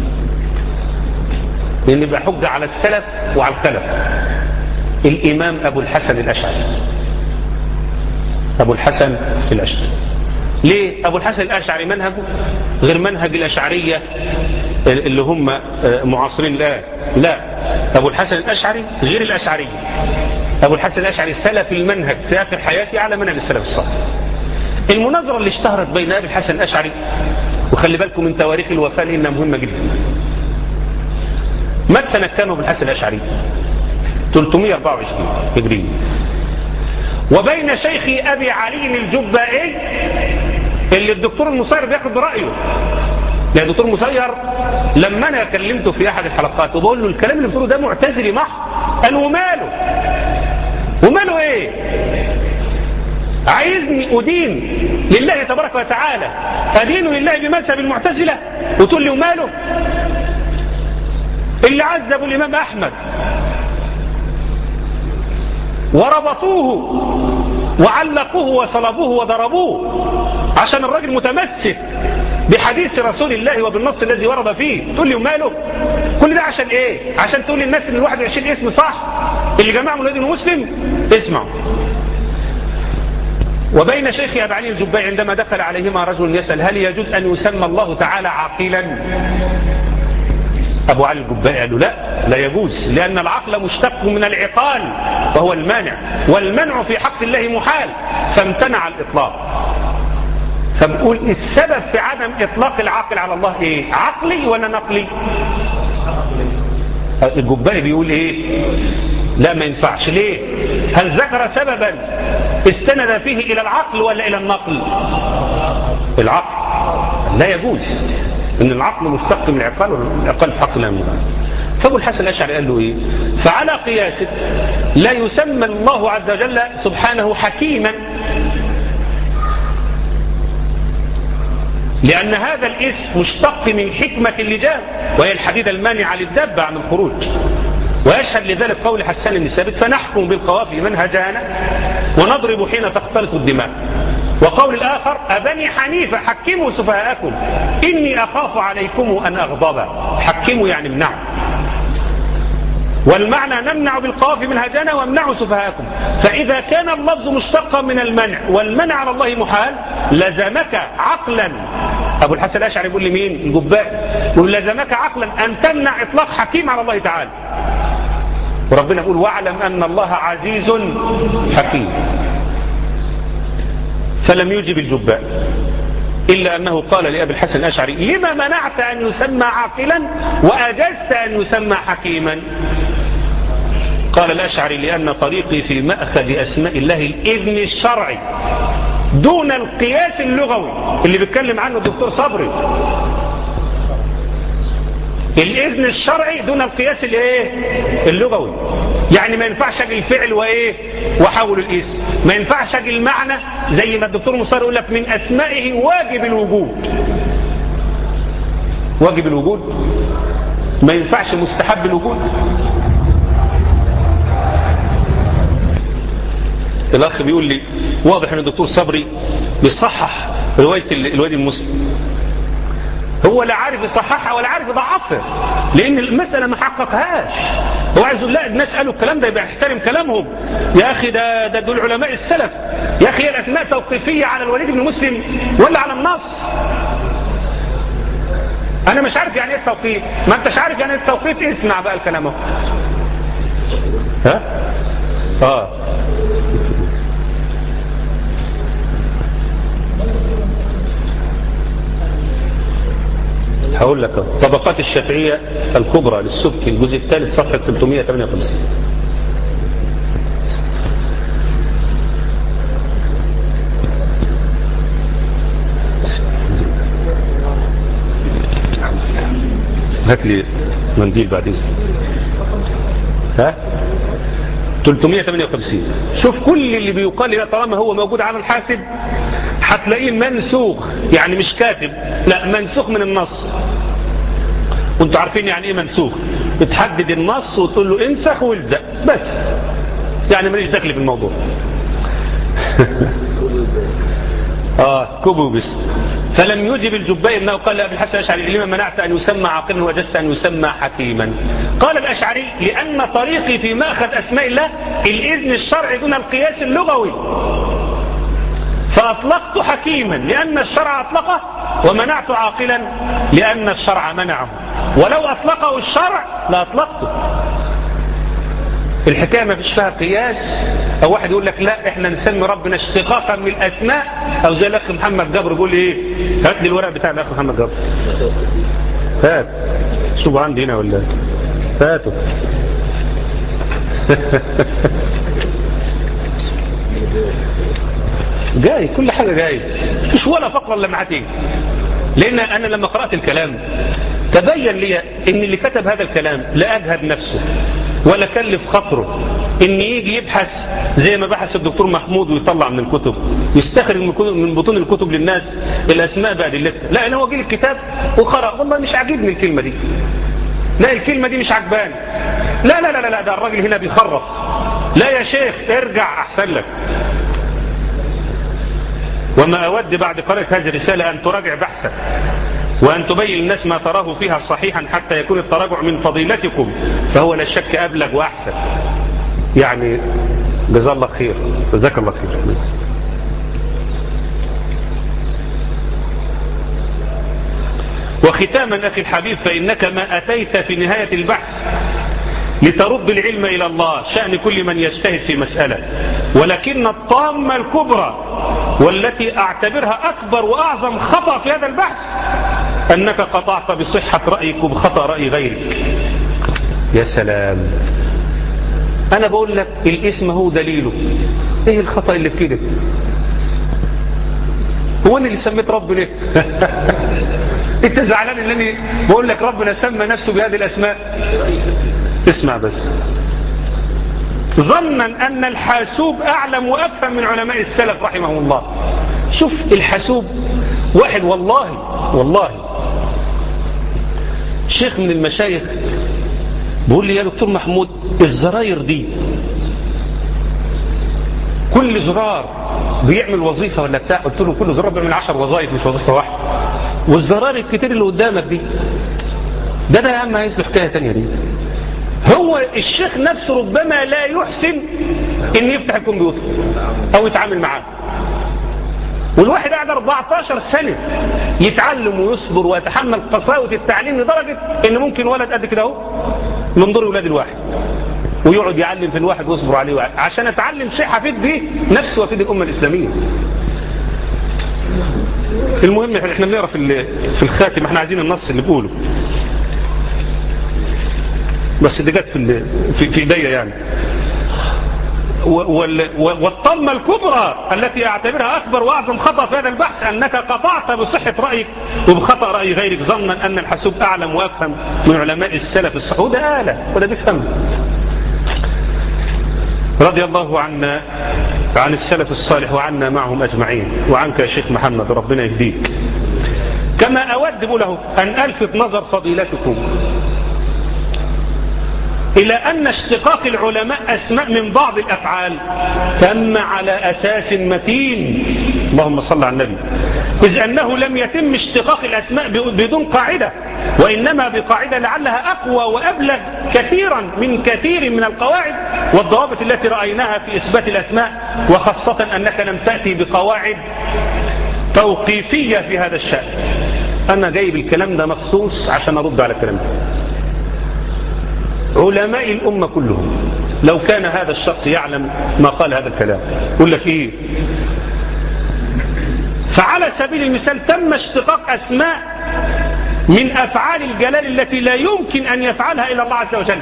لأن يبقى حجة على السلف وعلى الخلف، الإمام أبو الحسن الأشعري. أبو الحسن الأشعري ليه؟ أبو الحسن الأشعري منهجه غير منهج الأشعرية اللي هم معاصرين الآن. لا، أبو الحسن الأشعري غير الأشعرية. أبو الحسن الأشعري سلف المنهج في آخر حياته على منهج السلف الصالح. المناظرة اللي اشتهرت بين أبي الحسن الأشعري، وخلي بالكم من تواريخ الوفاة لأنها مهمة جدا، مات سنة كانوا أبو الحسن الأشعري ثلاثمائة وأربعة وعشرين هجري، وبين شيخي أبي علي الجبائي اللي الدكتور المصير بياخد برأيه. يعني الدكتور المصير لما أنا كلمته في أحد الحلقات وبقول له الكلام اللي بتقوله ده معتزلي محض، قال وماله وماله إيه؟ عايزني أدين لله تبارك وتعالى، أدين لله بمذهب المعتزلة وتقول لي وماله؟ اللي عذبوا الإمام أحمد وربطوه وعلقوه وصلبوه وضربوه عشان الراجل متمسك بحديث رسول الله وبالنص الذي ورد فيه، تقول لي وماله؟ كل ده عشان ايه؟ عشان تقول للناس ان الواحد وعشرين اسم صح اللي جمعهم الذي مسلم؟ اسمعوا. وبين شيخ أبي علي الجبائي عندما دخل عليهما رجل يسأل هل يجوز أن يسمى الله تعالى عاقلا؟ أبو علي الجبائي قال له لا، لا يجوز، لأن العقل مشتق من العقال وهو المانع، والمنع في حق الله محال، فامتنع الإطلاق. فبقول السبب في عدم إطلاق العقل على الله إيه؟ عقلي ولا نقلي؟ الجبائي بيقول إيه؟ لا ما ينفعش. ليه؟ هل ذكر سببا استند فيه إلى العقل ولا إلى النقل؟ العقل. لا يجوز، إن العقل مشتق من العقال والعقال في حق الله محال. فأبو الحسن الأشعري قال له إيه؟ فعلى قياسه لا يسمى الله عز وجل سبحانه حكيما لأن هذا الاسم مشتق من حكمة اللجام وهي الحديدة المانعة للدابة عن الخروج. ويشهد لذلك قول حسان بن ثابت فنحكم بالقوافل من هجانا ونضرب حين تختلط الدماء. وقول الآخر أبني حنيفة حكموا سفهاءكم إني أخاف عليكم أن أغضب. حكموا يعني امنعوا. والمعنى نمنع بالقوافل من هجانا وامنعوا سفهاءكم. فإذا كان اللفظ مشتقا من المنع والمنع على الله محال لزمك عقلا. أبو الحسن الأشعري يقول لمين؟ الجبائي يقول لزمك عقلا أن تمنع إطلاق حكيم على الله تعالى. وربنا يقول واعلم أن الله عزيز حكيم. فلم يجب الجبائي إلا أنه قال لأبي الحسن الأشعري لما منعت أن يسمى عاقلا وأجزت أن يسمى حكيما؟ قال الأشعري لأن طريقي في مأخذ أسماء الله الإذن الشرعي دون القياس اللغوي اللي بيتكلم عنه الدكتور صبري. الإذن الشرعي دون القياس الايه اللغوي. يعني ما ينفعش اجي الفعل وايه وحول الاسم، ما ينفعش اجي المعنى زي ما الدكتور مصار يقول لك من اسمائه واجب الوجود. واجب الوجود ما ينفعش مستحب الوجود. الاخ بيقول لي واضح ان الدكتور صبري بيصحح روايه الوادي المسلم. هو لا عارف يصححها ولا عارف يضعفها لان المساله ما حققهاش. هو عايز يقول لا الناس قالوا الكلام ده يبقى احترم كلامهم. يا اخي ده ده دول علماء السلف. يا اخي الاسماء توقيفيه على الوليد بن مسلم ولا على النص؟ انا مش عارف يعني ايه التوقيف. ما انتش عارف يعني ايه التوقيف. اسمع بقى الكلام اهو. ها اه هقول لك طبقات الشافعية الكبرى للسبكي الجزء الثالث صفحة ثلاثمائة وثمانية وخمسين. هات لي منديل بعد اذنك. ها ثلاثمائة وثمانية وخمسين. شوف كل اللي بيقال طالما هو موجود على الحاسب هتلاقيه منسوخ. يعني مش كاتب، لا منسوخ من النص. وانتوا عارفين يعني ايه منسوخ؟ بتحدد النص وتقول له انسخ والزق بس. يعني ماليش دخل في الموضوع. اه كبو بس. فلم يجب الجبائي انه قال لأبي الحسن الأشعري لما منعت ان يسمى عاقلا وجزت ان يسمى حكيما؟ قال الأشعري لأن طريقي في مأخذ أسماء الله الإذن الشرعي دون القياس اللغوي، فأطلقت حكيما لأن الشرع أطلقه ومنعت عاقلا لأن الشرع منعه. ولو أطلقه الشرع لأطلقته. الحكاية ما فيش فيها قياس أو واحد يقول لك لا احنا نسمي ربنا اشتقاقا من الأسماء، أو زي الأخ محمد جبر يقول ايه هات لي الورق بتاع الأخ محمد جبر. هات شوفوا عندي هنا ولا هاتوا. جاي كل حاجة جاي مش ولا فقرة لما هتيجي. لأن أنا لما قرأت الكلام تبين لي إن اللي كتب هذا الكلام لا أجهد نفسه ولا كلف خطره إن يجي يبحث زي ما بحث الدكتور محمود ويطلع من الكتب يستخرج من بطون الكتب للناس الأسماء بأدلتها. لا أنا هو جيل الكتاب وقرأ والله مش عاجبني الكلمة دي، لا الكلمة دي مش عجباني، لا لا لا لا ده الراجل هنا بيخرف. لا يا شيخ ارجع أحسن لك. وما أود بعد قراءة هذه الرسالة أن تراجع بحثك وأن تبين الناس ما تراه فيها صحيحا حتى يكون التراجع من فضيلتكم، فهو لا شك أبلغ وأحسن. يعني جزا الله خير، جزاك الله خير. وختاما أخي الحبيب، فإنك ما أتيت في نهاية البحث لترد العلم إلى الله شأن كل من يجتهد في مسألة، ولكن الطامة الكبرى والتي أعتبرها أكبر وأعظم خطأ في هذا البحث أنك قطعت بصحة رأيك وبخطأ رأي غيرك. يا سلام، أنا بقول لك الاسم هو دليله. إيه الخطأ اللي في كده؟ هو أنا اللي سميت رب ليه؟ أنت زعلان إن أنا بقول لك ربنا سمى نفسه بهذه الأسماء؟ اسمع بس. ظنا أن الحاسوب أعلم وأفهم من علماء السلف رحمه الله. شوف الحاسوب واحد والله والله شيخ من المشايخ بيقول لي يا دكتور محمود الزراير دي كل زرار بيعمل وظيفة ولا بتاع؟ قلت له كل زرار بيعمل عشر وظائف مش وظيفة واحدة. والزرار الكتير اللي قدامك دي ده ده يا عم عايز له حكاية تانية دي. هو الشيخ نفسه ربما لا يحسن ان يفتح الكمبيوتر او يتعامل معاه، والواحد قاعد أربعتاشر سنة يتعلم ويصبر ويتحمل قساوة التعليم لدرجة ان ممكن ولد قد كده اهو من دور ولاد الواحد ويقعد يعلم في الواحد ويصبر عليه واحد عشان اتعلم شيء حفيد به نفسه وفيد الامة الاسلامية. المهم احنا بنقرا في في الخاتم، احنا عايزين النص اللي بقوله بس دي جت في في ايديا يعني. والطمة الكبرى التي اعتبرها اكبر واعظم خطأ في هذا البحث انك قطعت بصحة رأيك وبخطأ رأي غيرك ظنا ان الحاسوب اعلم وافهم من علماء السلف الصحيح. وده آلة وده بيفهم. رضي الله عنا عن السلف الصالح وعنا معهم اجمعين وعنك يا شيخ محمد ربنا يهديك. كما اود بله ان الفت نظر فضيلتكم إلى أن اشتقاق العلماء أسماء من بعض الأفعال تم على أساس متين، اللهم صل على النبي، إذ أنه لم يتم اشتقاق الأسماء بدون قاعدة، وإنما بقاعدة لعلها أقوى وأبلغ كثيرا من كثير من القواعد والضوابط التي رأيناها في إثبات الأسماء، وخاصة أنك لم تأتي بقواعد توقيفية في هذا الشأن. أنا جايب الكلام ده مخصوص عشان أرد على الكلام ده. علماء الأمة كلهم لو كان هذا الشخص يعلم ما قال هذا الكلام يقول لك إيه؟ فعلى سبيل المثال تم اشتقاق أسماء من أفعال الجلال التي لا يمكن أن يفعلها إلا الله عز وجل،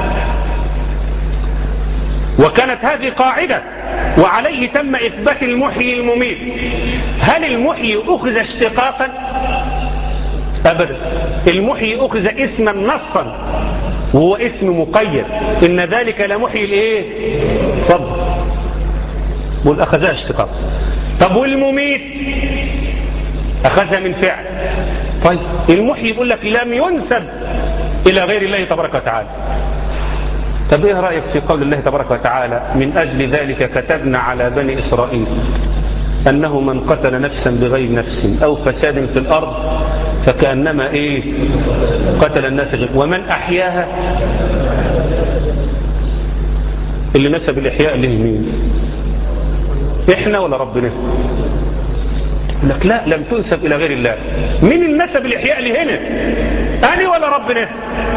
وكانت هذه قاعدة، وعليه تم إثبات المحيي المميت. هل المحيي أخذ اشتقاقا؟ أبدا. المحيي أخذ اسما نصا وهو اسم مقيد، إن ذلك لمحيي الايه؟ صدر، والأخذها اشتقاق. طب والمميت أخذها من فعل. طيب المحيي يقول لك لم ينسب إلى غير الله تبارك وتعالى. طب ايه رأيك في قول الله تبارك وتعالى من أجل ذلك كتبنا على بني إسرائيل أنه من قتل نفسا بغير نفس أو فساد في الأرض فكأنما ايه قتل الناس غير، ومن أحياها اللي نسب الإحياء له مين؟ إحنا ولا ربنا؟ لك لا، لم تنسب إلى غير الله. مين اللي نسب الإحياء له هنا؟ أنا ولا ربنا؟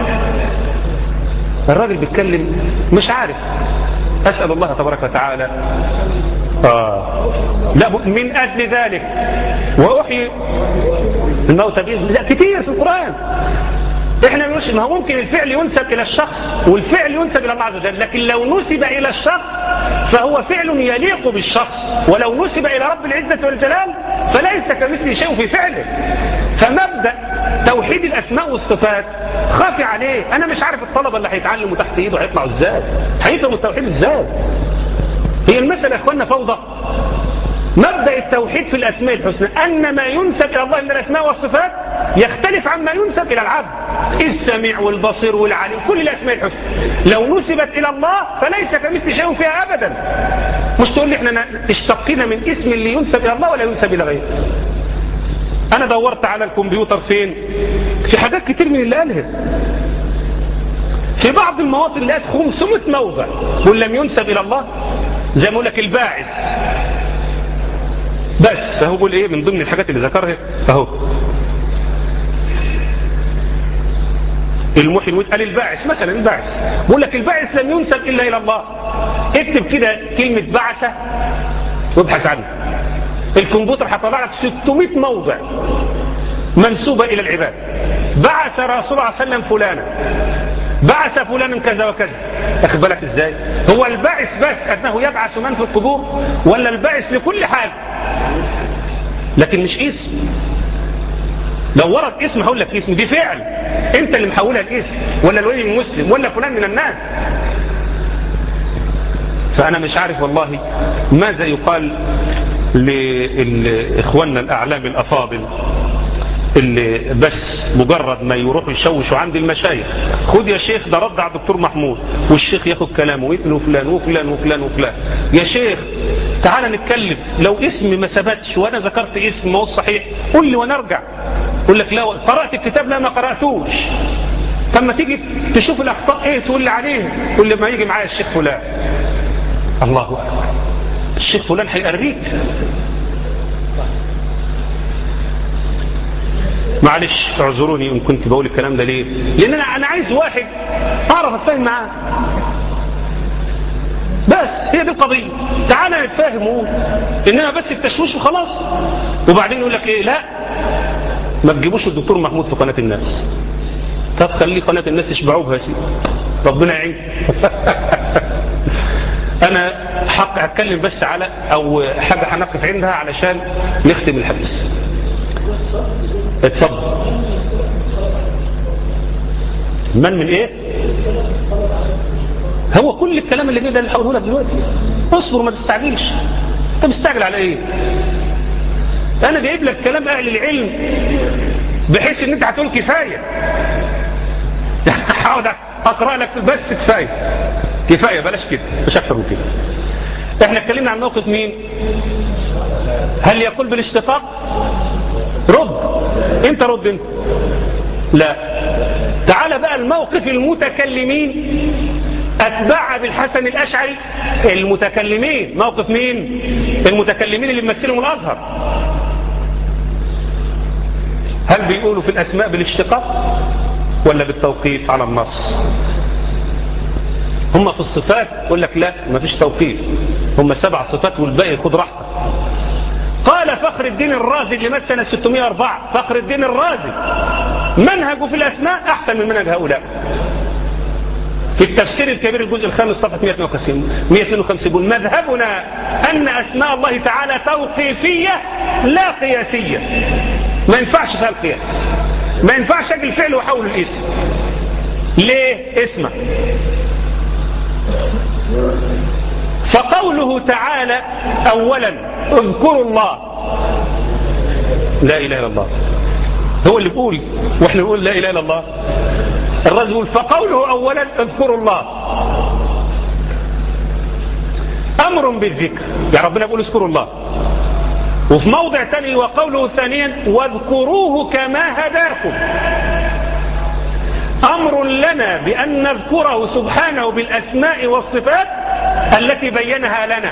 الراجل بيتكلم مش عارف. أسأل الله تبارك وتعالى آه. لا من أجل ذلك وأحيي الموتى بإذن الله كتير في القرآن. احنا مش ما هو ممكن الفعل ينسب إلى الشخص والفعل ينسب إلى الله عز وجل، لكن لو نسب إلى الشخص فهو فعل يليق بالشخص، ولو نسب إلى رب العزة والجلال فليس كمثله شيء في فعله. فمبدأ توحيد الأسماء والصفات خافي عليه. أنا مش عارف الطلبة اللي هيتعلموا تحت إيده هيطلعوا إزاي، هيفهموا التوحيد إزاي. هي المسألة يا أخوانا فوضى. مبدأ التوحيد في الأسماء الحسنى أن ما ينسب إلى الله من الأسماء والصفات يختلف عما ينسب إلى العبد. السميع والبصير والعليم كل الأسماء الحسنى لو نسبت إلى الله فليس كمثل شيء فيها أبدا. مش تقول لي احنا اشتقينا من اسم اللي ينسب إلى الله ولا ينسب إلى غيره. أنا دورت على الكمبيوتر فين؟ في حاجات كتير من اللي قالها. في بعض المواطن لقيت خمسمائة موضع قل لم ينسب إلى الله، زي ما أقول لك الباعث بس. فهو بقول ايه من ضمن الحاجات اللي ذكرها اهو المحيي المميت. قال الباعث مثلا، الباعث بقول لك الباعث لم ينسب الا الى الله. اكتب كده كلمه بعثه وابحث عنها، الكمبيوتر هيطلع لك ستمائة موضع منسوبه الى العباد. بعث رسول الله صلى الله عليه وسلم فلانا، بعث فلانا كذا وكذا. اخد بالك ازاي؟ هو الباعث بس انه يبعث من في القبور، ولا الباعث لكل حال؟ لكن مش اسم. لو ورد اسم هقول لك اسم، دي فعل انت اللي محولها الاسم، ولا الولي المسلم، ولا فلان من الناس. فانا مش عارف والله ماذا يقال لإخواننا الأعلام الأفاضل اللي بس مجرد ما يروحوا يشوشوا عند المشايخ، خد يا شيخ ده رد على الدكتور محمود، والشيخ ياخد كلامه ويقول وفلان وفلان وفلان وفلان. يا شيخ تعال نتكلم، لو اسم ما ثبتش وانا ذكرت اسم ما هو صحيح قول لي وانا ارجع. اقول لك لا قرأت الكتاب، لا ما قرأتوش. طب ما تيجي تشوف الاخطاء ايه تقول لي عليه، تقول لي ما يجي معايا الشيخ فلان. الله اكبر، الشيخ فلان هيقريك. معلش اعذروني ان كنت بقول الكلام ده ليه، لان انا انا عايز واحد اعرف اتفاهم معاه، بس هي دي القضيه. تعالى نتفاهم ونقول انما بس التشويش وخلاص، وبعدين يقول لك ايه لا ما تجيبوش الدكتور محمود في قناه الناس. طب خليه قناه الناس يشبعوه بها شيء، ربنا يعين. انا حق هتكلم بس على او حاجه هنقف عندها علشان نختم الحديث. اتفضل. من من ايه؟ هو كل الكلام اللي جاي اللي هقوله لك دلوقتي. اصبر ما تستعجلش. انت مستعجل على ايه؟ انا جايب لك كلام اهل العلم بحيث ان انت هتقول كفايه. هقعد اقرا لك بس كفايه كفايه، بلاش كده، مش اكتر من كده. احنا اتكلمنا عن موقف مين؟ هل يقول بالاشتقاق؟ رد انت، رد انت. لا، تعال بقى الموقف المتكلمين اتباع بالحسن الاشعري. المتكلمين موقف مين؟ المتكلمين اللي بيمثلهم الازهر. هل بيقولوا في الاسماء بالاشتقاق ولا بالتوقيف على النص؟ هم في الصفات يقول لك لا ما فيش توقيف، هم سبع صفات والباقي خد راحتك. قال فخر الدين الرازي اللي مات سنة ستمائة وأربعة، فخر الدين الرازي منهجه في الأسماء أحسن من منهج هؤلاء. في التفسير الكبير الجزء الخامس صفحة مئة واثنين وخمسين يقول مذهبنا أن أسماء الله تعالى توقيفية لا قياسية. ما ينفعش فيها القياس، ما ينفعش أجي الفعل وحول الاسم. ليه؟ اسمع. فقوله تعالى أولا اذكروا الله، لا إله إلا الله، هو اللي بيقول واحنا نقول لا إله إلا الله. الرجل يقول فقوله أولا اذكروا الله أمر بالذكر، يعني ربنا يقول اذكروا الله. وفي موضع ثاني وقوله ثانيا واذكروه كما هداكم، أمر لنا بأن نذكره سبحانه بالأسماء والصفات التي بينها لنا،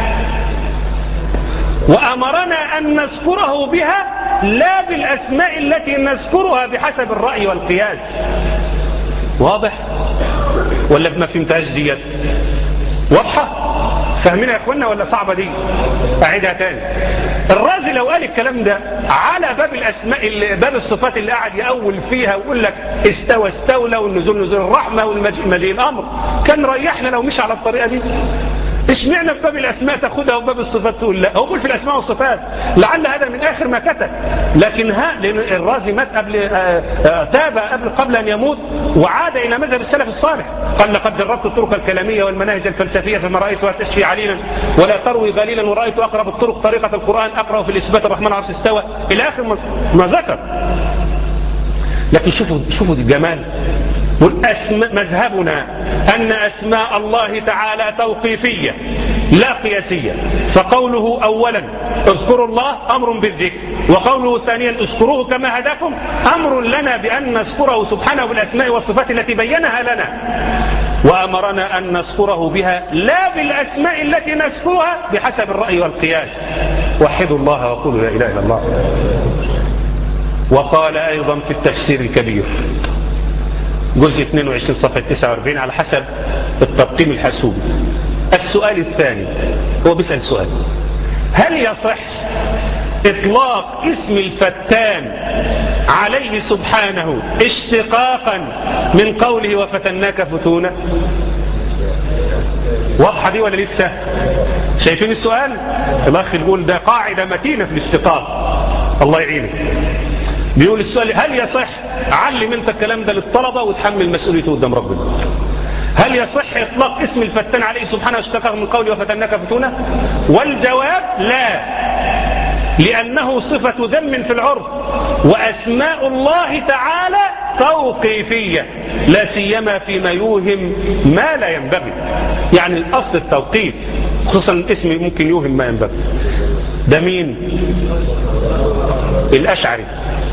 وأمرنا أن نذكره بها لا بالأسماء التي نذكرها بحسب الرأي والقياس. واضح ولا ما فهمتهاش ديت؟ واضحة؟ فاهمينها يا اخوانا ولا صعبة دي؟ أعيدها تاني. الرازي لو قال الكلام ده على باب الأسماء، باب الصفات اللي قاعد يأول فيها ويقول لك استوى استولى والنزول نزول الرحمة والمجيء الأمر، كان ريحنا لو مش على الطريقة دي. اشمعنا في باب الأسماء تاخدها وباب الصفات تقول لا؟ هو يقول في الأسماء والصفات، لعل هذا من آخر ما كتب. لكن ها، لأن الرازي مات قبل آآ آآ تاب قبل قبل أن يموت وعاد إلى مذهب السلف الصالح. قال لقد جربت الطرق الكلامية والمناهج الفلسفية فما رأيتها تشفي عليلا ولا تروي غليلا، ورأيت أقرب الطرق طريقة القرآن أقرأ في الإثبات الرحمن عرش استوى إلى آخر ما ذكر. لكن شوفوا شوفوا الجمال. مذهبنا أن أسماء الله تعالى توقيفية لا قياسية. فقوله أولا اذكروا الله أمر بالذكر، وقوله ثانيا اذكروه كما هداكم أمر لنا بأن نذكره سبحانه بالأسماء والصفات التي بينها لنا، وأمرنا أن نذكره بها لا بالأسماء التي نذكرها بحسب الرأي والقياس. وحدوا الله وقولوا لا إله إلا الله. وقال أيضا في التفسير الكبير جزء اثنين وعشرين صفحة تسعة وأربعين على حسب الترقيم الحاسوبي. السؤال الثاني هو بيسأل سؤال: هل يصح إطلاق اسم الفتان عليه سبحانه اشتقاقا من قوله وفتناك فتونا؟ واضحة دي ولا لسه؟ شايفين السؤال؟ الأخ يقول ده قاعدة متينة في الاشتقاق، الله يعينك. بيقول السؤال: هل يصح؟ علم انت الكلام ده للطلبة وتحمل مسؤوليته قدام ربنا. هل يصح إطلاق اسم الفتان عليه سبحانه واشتقاق من قوله وفتناك فتونة؟ والجواب لا، لأنه صفة ذم في العرف، وأسماء الله تعالى توقيفية، لا سيما فيما يوهم ما لا ينبغي. يعني الأصل التوقيف، خصوصا الاسم ممكن يوهم ما ينبغي. ده مين؟ الأشعري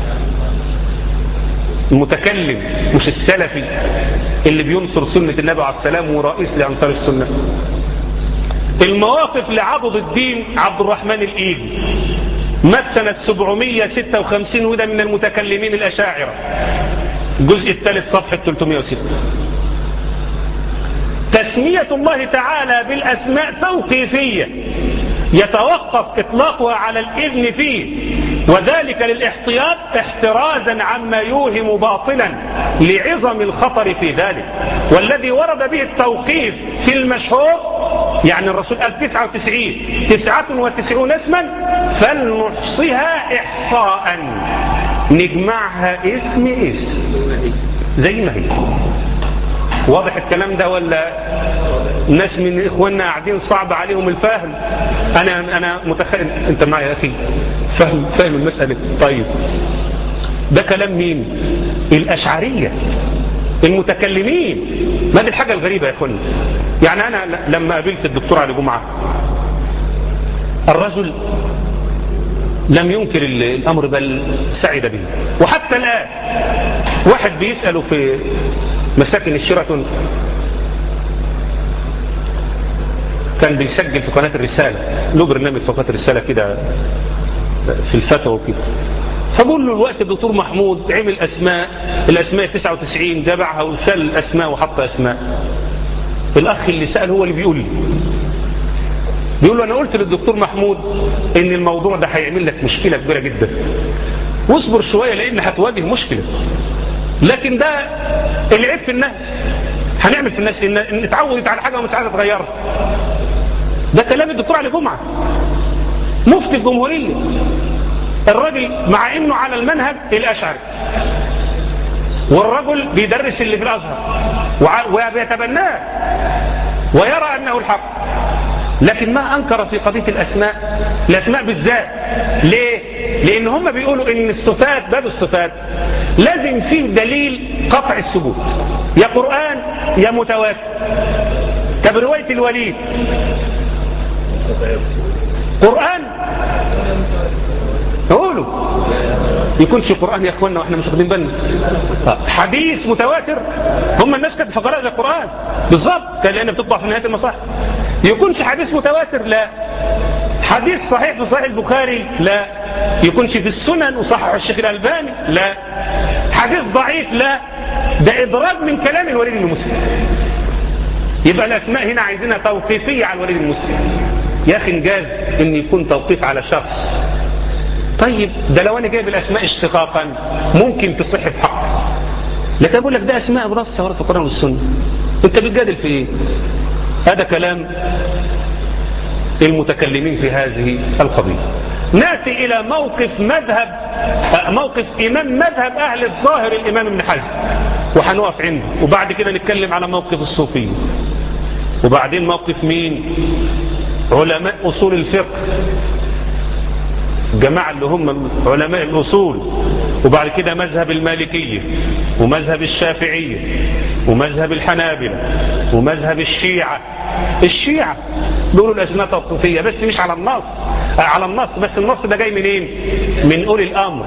المتكلم، مش السلفي اللي بينصر سنة النبي عليه السلام ورئيس لأنصار السنة. المواقف لعضد الدين عبد الرحمن الإيدي مات سنة سبعمية وستة وخمسين، وده من المتكلمين الأشاعرة، الجزء الثالث صفحة ثلاثمائة وستة. تسمية الله تعالى بالأسماء توقيفية، يتوقف إطلاقها على الإذن فيه، وذلك للاحتياط احترازا عما يوهم باطلا لعظم الخطر في ذلك. والذي ورد به التوقيف في المشهور، يعني الرسول قال تسعة وتسعين تسعة وتسعون اسما فلنحصيها إحصاء، نجمعها اسم اسم زي ما هي. واضح الكلام ده ولا ناس من إخواننا قاعدين صعب عليهم الفهم؟ أنا أنا متخيل أنت معي يا أخي فهم فهم المسألة. طيب ده كلام مين؟ الأشعرية المتكلمين. ما دي الحاجة الغريبة يا أخواني. يعني أنا لما قابلت الدكتور علي جمعة، الرجل لم ينكر الأمر بل سعد به، وحتى الآن واحد بيسأله في مساكن الشيراتون، كان بيسجل في قناة الرسالة، له برنامج في قناة الرسالة كده في الفتوى وكده، فبقول له الوقت الدكتور محمود عمل أسماء، الأسماء تسعة وتسعين جمعها وشال الأسماء وحط أسماء. الأخ اللي سأل هو اللي بيقول لي بيقول له أنا قلت للدكتور محمود إن الموضوع ده هيعمل لك مشكلة كبيرة جدا، واصبر شوية لأن هتواجه مشكلة، لكن ده العيب في الناس، هنعمل في الناس إن اتعودت على حاجة ومش عايزة تغيرها. ده كلام الدكتور علي جمعة مفتي الجمهورية، الراجل مع انه على المنهج الاشعري، والرجل بيدرس اللي في الازهر وبيتبناه ويرى انه الحق، لكن ما انكر في قضية الاسماء، الاسماء بالذات. ليه؟ لان هم بيقولوا ان الصفات، باب الصفات لازم فيه دليل قطع الثبوت، يا قرآن يا متواتر. طب رواية الوليد قرآن؟ قولوا يكونش قرآن يا اخوانا واحنا مش واخدين بالنا. حديث متواتر، هم الناس كانت فقراء زي القرآن بالظبط، كان لأنها بتطبع في نهاية المصاحف. يكونش حديث متواتر؟ لا. حديث صحيح في صحيح البخاري؟ لا. يكونش في السنن وصحح الشيخ الألباني؟ لا. حديث ضعيف؟ لا. ده إضراب من كلام الوليد بن مسلم. يبقى الأسماء هنا عايزينها توقيفية على الوليد بن مسلم. يا أخي انجاز ان يكون توقيف على شخص. طيب ده لو انا جايب الاسماء اشتقاقا ممكن تصح في حق، لكن اقول لك ده اسماء برصة ورد في القرآن والسنة، انت بتجادل في ايه؟ هذا كلام المتكلمين في هذه القضية. نأتي الى موقف مذهب موقف امام مذهب اهل الظاهر الامام ابن حزم، وحنقف عنده، وبعد كده نتكلم على موقف الصوفية، وبعدين موقف مين؟ علماء أصول الفقه، جماعة اللي هم علماء الأصول، وبعد كده مذهب المالكية ومذهب الشافعية ومذهب الحنابلة ومذهب الشيعة. الشيعة بيقولوا الأسماء توقيفية بس مش على النص، على النص بس النص ده جاي منين؟ من أولي الأمر،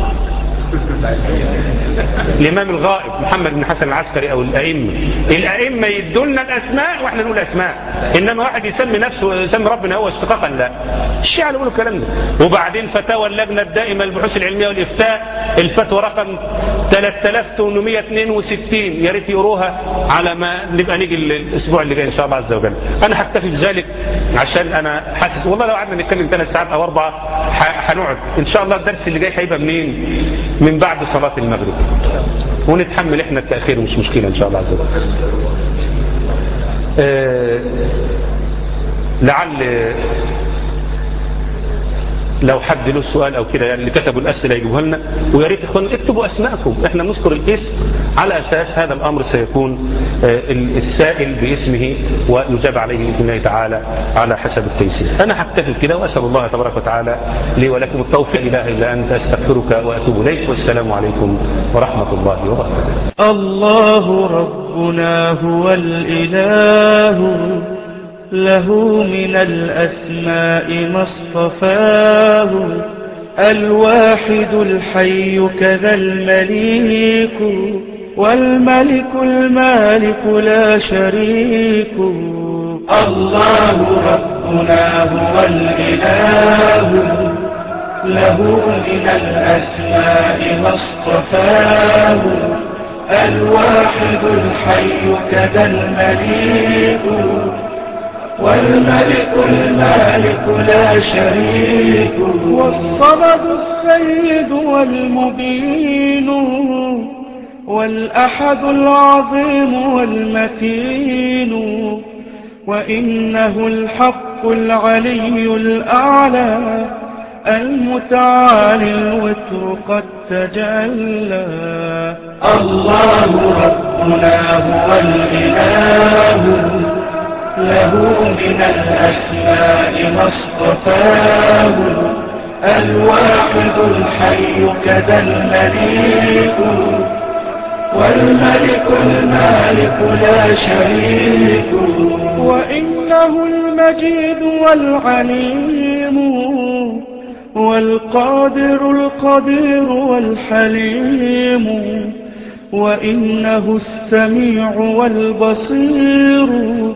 الإمام الغائب محمد بن حسن العسكري أو الأئمة. الأئمة يدولنا الأسماء وإحنا نقول أسماء، إنما واحد يسمي نفسه ويسمي ربنا هو اشتقاقا، لا. الشيعة يقولوا الكلام ده. وبعدين فتاوى اللجنة الدائمة للبحوث العلمية والإفتاء، الفتوى رقم ثلاثة آلاف وثمانمائة واثنين وستين، يا ريت يقروها على ما نبقى نيجي الأسبوع اللي جاي إن شاء الله عز وجل. أنا هكتفي بذلك عشان أنا حاسس والله لو قعدنا نتكلم ثلاث ساعات أو أربعة هنقعد. إن شاء الله الدرس اللي جاي هيبقى منين؟ من بعد صلاة المغرب، ونتحمل احنا التأخير مش مشكلة ان شاء الله عز وجل. أه لعل لو حد له سؤال او كده يعني اللي كتبوا الاسئله يجيبوها لنا، ويا ريت اخوانا اكتبوا اسماءكم، احنا نذكر الاسم على اساس هذا الامر سيكون السائل باسمه ويجاب عليه باذن الله تعالى على حسب التيسير. انا هكتفي كده واسال الله تبارك وتعالى لي ولكم التوفيق. لا اله الا انت استغفرك واتوب اليك، والسلام عليكم ورحمه الله وبركاته. الله ربنا هو الاله، له من الأسماء ما اصطفاه، الواحد الحي كذا المليك، والملك المالك لا شريك. الله ربنا هو الإله، له من الأسماء ما اصطفاه، الواحد الحي كذا المليك، والملك المالك لا شريك. والصمد السيد والمبين، والأحد العظيم والمتين، وإنه الحق العلي الأعلى، المتعالي الوتر قد تجلى. الله ربنا هو الإله، له من الأسماء ما اصطفاه، الواحد الحي كذا المليك، والملك المالك لا شريك. وإنه المجيد والعليم، والقادر القدير والحليم، وإنه السميع والبصير،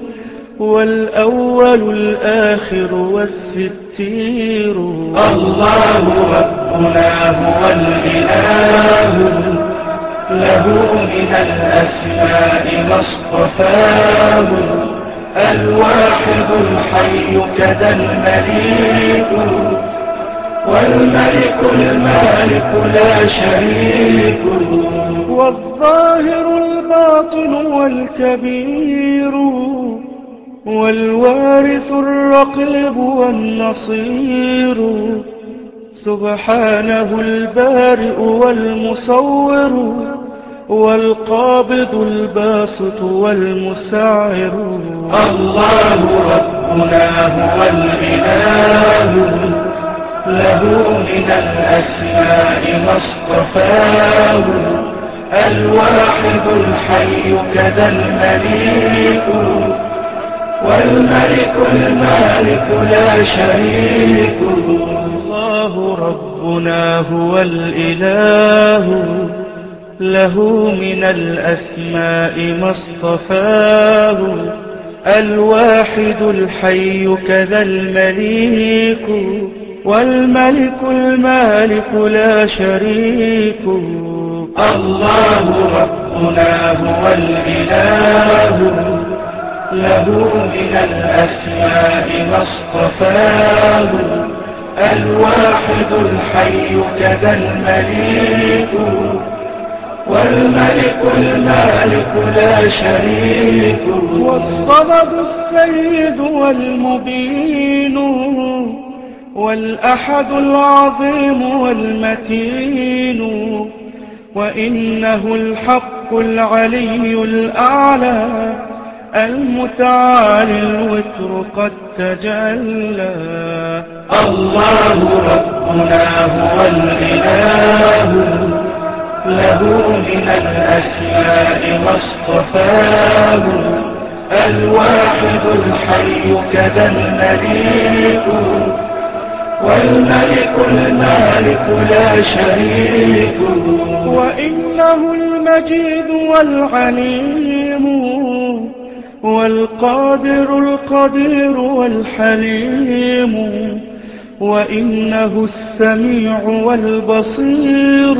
والأول الآخر والستير. الله ربنا هو الإله، له من الأسماء ما اصطفاه، الواحد الحي كذا المليك، والملك المالك لا شريك. والظاهر الباطن والكبير، والوارث الرقيب والنصير، سبحانه البارئ والمصور، والقابض الباسط والمسعر. الله ربنا هو الإله، له من الأسماء ما اصطفاه، الواحد الحي كذا المليك، والملك المالك لا شريك. الله ربنا هو الإله، له من الأسماء ما اصطفاه، الواحد الحي كذا المليك، والملك المالك لا شريك. الله ربنا هو الإله، له من الأسماء ما اصطفاه، الواحد الحي كذا المليك، والملك المالك لا شريك. والصمد السيد والمبين، والأحد العظيم والمتين، وإنه الحق العلي الأعلى، المتعالي الوتر قد تجلى. الله ربنا هو الإله، له من الأسماء ما اصطفاه، الواحد الحي كذا المليك، والملك المالك لا شريك. وإنه المجيد والعليم، والقادر القدير والحليم، وإنه السميع والبصير،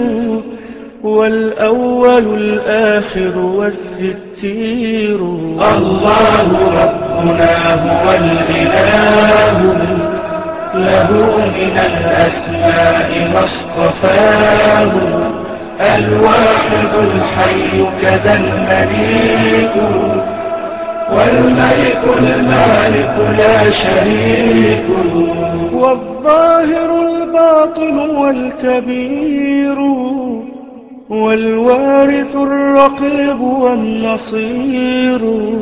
والأول الآخر والستير. الله ربنا هو الإله، له من الأسماء ما اصطفاه، الواحد الحي كذا المليك، والملك المالك لا شريك. هو الظاهر الباطن والكبير والوارث الرقيب والنصير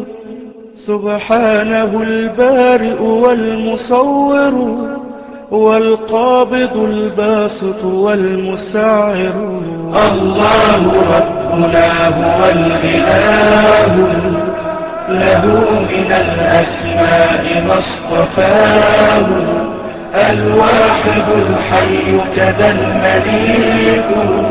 سبحانه البارئ والمصور والقابض الباسط والمسعر. الله ربنا هو الإله له من الأسماء ما اصطفاه الواحد الحي كذا المليك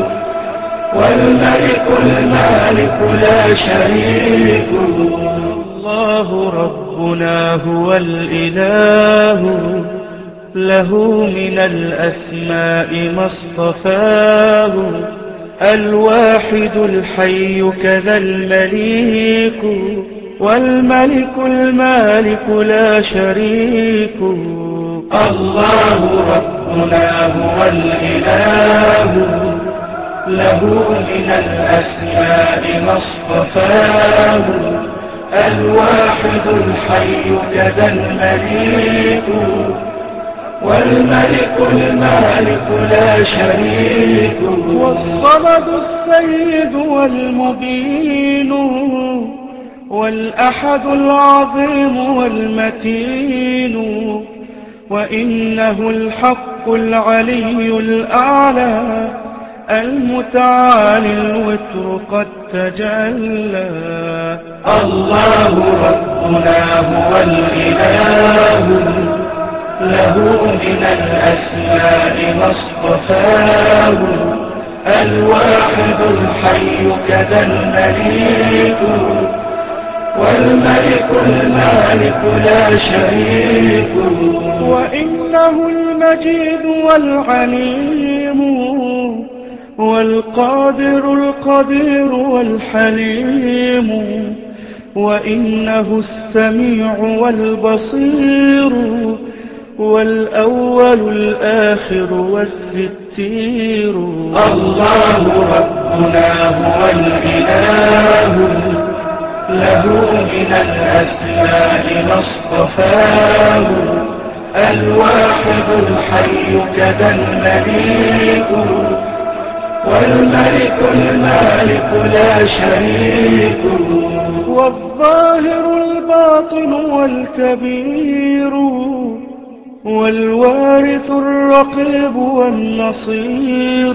والملك المالك لا شريك. الله ربنا هو الإله له من الأسماء ما اصطفاه الواحد الحي كذا المليك والملك المالك لا شريك. الله ربنا هو الإله له من الأسماء ما اصطفاه الواحد الحي كذا المليك والملك المالك لا شريك. والصمد السيد والمبين والأحد العظيم والمتين وإنه الحق العلي الأعلى المتعالي الوتر قد تجلى. الله ربنا هو الإله له من الأسماء ما اصطفاه الواحد الحي كذا المليك والملك المالك لا شريك. وإنه المجيد والعليم والقادر القدير والحليم وإنه السميع والبصير والأول الآخر والستير. الله ربنا هو الإله له من الأسماء ما اصطفاه الواحد الحي كذا المليك والملك المالك لا شريك. والظاهر الباطن والكبير والوارث الرقيب والنصير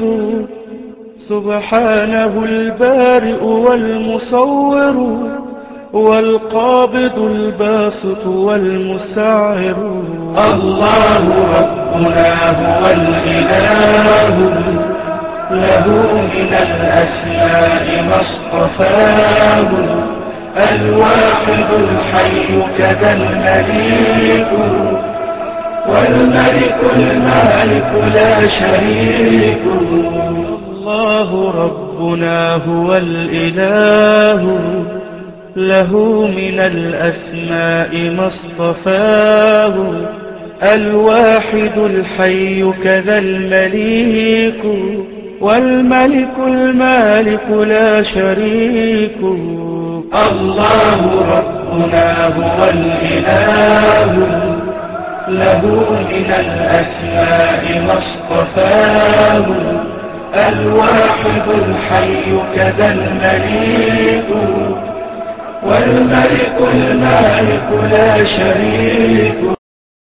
سبحانه البارئ والمصور والقابض الباسط والمسعر. الله ربنا هو الإله له من الأسماء ما اصطفاه الواحد الحي كذا المليك والملك المالك لا شريك. الله ربنا هو الإله له من الأسماء ما اصطفاه الواحد الحي كذا المليك والملك المالك لا شريك. الله ربنا هو الإله له من الأسماء ما اصطفاه الواحد الحي كذا المليك والملك المالك لا شريك.